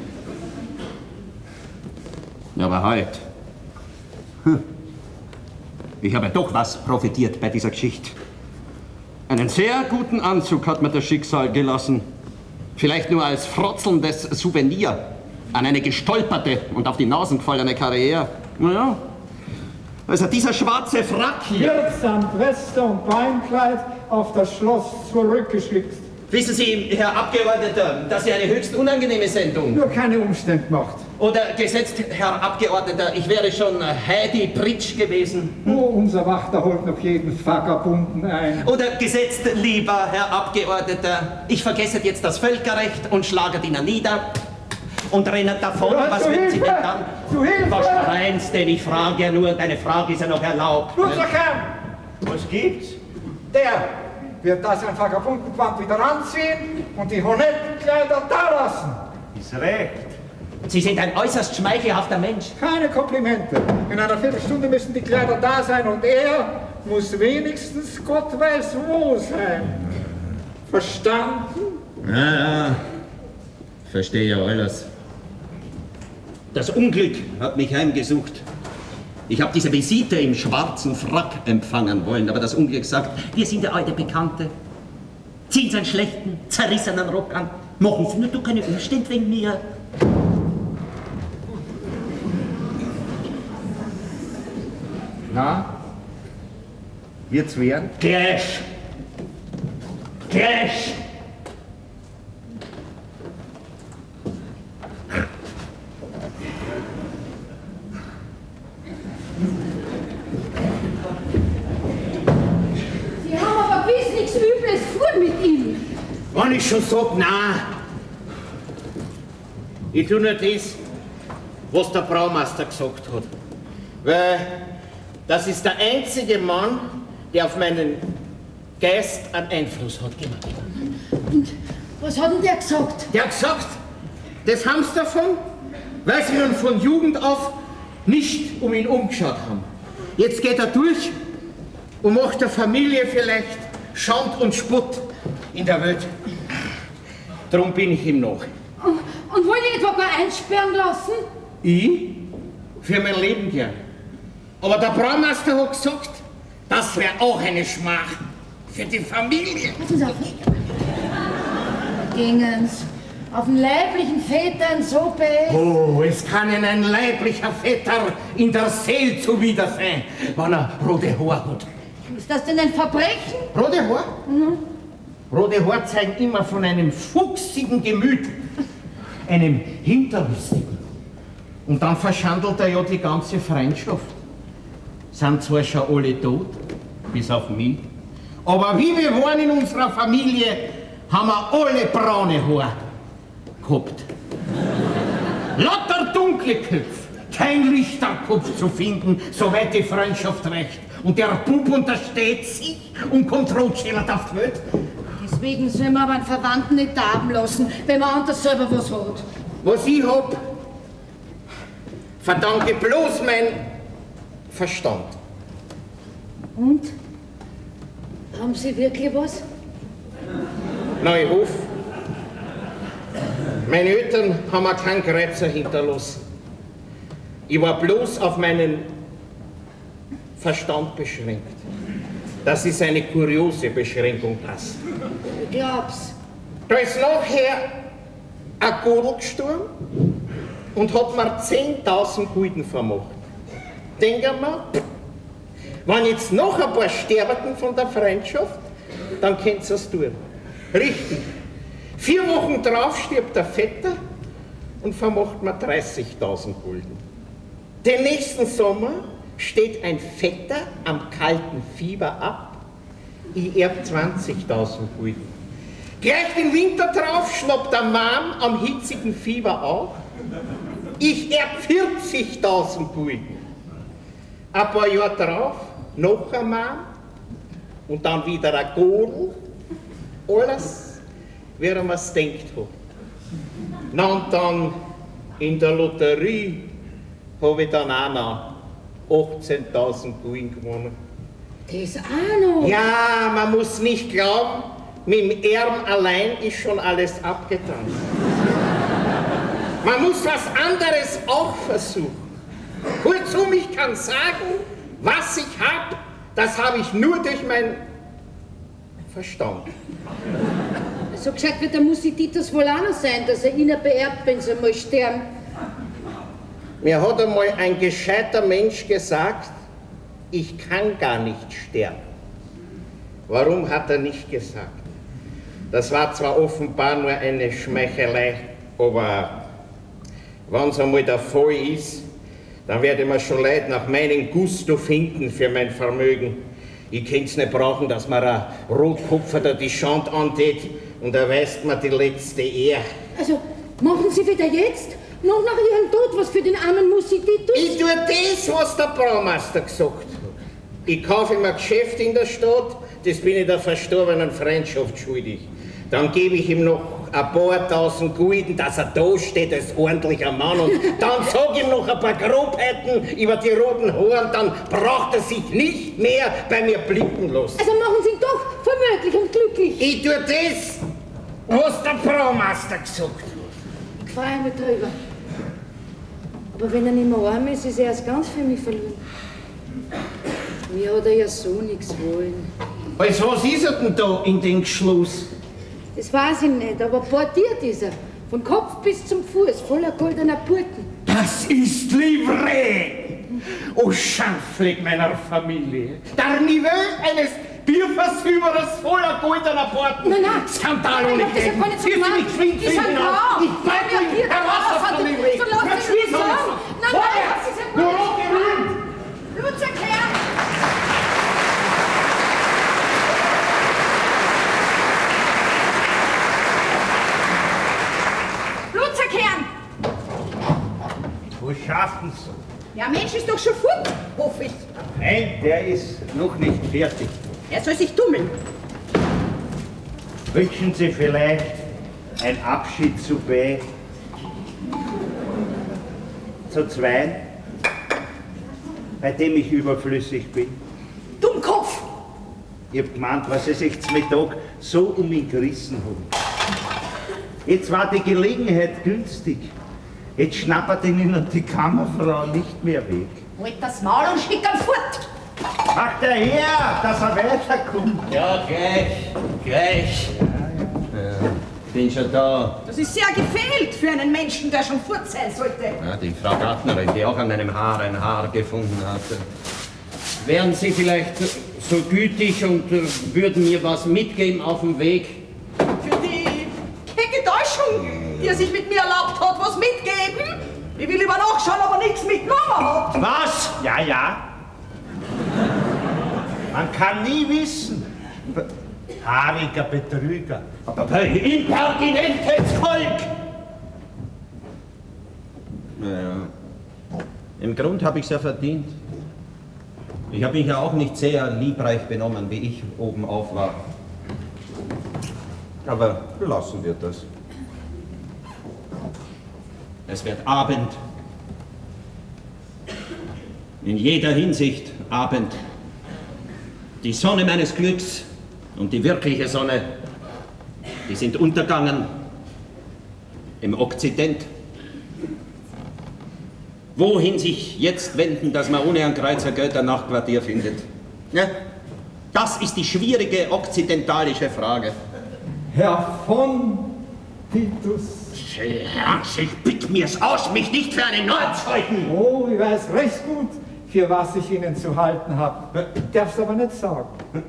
S6: Aber halt. Hm. Ich habe doch was profitiert bei dieser Geschichte. Einen sehr guten Anzug hat mir das Schicksal gelassen. Vielleicht nur als frotzelndes Souvenir an eine gestolperte und auf die Nasen gefallene Karriere. Naja, also dieser schwarze Frack hier.
S11: Wirksam Weste und Beinkleid auf das Schloss zurückgeschickt.
S6: Wissen Sie, Herr Abgeordneter, dass Sie eine höchst unangenehme Sendung...
S11: Nur keine Umstände macht.
S6: Oder gesetzt, Herr Abgeordneter, ich wäre schon Heidi Pritsch gewesen.
S11: Hm? Oh, unser Wachter holt noch jeden Vagabunden ein.
S6: Oder gesetzt, lieber Herr Abgeordneter, ich vergesse jetzt das Völkerrecht und schlage ihn nieder und renne davon.
S11: Ja,
S6: was werden Sie denn dann?
S11: Zu Hilfe!
S6: Was schreien's denn? Ich frage ja nur, deine Frage ist ja noch erlaubt.
S11: Blutzerkern!
S2: Was gibt's?
S11: Der wird da sein Vagabundenquant wieder anziehen und die Honettenkleider da lassen.
S2: Ist recht.
S6: Sie sind ein äußerst schmeichelhafter Mensch.
S11: Keine Komplimente. In einer Viertelstunde müssen die Kleider da sein und er muss wenigstens Gott weiß wo sein. Verstanden?
S6: Ja, ja. Verstehe ja alles. Das Unglück hat mich heimgesucht. Ich habe diese Visite im schwarzen Frack empfangen wollen, aber das Unglück sagt, wir sind ja alte Bekannte. Ziehen Sie einen schlechten, zerrissenen Rock an. Machen Sie nur doch keine Umstände wegen mir.
S2: Na? Wird's werden?
S6: Gleich! Gleich!
S5: Sie haben aber gewiss nichts Übles vor mit ihm.
S2: Wenn ich schon sag, nein. Ich tu nur das, was der Braumeister gesagt hat. Weil das ist der einzige Mann, der auf meinen Geist einen Einfluss hat gemacht.
S8: Und was hat denn der gesagt?
S2: Der hat gesagt, das haben sie davon, weil sie nun von Jugend auf nicht um ihn umgeschaut haben. Jetzt geht er durch und macht der Familie vielleicht Schand und Spott in der Welt. Darum bin ich ihm nach.
S8: Und, und wollen die etwa gar einsperren lassen?
S2: Ich? Für mein Leben gern. Aber der Braumeister hat gesagt, das wäre auch eine Schmach für die Familie.
S8: Passen Sie auf. Gingen's. Auf den leiblichen Vätern so bei.
S2: Oh, es kann Ihnen ein leiblicher Vetter in der Seele zuwider sein, wenn er rote Haare hat.
S8: Ist das denn ein Verbrechen?
S2: Rote Haare?
S8: Mhm.
S2: Rote Haare zeigen immer von einem fuchsigen Gemüt, einem Hinterlistigen. Und dann verschandelt er ja die ganze Freundschaft. Sind zwar schon alle tot, bis auf mich, aber wie wir waren in unserer Familie, haben wir alle braune Haare gehabt. Lauter dunkle Köpfe, kein Lichterkopf zu finden, soweit die Freundschaft reicht. Und der Bub untersteht sich und kommt rotschellert auf die Welt.
S8: Deswegen soll man aber einen Verwandten nicht darben lassen, wenn man anders selber was hat.
S2: Was ich hab, verdanke bloß mein Verstand.
S8: Und? Haben Sie wirklich was?
S2: Na, ich hoffe. Meine Eltern haben mir keinen Kreuzer hinterlassen. Ich war bloß auf meinen Verstand beschränkt. Das ist eine kuriose Beschränkung, das.
S8: Ich glaub's.
S2: Da ist nachher ein Godel gestorben und hat mir zehntausend Gulden vermacht. Denken wir, wenn jetzt noch ein paar sterben von der Freundschaft, dann könnt ihr es tun. Richtig. Vier Wochen drauf stirbt der Vetter und vermacht mir dreißigtausend Gulden. Den nächsten Sommer steht ein Vetter am kalten Fieber ab. Ich erb zwanzigtausend Gulden. Gleich den Winter drauf schnappt der Mann am hitzigen Fieber auf. Ich erb vierzigtausend Gulden. Ein paar Jahre drauf noch ein Mann und dann wieder ein Godel. Alles, wie er mir's denkt hat. Na und dann in der Lotterie habe ich dann auch noch achtzehntausend Gulden gewonnen.
S8: Das auch noch?
S2: Ja, man muss nicht glauben,
S12: mit dem Erm allein ist schon alles abgetan. Man muss was anderes auch versuchen. Kurzum, ich kann sagen, was ich habe, das habe ich nur durch mein Verstand.
S8: So gescheit wird der Musititus wohl auch noch sein, dass er ihnen beerbt, wenn sie einmal sterben.
S12: Mir hat einmal ein gescheiter Mensch gesagt, ich kann gar nicht sterben. Warum hat er nicht gesagt? Das war zwar offenbar nur eine Schmeichelei, aber wenn es einmal der Fall ist, dann werde man schon Leute nach meinem Gusto finden für mein Vermögen. Ich könnte es nicht brauchen, dass man ein Rotkopfer da die Schand antät und erweist mir die letzte Ehre.
S8: Also, machen Sie wieder jetzt, noch nach Ihrem Tod, was für den armen Musititus?
S12: Ich tue das, was der Braumeister gesagt hat. Ich kaufe ihm ein Geschäft in der Stadt, das bin ich der verstorbenen Freundschaft schuldig. Dann gebe ich ihm noch ein paar tausend Gulden, dass er da steht als ordentlicher Mann, und dann sage ich ihm noch ein paar Grobheiten über die roten Haare, dann braucht er sich nicht mehr bei mir blicken lassen.
S8: Also machen Sie ihn doch vermöglich und glücklich.
S12: Ich tue das, was der Braumeister gesagt hat.
S8: Ich freue mich drüber. Aber wenn er nicht mehr arm ist, ist er erst ganz für mich verloren. Mir hat er ja so nichts wollen.
S12: Also was ist er denn da in den Schluss?
S8: Das weiß ich nicht, aber portiert ist er. Von Kopf bis zum Fuß, voller goldener Burten.
S12: Das ist Livret! O Schandfleck meiner Familie! Der Niveau eines Bierversüberers voller goldener Porten!
S8: Nein, nein!
S12: Skandal ohne
S8: Das ist ja gar nicht so
S12: gemeint!
S8: gemeint!
S12: Sie sind
S8: Das ist ein Traum!
S12: Ich zeig Ihnen heraus aus dem Livret!
S8: So lass mich nicht sagen! Nein, nein, das ist ja gar nicht gemeint! Blutserklärung! Blutserkehren!
S2: Wo schaffen Sie?
S3: Ja, Mensch ist doch schon fort, hoffe ich.
S2: Nein, der ist noch nicht fertig.
S3: Er soll sich tummeln.
S2: Wünschen Sie vielleicht ein Abschied zu B? Zu zwei, bei dem ich überflüssig bin?
S3: Dummkopf!
S2: Ich hab gemeint, was Sie sich zum Mittag so um ihn gerissen haben. Jetzt war die Gelegenheit günstig. Jetzt schnappert Ihnen die Kammerfrau nicht mehr weg.
S3: Halt das Maul und schick ihn fort!
S2: Macht er her, dass er weiterkommt.
S6: Ja, gleich, gleich. Ja, bin schon da.
S3: Das ist sehr gefehlt für einen Menschen, der schon fort sein sollte.
S6: Ja, die Frau Gärtnerin, die auch an meinem Haar ein Haar gefunden hat. Wären Sie vielleicht so gütig und äh, würden mir was mitgeben auf dem Weg?
S3: Für die kecke Täuschung, die er sich mit mir erlaubt hat, was mitgeben? Ich will lieber nachschauen, ob er nichts mitgenommen hat.
S2: Was? Ja, ja. Man kann nie wissen. Haariger Betrüger.
S12: Aber impertinentes Volk!
S6: Naja, im Grund habe ich es ja verdient. Ich habe mich ja auch nicht sehr liebreich benommen, wie ich oben auf war. Aber lassen wir das. Es wird Abend. In jeder Hinsicht Abend. Die Sonne meines Glücks und die wirkliche Sonne, die sind untergangen im Okzident. Wohin sich jetzt wenden, dass man ohne ein Kreuzer Geld ein Nachtquartier findet? Ja, das ist die schwierige okzidentalische Frage.
S11: Herr von Titus.
S12: Herr, ich bitte mir's aus, mich nicht für einen Nord zu halten.
S11: Oh, ich weiß recht gut, für was ich Ihnen zu halten habe. Ich darf es aber nicht sagen.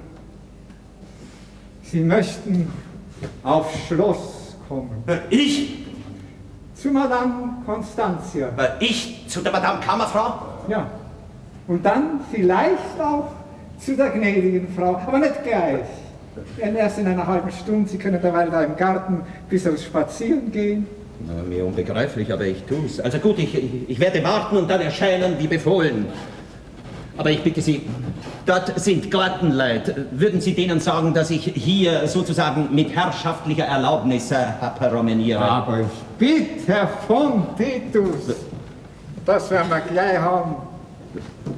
S11: Sie möchten aufs Schloss kommen.
S6: Ich?
S11: Zu Madame Constantia.
S6: Ich zu der Madame Kammerfrau?
S11: Ja. Und dann vielleicht auch zu der gnädigen Frau, aber nicht gleich. Denn erst in einer halben Stunde, Sie können derweil da im Garten bis aufs Spazieren gehen.
S6: Na, mir unbegreiflich, aber ich tu's. Also gut, ich, ich, ich werde warten und dann erscheinen wie befohlen. Aber ich bitte Sie, dort sind Gartenleut. Würden Sie denen sagen, dass ich hier sozusagen mit herrschaftlicher Erlaubnis äh, promeniere?
S11: Aber ich bitte, Herr von Titus, das werden wir gleich haben.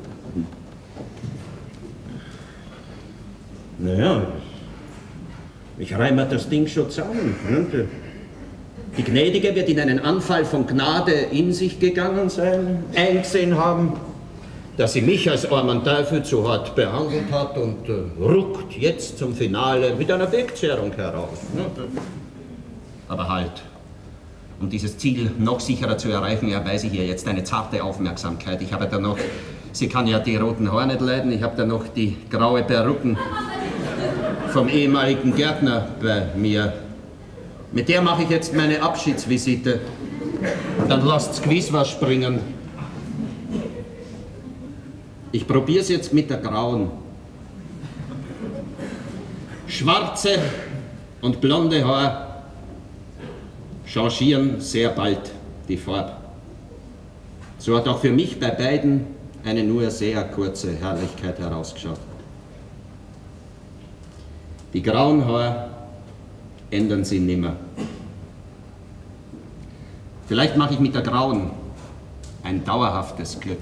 S6: Naja, Ich reime das Ding schon zusammen. Ne? Die Gnädige wird in einen Anfall von Gnade in sich gegangen sein, eingesehen haben, dass sie mich als armen Teufel zu hart behandelt hat und äh, ruckt jetzt zum Finale mit einer Wegzehrung heraus. Ne? Aber halt, um dieses Ziel noch sicherer zu erreichen, erweise ich ihr jetzt eine zarte Aufmerksamkeit. Ich habe da noch, sie kann ja die roten Haare nicht leiden, ich habe da noch die graue Perücken vom ehemaligen Gärtner bei mir. Mit der mache ich jetzt meine Abschiedsvisite. Dann lasst's gewiss was springen. Ich probier's jetzt mit der grauen. Schwarze und blonde Haare changieren sehr bald die Farbe. So hat auch für mich bei beiden eine nur sehr kurze Herrlichkeit herausgeschaut. Die grauen Haare ändern sie nimmer. Vielleicht mache ich mit der grauen ein dauerhaftes Glück.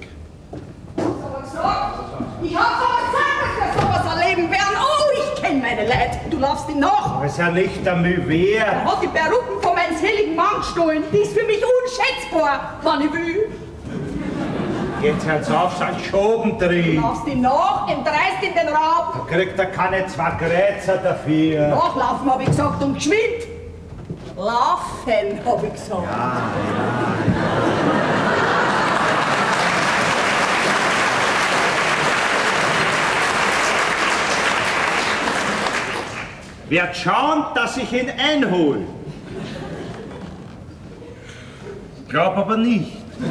S3: Ich hab aber gesagt, dass wir sowas erleben werden. Oh, ich kenn meine Leute. Du laufst ihm nach.
S2: Aber ist ja nicht der Mühe.
S3: Er hat die Perücken von meinem seligen Mann gestohlen. Die ist für mich unschätzbar, wann ich will.
S2: Jetzt hört's auf, sein Schoben drin.
S3: Du laufst ihm nach, entreißt in den Raub.
S2: Da kriegt er keine zwei Grätzer dafür.
S3: Nachlaufen, hab ich gesagt, und geschwind. Laufen, hab ich gesagt.
S2: Ja, Werd schauen, dass ich ihn einhol. Glaub aber nicht.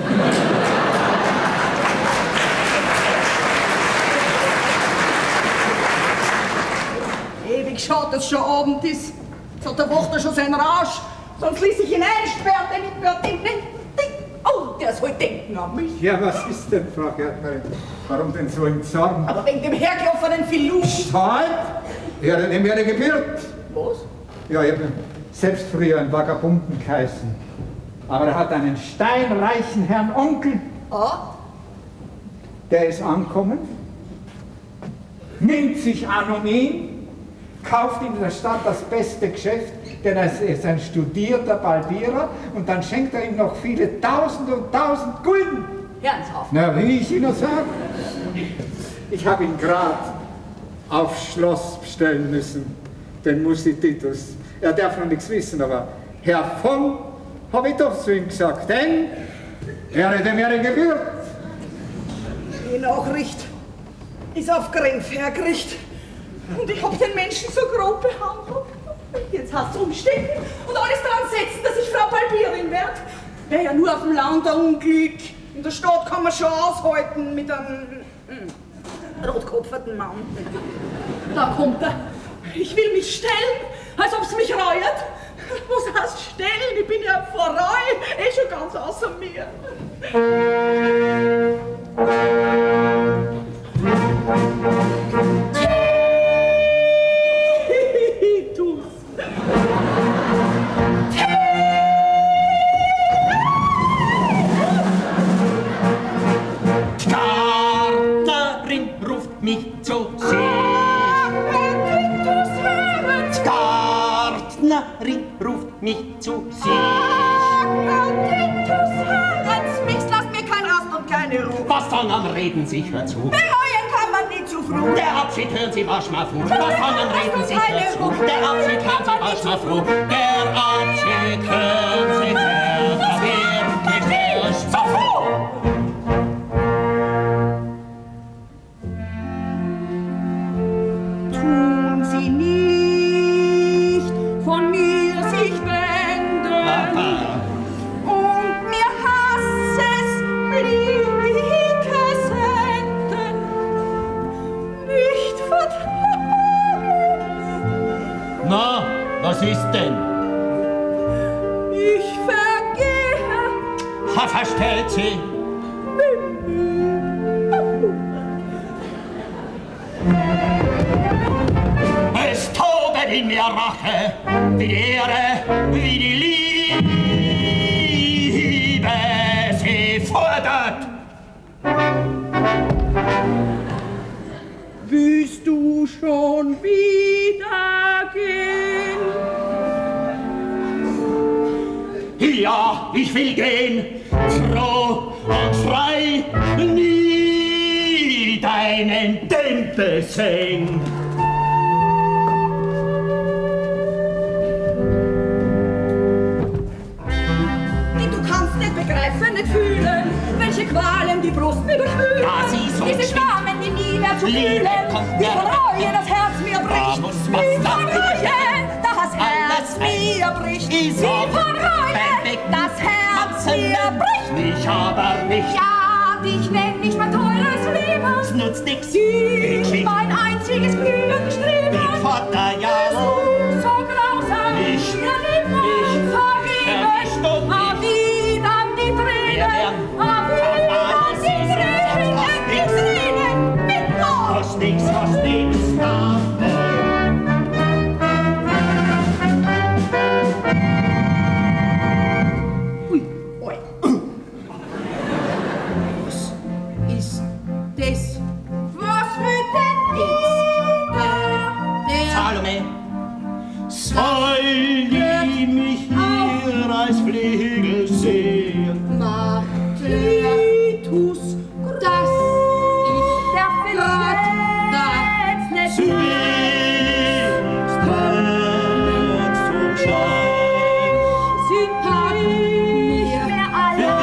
S3: Ewig schaut, dass schon Abend ist. Jetzt hat der Wächter schon seinen Rausch. Sonst ließ ich ihn einsperren, denn ich werd ihm nicht. Oh, der soll denken an mich.
S11: Ja, was ist denn, Frau Gärtnerin? Warum denn so im Zorn?
S3: Aber wegen dem hergelaufenen Filus.
S11: Halt! Er hat dem Erde gebildet.
S3: Was?
S11: Ja, ich habe selbst früher einen Vagabunden geheißen. Aber er hat einen steinreichen Herrn Onkel.
S3: Ah?
S11: Der ist angekommen, nimmt sich anonym, kauft in der Stadt das beste Geschäft, denn er ist ein studierter Baldierer, und dann schenkt er ihm noch viele Tausend und Tausend Gulden.
S3: Ernsthaft?
S11: Na, wie ich Ihnen sage. Ich habe ihn gerade aufs Schloss bestellen müssen, den Musititus. Er darf noch nichts wissen, aber Herr von, habe ich doch zu ihm gesagt, denn er hat dem Ehre gebührt.
S3: Die Nachricht ist auf Genf hergerichtet. Und ich hab den Menschen so grob behandelt. Jetzt hast du umstecken und alles dran setzen, dass ich Frau Baldierin werde. Wäre ja nur auf dem Land ein Unglück. In der Stadt kann man schon aushalten mit einem hm, rotkopferten Mann. Da kommt er. Ich will mich stellen, als ob es mich reut. Was heißt stellen? Ich bin ja vor Reue eh schon ganz außer mir. Tu's.
S6: Gärtnerin ruft mich zu sich. Gärtnerin ruft mich zu sich.
S3: Mich lasst mir kein Rast und keine Ruhe.
S6: Was von am Reden sich hört zu.
S3: Bereuen kann man nie zu früh.
S6: Der Abschied hören Sie wasch mal froh. Was von am Reden sich hört zu. Der Abschied hören Sie wasch mal froh. Der Abschied hören Sie hört wirklich erst so froh.
S3: Tun Sie nicht von mir sich wenden.
S6: Papa.
S3: Und mir Hasses Blicke senden. Nicht vertragen.
S6: Na, was ist denn?
S3: Ich vergehe.
S6: Ha, verstellt sie. Es tobet in mir Rache, wie die Ehre, wie die Liebe sie fordert.
S3: Willst du schon wieder gehen?
S6: ich will gehen, froh und frei, nie deinen Tempel sehen.
S3: Du kannst nicht begreifen, nicht fühlen, welche Qualen die Brust mir durchwühlen.
S6: Da sie so
S3: diese Schwammen, die nie mehr zu fühlen, die von Reue das Herz mir bricht, die von Reue das Herz mir bricht, die von Reue das Herz mir bricht.
S6: Ich aber nicht.
S3: Ja, dich nenn ich mein teures Leben.
S6: Es nutzt nix.
S3: Sie, mein einziges Glück, Streben.
S6: Bin Vater, ja.
S3: So, so grausam,
S6: Ich,
S3: mir niemand vergeben. Ah, wie dann die Tränen, ah, wie dann die Tränen, die Tränen mit Not.
S6: Was nix, was nix, da.
S3: Das, was für denn ist der, der
S6: Salome, soll die mich hier als Flegel sehen?
S3: Martitus, dass ich der vielleicht nicht
S6: Zwingst zum Schein.
S3: Sie packt nicht mehr alle.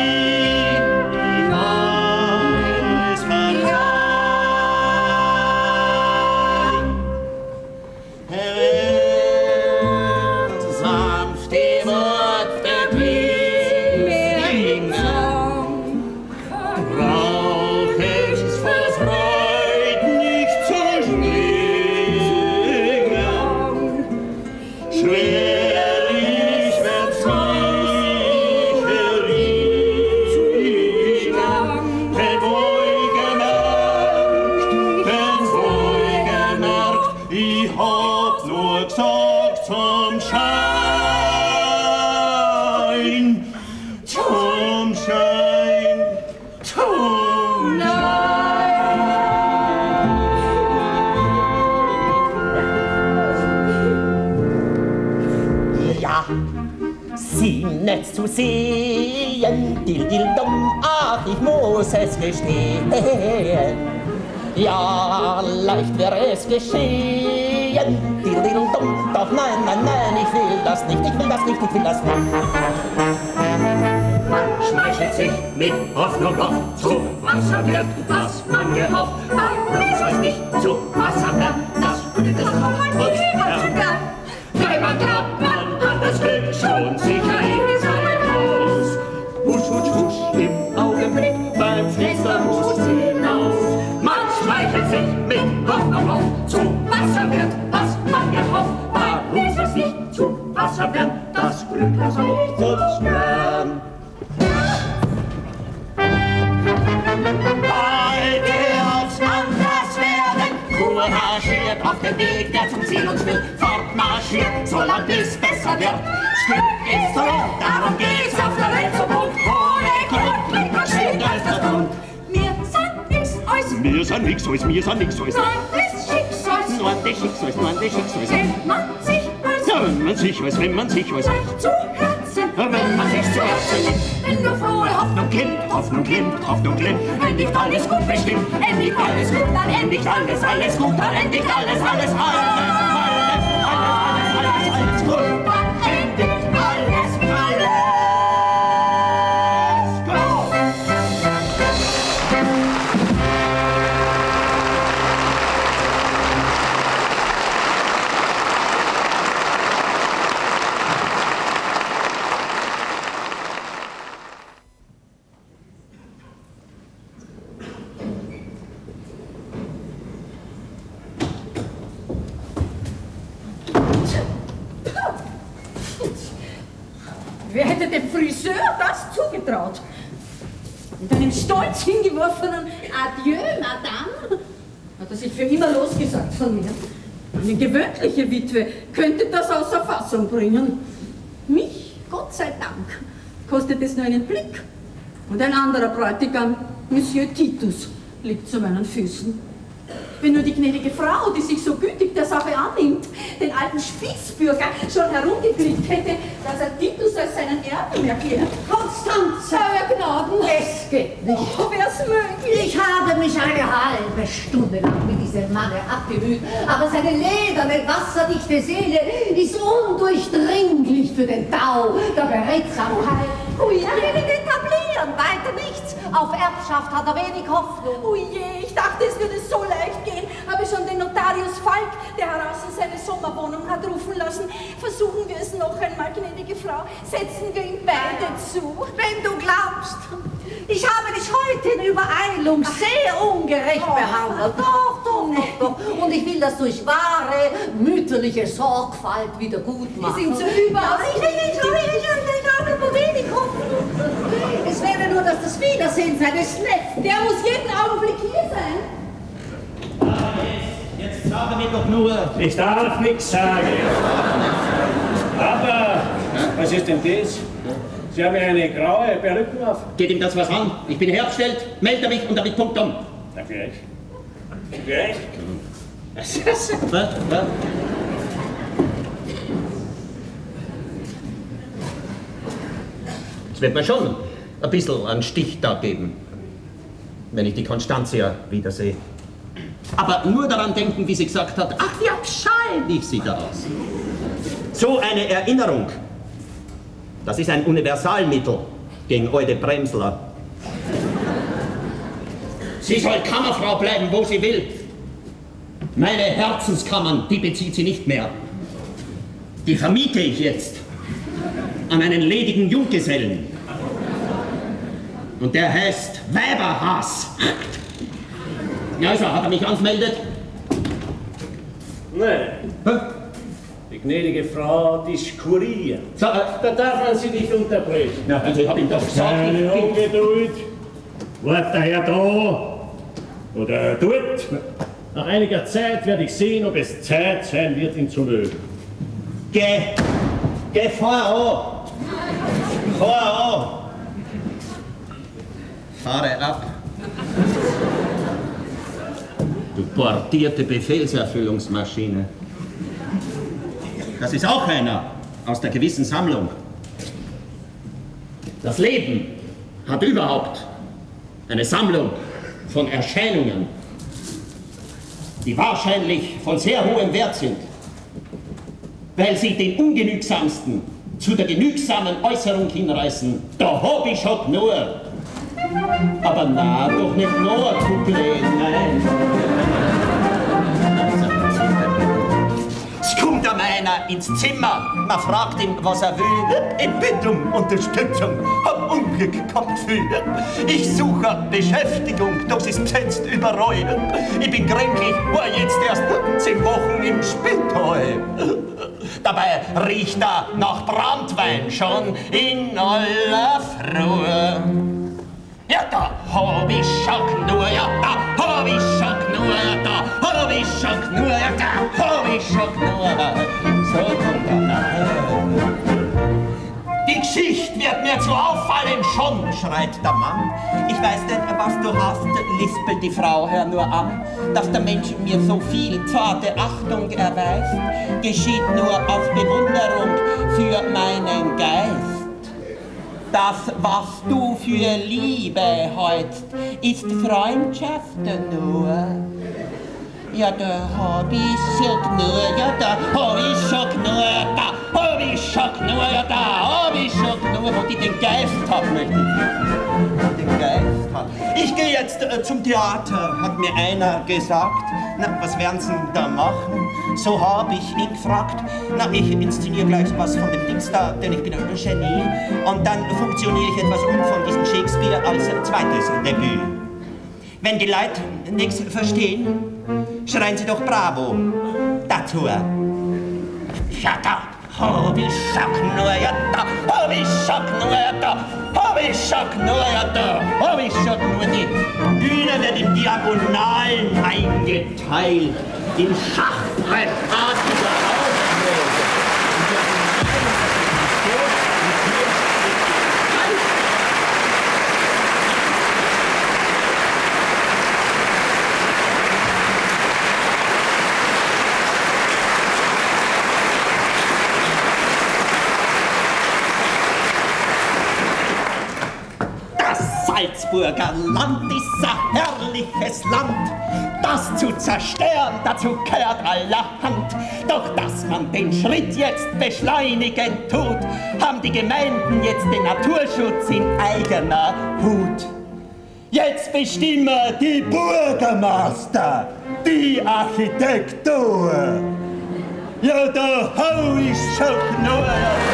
S6: Nicht zu sehen, dill, dill, dumm, ach, ich muss es gestehen. Ja, leicht wäre es geschehen, dill, dill, dumm, doch nein, nein, nein, ich will das nicht, ich will das nicht, ich will das nicht.
S4: Man schmeichelt sich mit Hoffnung noch zu Wasser wird, was man gehofft, man will es nicht zu Wasser werden, das Glück ist noch ein Leben zu gern. Wenn man glaubt, man hat das Glück schon sicher in seinem Haus. Husch, husch, husch, im Augenblick beim Fließerhusch hinaus. Man schmeichelt sich mit Hoffnung auf, zu Wasser wird, was man gehofft. Man ist es nicht zu Wasser wird, das Glück ist auch so gern.
S6: Bald wird's anders werden, couragiert auf dem Weg, der zum Ziel uns führt, fortmarschiert, solange es besser wird. Stück ist so, darum geht's auf der Welt zum Punkt, ohne Grund bringt man schön als das Grund.
S3: Mir sind nix aus,
S4: Mir sind nix aus, mir sind nix aus.
S3: nur des Schicksals,
S4: Nur des Schicksals, nur des Schicksals.
S3: wenn man sich als
S4: Ja, wenn man sich weiß, wenn man sich weiß.
S3: gleich zu Herzen,
S4: Wenn man sich zu Herzen nimmt.
S3: wenn nur frohe Hoffnung
S4: Glimmt, Hoffnung glimmt, Hoffnung glimmt.
S3: endigt alles gut bestimmt, endigt alles gut, dann endigt alles, alles gut, dann endigt alles, alles, alles, alles, alles, alles, alles gut, dann endigt alles, alles gut.
S8: Wer hätte dem Friseur das zugetraut? Mit einem stolz hingeworfenen Adieu, Madame, hat er sich für immer losgesagt von mir. Eine gewöhnliche Witwe könnte das außer Fassung bringen. Mich, Gott sei Dank, kostet es nur einen Blick. Und ein anderer Bräutigam, Monsieur Titus, liegt zu meinen Füßen.
S5: Wenn nur die gnädige Frau, die sich so gütig der Sache annimmt, den alten Spießbürger schon herumgekriegt hätte, dass er Titus als seinen Erben erklärt.
S9: Konstanze!
S5: Euer Gnaden!
S9: Es geht nicht.
S5: Oh, wär's möglich?
S9: Ich habe mich eine halbe Stunde lang mit diesem Manne abgemüht, aber seine lederne, wasserdichte Seele ist undurchdringlich für den Tau der Beredsamkeit.
S5: Ui,
S9: er will ihn etablieren, weiter nichts. Auf Erbschaft hat er wenig Hoffnung.
S5: Ui je, ich dachte, es würde so leicht gehen. Habe schon den Notarius Falk, der heraus in seine Sommerwohnung hat rufen lassen. Versuchen wir es noch einmal, gnädige Frau. Setzen wir ihm beide zu.
S9: Wenn du glaubst, ich habe dich heute in Übereilung sehr ungerecht behandelt. Doch, doch, doch, doch. Und ich will das durch wahre, mütterliche Sorgfalt wieder gut machen.
S5: Wir sind so überaus.
S9: Ich, ich, ich, ich, ich habe nur wenig Hoffnung. Es wäre nur, dass das Wiedersehen seines Neffen.
S5: Der muss jeden Augenblick hier sein.
S6: Jetzt sagen wir doch nur...
S13: Ich darf nichts sagen. Aber, was ist denn das? Sie haben ja eine graue Perücke auf.
S6: Geht ihm das was an? Ich bin hergestellt, melde mich und damit Punkt um.
S13: Na, gleich. Gleich?
S6: Was ist das? Was? Was? Jetzt wird mir schon ein bisschen einen Stich da geben, wenn ich die Constantia wiedersehe. Aber nur daran denken, wie sie gesagt hat, ach, wie abscheulich sieht er aus. So eine Erinnerung, das ist ein Universalmittel gegen alte Bremsler. Sie soll Kammerfrau bleiben, wo sie will. Meine Herzenskammern, die bezieht sie nicht mehr. Die vermiete ich jetzt an einen ledigen Junggesellen. Und der heißt Weiberhaas. Also, hat er mich angemeldet?
S13: Nein. Die gnädige Frau diskuriert.
S6: So, äh,
S13: da darf man sie nicht unterbrechen.
S6: Na, also ich hab ihm doch gesagt,
S13: Keine
S6: ich bin...
S13: Ungeduld. Bleibt der Herr da oder dort. Nach einiger Zeit werde ich sehen, ob es Zeit sein wird, ihn zu mögen.
S6: Geh, geh, fahr an. Fahr an. Fahre ab. Du portierte Befehlserfüllungsmaschine. Das ist auch einer aus der gewissen Sammlung. Das Leben hat überhaupt eine Sammlung von Erscheinungen, die wahrscheinlich von sehr hohem Wert sind, weil sie den Ungenügsamsten zu der genügsamen Äußerung hinreißen. Da hab ich schon nur. Aber na, doch nicht nur, Couplet, nein. Es kommt da meiner ins Zimmer, man fragt ihn, was er will. Ich bitte um Unterstützung, hab Unglück gehabt viel. Ich suche Beschäftigung, doch sie ist besetzt überall. Ich bin kränklich, war jetzt erst zehn Wochen im Spital. Dabei riecht er nach Branntwein schon in aller Frühe. Ja, da hab ich schon nur, ja, da hab ich schon nur, ja, da hab ich schon nur, ja, da hab ich schon nur. So kommt er nachher. Die Geschichte wird mir zu auffallen schon, schreit der Mann. Ich weiß nicht, was du hast, lispelt die Frau, hör nur an. Dass der Mensch mir so viel zarte Achtung erweist, geschieht nur aus Bewunderung für meinen Geist. Das, was du für Liebe heutst, ist Freundschaft nur. Ja, da hab ich schon nur, ja, da hab ich schon nur, ja, da hab ich schon nur, ja, da hab ich schon nur, wo die den Geist hat, möchte ich. Den Geist hat. Ich gehe jetzt äh, zum Theater, hat mir einer gesagt. Na, was werden Sie denn da machen? So hab ich ihn gefragt. Na, ich inszeniere gleich was von dem Dings da, denn ich bin ein Genie. Und dann funktioniere ich etwas um von diesem Shakespeare als zweites Debüt. Wenn die Leute nichts verstehen, schreien sie doch Bravo dazu. Ja, da hab ich schon nur, ja, da hab ich schon nur, ja, da hab ich schon nur, ja, da hab ich schon nur. Die Bühne wird in Diagonalen eingeteilt, in schachbrettartiger Auflösung. Burgenland ist ein herrliches Land. Das zu zerstören, dazu gehört allerhand. Doch dass man den Schritt jetzt beschleunigen tut, haben die Gemeinden jetzt den Naturschutz in eigener Hut. Jetzt bestimmen die Bürgermeister die Architektur. Ja, da hau ich schon genug.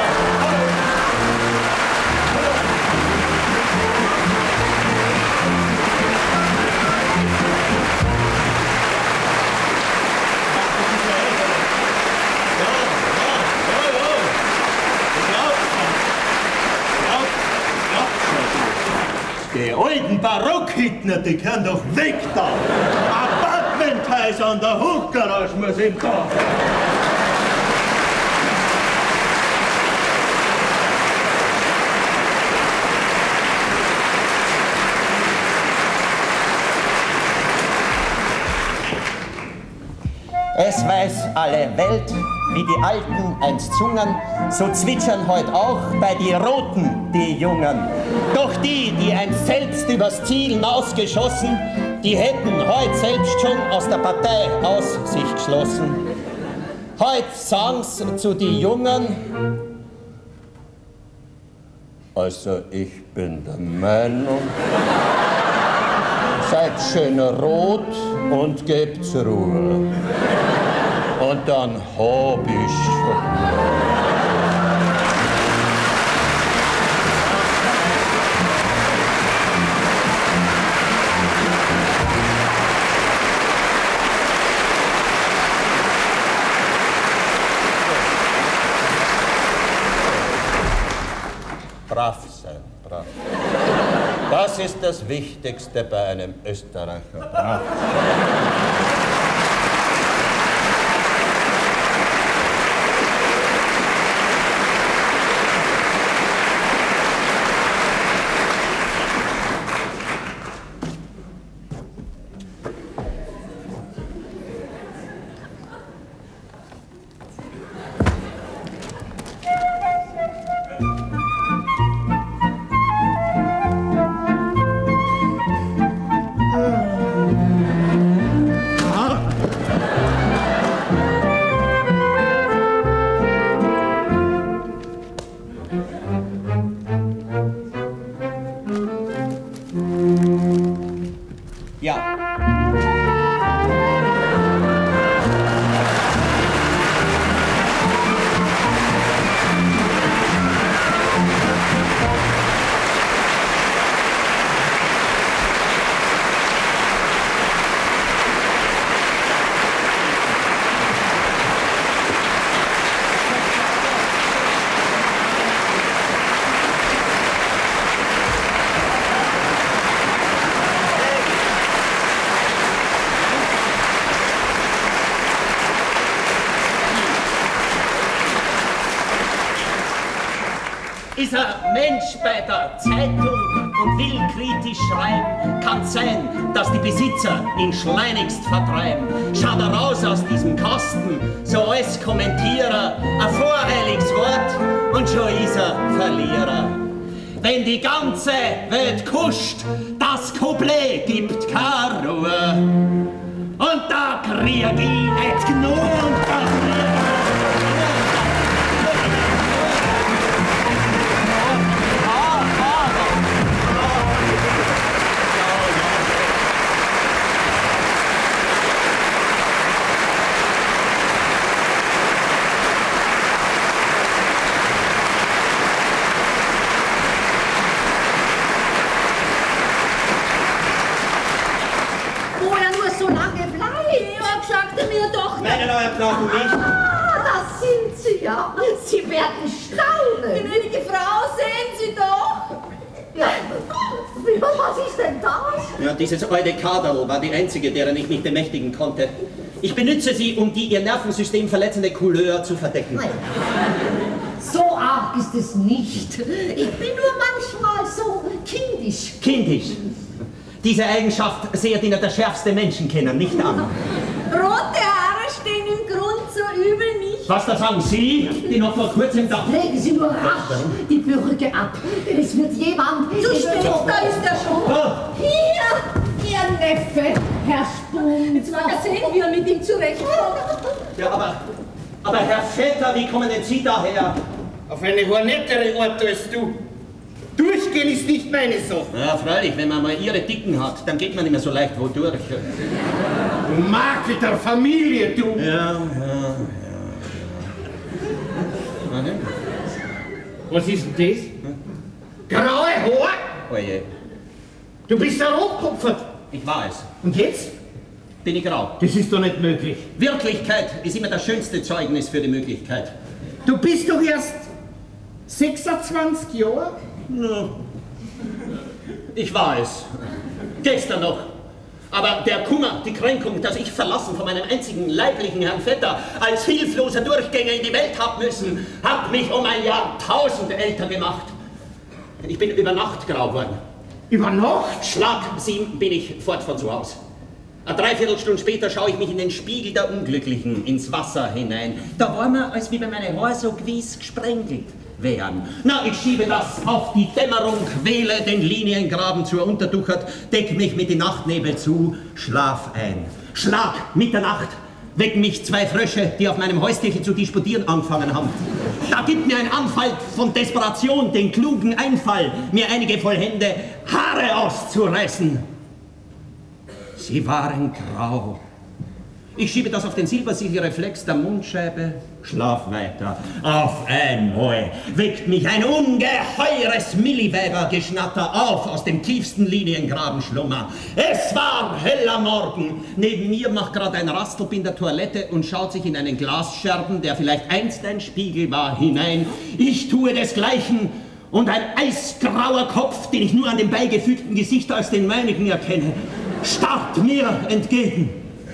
S6: Die alten Barockhütten, die können doch weg da! Apartmenthäuser an der Hochgarage muss im da! Es weiß alle Welt, wie die Alten einst zungen, so zwitschern heut auch bei die Roten die Jungen. Doch die, die einst selbst übers Ziel hinausgeschossen, die hätten heut selbst schon aus der Partei aus sich geschlossen. Heut sagen's zu die Jungen, also ich bin der Meinung, seid schön rot und gebt's Ruhe. Und dann hab ich schon. Brav sein, brav. Das ist das Wichtigste bei einem Österreicher. Brav. Ist ein Mensch bei der Zeitung und will kritisch schreiben, kann sein, dass die Besitzer ihn schleunigst vertreiben. Schaut er raus aus diesem Kasten, so als Kommentierer, ein voreiliges Wort und schon ist er Verlierer. Wenn die ganze Welt kuscht, das Couplet gibt keine Ruhe. Und da krieg ich nicht genug und da krieg
S9: noch nicht. Ah, das sind Sie ja. Sie werden staunen.
S5: Gnädige Frau, sehen Sie doch.
S9: Ja, was ist denn das?
S6: Ja, dieses alte Kaderl war die einzige, deren ich mich bemächtigen konnte. Ich benütze sie, um die ihr Nervensystem verletzende Couleur zu verdecken.
S9: Nein. So arg ist es nicht. Ich bin nur manchmal so kindisch.
S6: Kindisch? Diese Eigenschaft seht Ihnen der schärfste Menschenkenner nicht an.
S5: Rote Haare stehen im Grund so übel nicht.
S13: Was, da sagen Sie, die noch vor kurzem da...
S9: Legen Sie nur rasch die Perücke ab, denn es wird jemand...
S3: Zu spät, da ist er schon.
S13: Ah.
S9: Hier, Ihr Neffe, Herr Spund.
S5: Jetzt mag er sehen, wie er mit ihm zurechtkommt.
S6: Ja, aber, aber Herr Vetter, wie kommen denn Sie daher?
S12: Auf eine hornettere Art als du. Durchgehen ist nicht meine Sache.
S6: Ja, freilich, wenn man mal Ihre Dicken hat, dann geht man nicht mehr so leicht wo durch.
S7: Du Makel der Familie, du!
S6: Ja, ja, ja. ja.
S7: Was ist denn das? Graue Haar?
S6: Oje.
S7: Du bist ja rotkopfert.
S6: Ich war es.
S7: Und jetzt?
S6: Bin ich grau.
S7: Das ist doch nicht möglich.
S6: Wirklichkeit ist immer das schönste Zeugnis für die Möglichkeit.
S7: Du bist doch erst sechsundzwanzig Jahre?
S6: Ja. Ich war es. Gestern noch. Aber der Kummer, die Kränkung, dass ich verlassen von meinem einzigen leiblichen Herrn Vetter als hilfloser Durchgänger in die Welt hab müssen, hat mich um ein Jahrtausend älter gemacht. Ich bin über Nacht grau geworden.
S7: Über Nacht?
S6: Schlag sieben bin ich fort von zu Hause. Eine Dreiviertelstunde später schaue ich mich in den Spiegel der Unglücklichen, ins Wasser hinein. Da war mir, als wie wenn meine Haare so gewiss gesprengelt wären. Na, ich schiebe das auf die Dämmerung, wähle den Liniengraben zur Unterduchert, deck mich mit den Nachtnebel zu, schlaf ein. Schlag Mitternacht, wecken mich zwei Frösche, die auf meinem Häuschen zu disputieren angefangen haben. Da gibt mir ein Anfall von Desperation den klugen Einfall, mir einige voll Hände Haare auszureißen. Sie waren grau. Ich schiebe das auf den Silbersiegel-Reflex der Mundscheibe, schlaf weiter. Auf einmal weckt mich ein ungeheures Milliweber-Geschnatter auf aus dem tiefsten Liniengrabenschlummer. Es war heller Morgen. Neben mir macht gerade ein Rastelb in der Toilette und schaut sich in einen Glasscherben, der vielleicht einst ein Spiegel war, hinein. Ich tue desgleichen und ein eisgrauer Kopf, den ich nur an dem beigefügten Gesicht als den meinigen erkenne, starrt mir entgegen.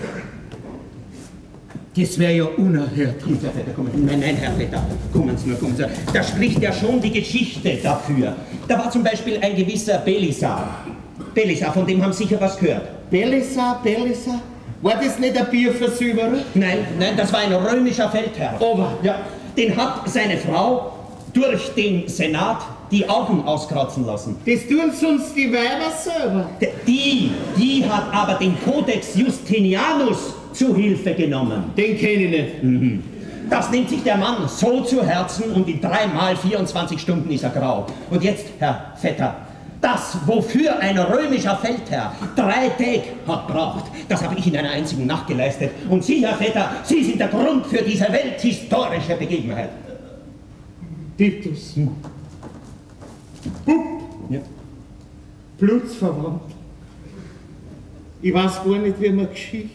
S6: Das wäre ja unerhört. Nein, nein, Herr Vetter, kommen Sie nur, kommen Sie. Da spricht ja schon die Geschichte dafür. Da war zum Beispiel ein gewisser Belisar. Belisar, von dem haben Sie sicher was gehört.
S12: Belisar, Belisar? War das nicht ein Bierversüberer?
S6: Nein, nein, das war ein römischer Feldherr.
S12: Aber,
S6: ja, den hat seine Frau durch den Senat die Augen auskratzen lassen.
S12: Das tun sonst die Weiber selber.
S6: Die, die hat aber den Codex Justinianus zu Hilfe genommen.
S12: Den kenne ich nicht.
S6: Mhm. Das nimmt sich der Mann so zu Herzen und in dreimal vierundzwanzig Stunden ist er grau. Und jetzt, Herr Vetter, das, wofür ein römischer Feldherr drei Tage hat braucht, das habe ich in einer einzigen Nacht geleistet. Und Sie, Herr Vetter, Sie sind der Grund für diese welthistorische Begebenheit.
S7: Titus. Hm. Bub.
S6: Ja.
S7: Blutsverwandt. Ich weiß gar nicht, wie man Geschichte.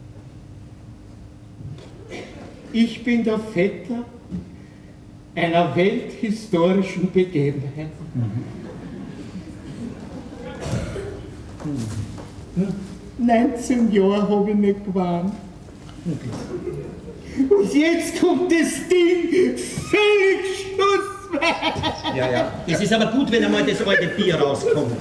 S7: Ich bin der Vetter einer welthistorischen Begebenheit. Mhm. neunzehn Jahre habe ich nicht gewarnt. Und jetzt kommt das Ding völlig schussweit.
S6: Ja, ja. Es ist aber gut, wenn einmal das alte Bier rauskommt.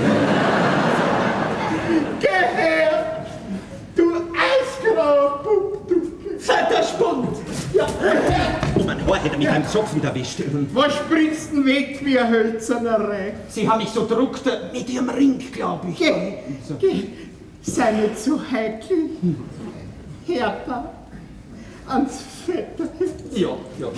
S7: Geh her, du eisgrauer Bub, du fetter Spund. Ja.
S6: Oh, mein Haar hätte mich beim Zopfen erwischt.
S7: Was springst denn weg wie ein hölzerner Reich?
S6: Sie haben mich so druckt mit Ihrem Ring, glaube ich.
S7: Geh, geh, sei nicht so heikel. Hertha, ans Vetter.
S6: Ja, ja.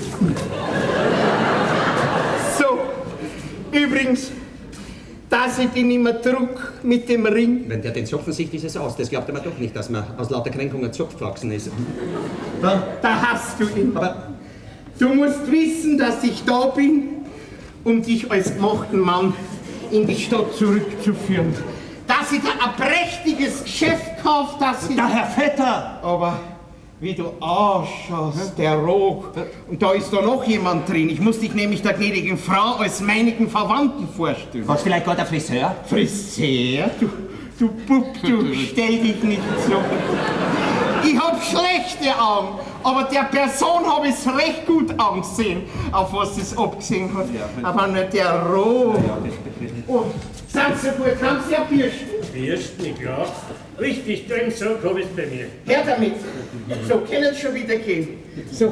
S7: So, übrigens, dass ich dich nicht mehr druck mit dem Ring.
S6: Wenn der den Zopfen sieht, ist es aus. Das glaubt er mir doch nicht, dass man aus lauter Kränkung ein Zopf gewachsen ist.
S7: Da, da hast du ihn.
S6: Aber
S7: du musst wissen, dass ich da bin, um dich als gemachten Mann in die Stadt zurückzuführen. Dass ich da ein prächtiges Geschäft kaufe, dass ich...
S6: Der Herr Vetter!
S7: Aber wie du ausschaust, der Rog. Und da ist da noch jemand drin. Ich muss dich nämlich der gnädigen Frau als meinigen Verwandten vorstellen.
S6: Was, vielleicht gar der Friseur?
S7: Friseur? Du, du Bub, du, stell dich nicht so. Ich hab schlechte Augen, aber der Person hab ich's recht gut angesehen, auf was es abgesehen hat. Aber nicht der Rog. Oh, sind Sie gut, haben Sie ein Bürsten?
S13: Bürsten, ja. Richtig, denk so, komm es bei mir.
S11: Her damit. So, können schon wieder gehen. So.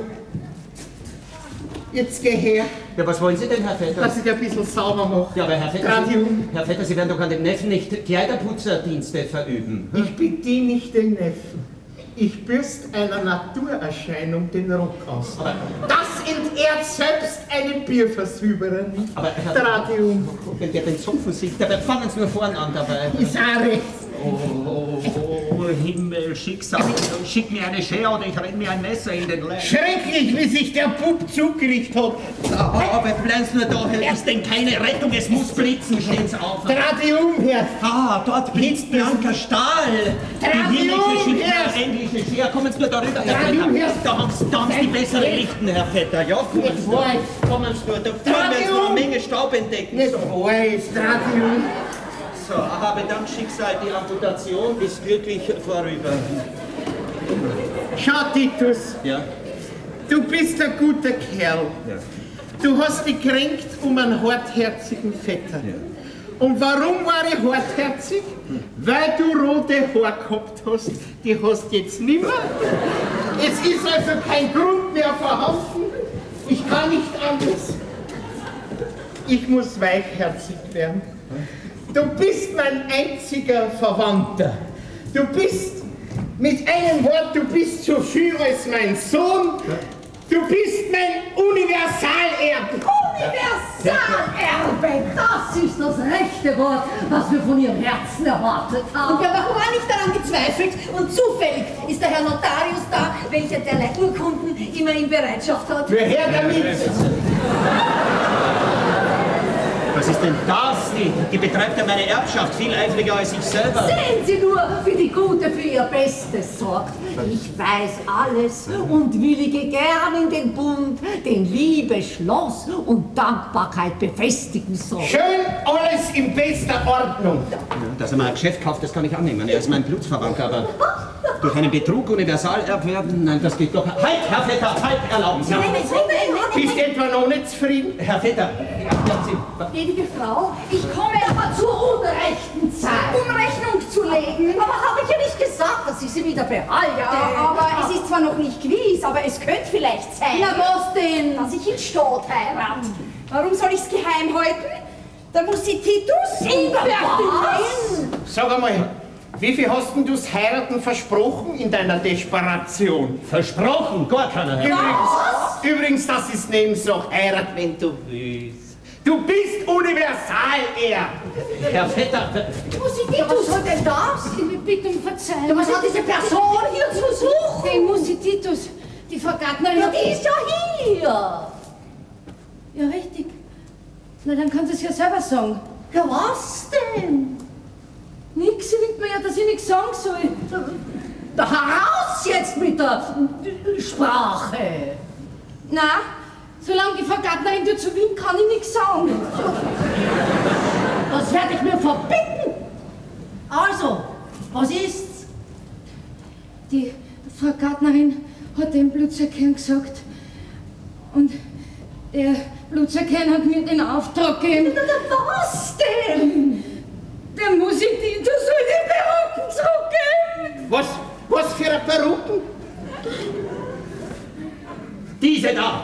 S11: Jetzt geh her.
S6: Ja, was wollen Sie denn, Herr Vetter?
S11: Dass ich ein bisschen sauber mache.
S6: Ja, aber Herr Vetter,
S11: Dreh dich
S6: Sie,
S11: um.
S6: Herr Vetter, Sie werden doch an dem Neffen nicht Kleiderputzerdienste verüben.
S11: Ich bediene nicht den Neffen. Ich bürst einer Naturerscheinung den Rock aus.
S6: Aber
S11: das entehrt selbst eine Bierversüberin.
S6: Aber Herr
S11: Dreh dich um.
S6: Wenn der den Zopfen sieht, dabei fangen Sie nur vorn an dabei.
S11: Ist auch rechts.
S6: Oh, oh, oh, Himmel, Schicksal, schick mir eine Schere oder ich renn mir ein Messer in den Leib.
S11: Schrecklich, wie sich der Bub zugerichtet hat.
S6: Aber bleiben Sie nur da, Herr, ist denn keine Rettung, es muss blitzen, stehen Sie auf.
S11: Dreh dich um, Herr.
S6: Ah, dort blitzt Bianca Stahl. Die himmlische schickt
S11: Herr.
S6: mir englische Schere, kommen Sie nur darüber, Herr
S11: Dreh dich um,
S6: Vetter.
S11: Herr.
S6: Da haben Sie, da haben Sie die bessere Lichten, Herr Vetter. Ja, kommen Sie nur, kommen Sie nur, da können wir jetzt noch eine Menge Staub entdecken.
S11: Nicht
S6: So.
S11: weiß, dreh dich um.
S6: So, aber dank Schicksal, die Amputation ist glücklich vorüber.
S11: Schau, Titus.
S6: Ja?
S11: Du bist ein guter Kerl.
S6: Ja.
S11: Du hast dich kränkt um einen hartherzigen Vetter.
S6: Ja.
S11: Und warum war ich hartherzig? Weil du rote Haare gehabt hast, die hast jetzt nimmer. Es ist also kein Grund mehr vorhanden. Ich kann nicht anders. Ich muss weichherzig werden. Du bist mein einziger Verwandter. Du bist, mit einem Wort, du bist so viel als mein Sohn. Du bist mein Universalerbe.
S8: Universalerbe, das ist das rechte Wort, was wir von Ihrem Herzen erwartet haben.
S9: Und wir haben auch nicht daran gezweifelt. Und zufällig ist der Herr Notarius da, welcher derlei Urkunden immer in Bereitschaft hat.
S11: Wer her damit?
S6: Was ist denn das? Die, die betreibt ja meine Erbschaft viel eifriger als ich selber.
S8: Sehen Sie nur, wie die Gute für ihr Bestes sorgt.
S9: Ich weiß alles und willige gern in den Bund, den Liebe, Schloss und Dankbarkeit befestigen soll.
S11: Schön, alles in bester Ordnung.
S6: Dass er mal ein Geschäft kauft, das kann ich annehmen. Er ist mein Blutsverwandter, aber durch einen Betrug Universalerb werden? Nein, das geht doch. Halt, Herr Vetter, halt, erlauben Sie.
S9: Nein, nein, nein, nein, nein.
S11: Bist etwa noch nicht zufrieden?
S6: Herr Vetter, erklären Sie.
S8: Gnädige Frau, ich komme aber zur unrechten Zeit.
S9: Um Rechnung zu legen. Aber habe ich ja nicht gesagt, dass ich sie wieder behalte.
S5: Ja, aber es ist zwar noch nicht gewiss, aber es könnte vielleicht sein.
S8: Na was denn?
S5: Dass ich in Stadt heirate. Warum soll ich es geheim halten? Da muss ich Titus
S8: Was?
S11: Sag einmal, wie viel hast denn du's heiraten versprochen in deiner Desperation?
S13: Versprochen? Gar keiner, Herr.
S11: Übrigens, übrigens, das ist Nebensache. Heirat, wenn du willst. Du bist Universalerbe.
S6: Herr Vetter,
S8: Was soll denn das? Ich bitte um Verzeihung.
S9: Was hat diese Person hier zu suchen?
S8: Ich muss die Titus, die Frau Gärtnerin...
S9: Ja, die ist ja hier.
S8: Ja, richtig. Na, dann kann sie es ja selber sagen.
S9: Ja, was denn?
S8: Nix, sie winkt mir ja, dass ich nichts sagen soll.
S9: Da heraus jetzt mit der Sprache.
S8: Na, solange die Frau Gärtnerin dir zu winken, kann ich nichts sagen.
S9: Das werde ich mir verbieten. Also, was ist's?
S8: Die Frau Gärtnerin hat dem Blutzerkern gesagt. Und der Blutzerkern hat mir den Auftrag gegeben.
S9: Was denn?
S8: Der muss ich die, du soll die Perücken zurückgeben.
S11: Was? Was für eine Perücken?
S6: diese da.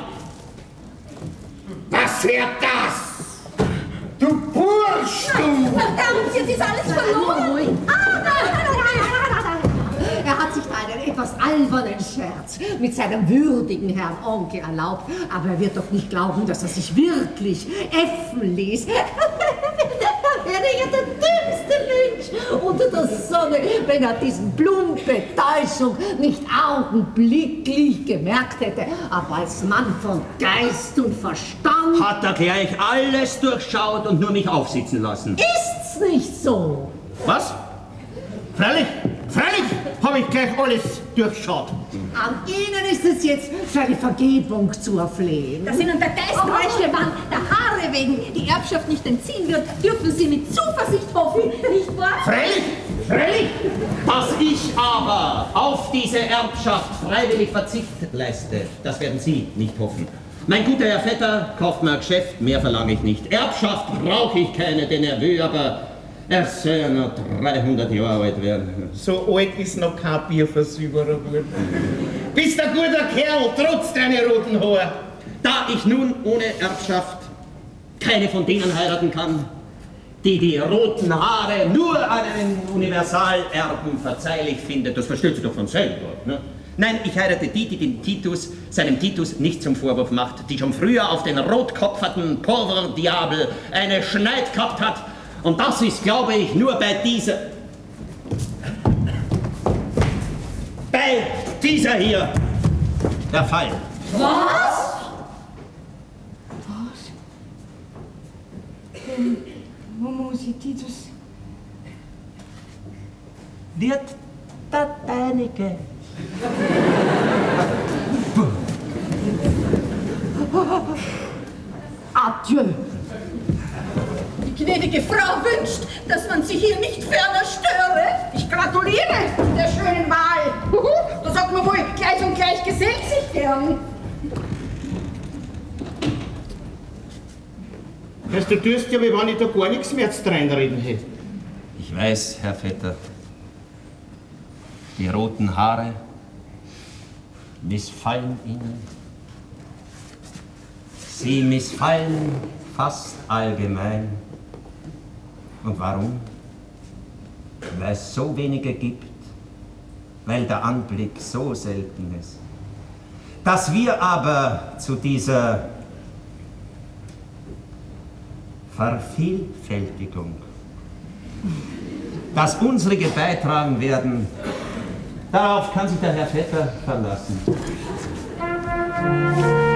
S11: Was wär das? Du Bursch, du!
S9: Verdammt, jetzt ist alles verloren! Ah, nein, nein, nein, nein, nein, nein. Er hat sich da einen etwas albernen Scherz mit seinem würdigen Herrn Onkel erlaubt, aber er wird doch nicht glauben, dass er sich wirklich äffen ließ. Da wäre ja der dümmste Mensch unter der Sonne, wenn er diesen plumpe Täuschung nicht augenblicklich gemerkt hätte. Aber als Mann von Geist und Verstand...
S6: Hat er gleich alles durchschaut und nur mich aufsitzen lassen.
S9: Ist's nicht so?
S11: Was? Freilich, freilich habe ich gleich alles durchschaut.
S9: An Ihnen ist es jetzt seine Vergebung zu erflehen.
S5: Dass Ihnen der geistreiche Mann der Haare wegen die Erbschaft nicht entziehen wird, dürfen Sie mit Zuversicht hoffen, nicht wahr?
S11: Freilich, freilich.
S6: Dass ich aber auf diese Erbschaft freiwillig Verzicht leiste, das werden Sie nicht hoffen. Mein guter Herr Vetter kauft mir ein Geschäft, mehr verlange ich nicht. Erbschaft brauche ich keine, denn er will aber Er soll ja noch dreihundert Jahre alt werden.
S12: So alt ist noch kein Bierversüberer geworden. Bist ein guter Kerl, trotz deiner roten Haare.
S6: Da ich nun ohne Erbschaft keine von denen heiraten kann, die die roten Haare nur an einen Universalerben verzeihlich findet, das versteht sich doch von selber. Ne? Nein, ich heirate die, die den Titus, seinem Titus nicht zum Vorwurf macht, die schon früher auf den rotkopferten Pauvre Diable eine Schneid gehabt hat. Und das ist, glaube ich, nur bei dieser... bei dieser hier der Fall.
S8: Was? Was? Ähm, wo muss ich Titus?
S6: Wird der deinige.
S3: Adieu. Die gnädige Frau wünscht, dass man sich hier nicht ferner störe. Ich gratuliere der schönen Wahl. Da sagt man wohl, gleich und gleich gesellt sich gern.
S12: Weißt du, tust ja, wie wenn ich da gar nichts mehr zu reinreden hätte.
S6: Ich weiß, Herr Vetter, die roten Haare missfallen Ihnen. Sie missfallen fast allgemein. Und warum? Weil es so wenige gibt, weil der Anblick so selten ist. Dass wir aber zu dieser Vervielfältigung, dass unsere beitragen werden, darauf kann sich der Herr Vetter verlassen.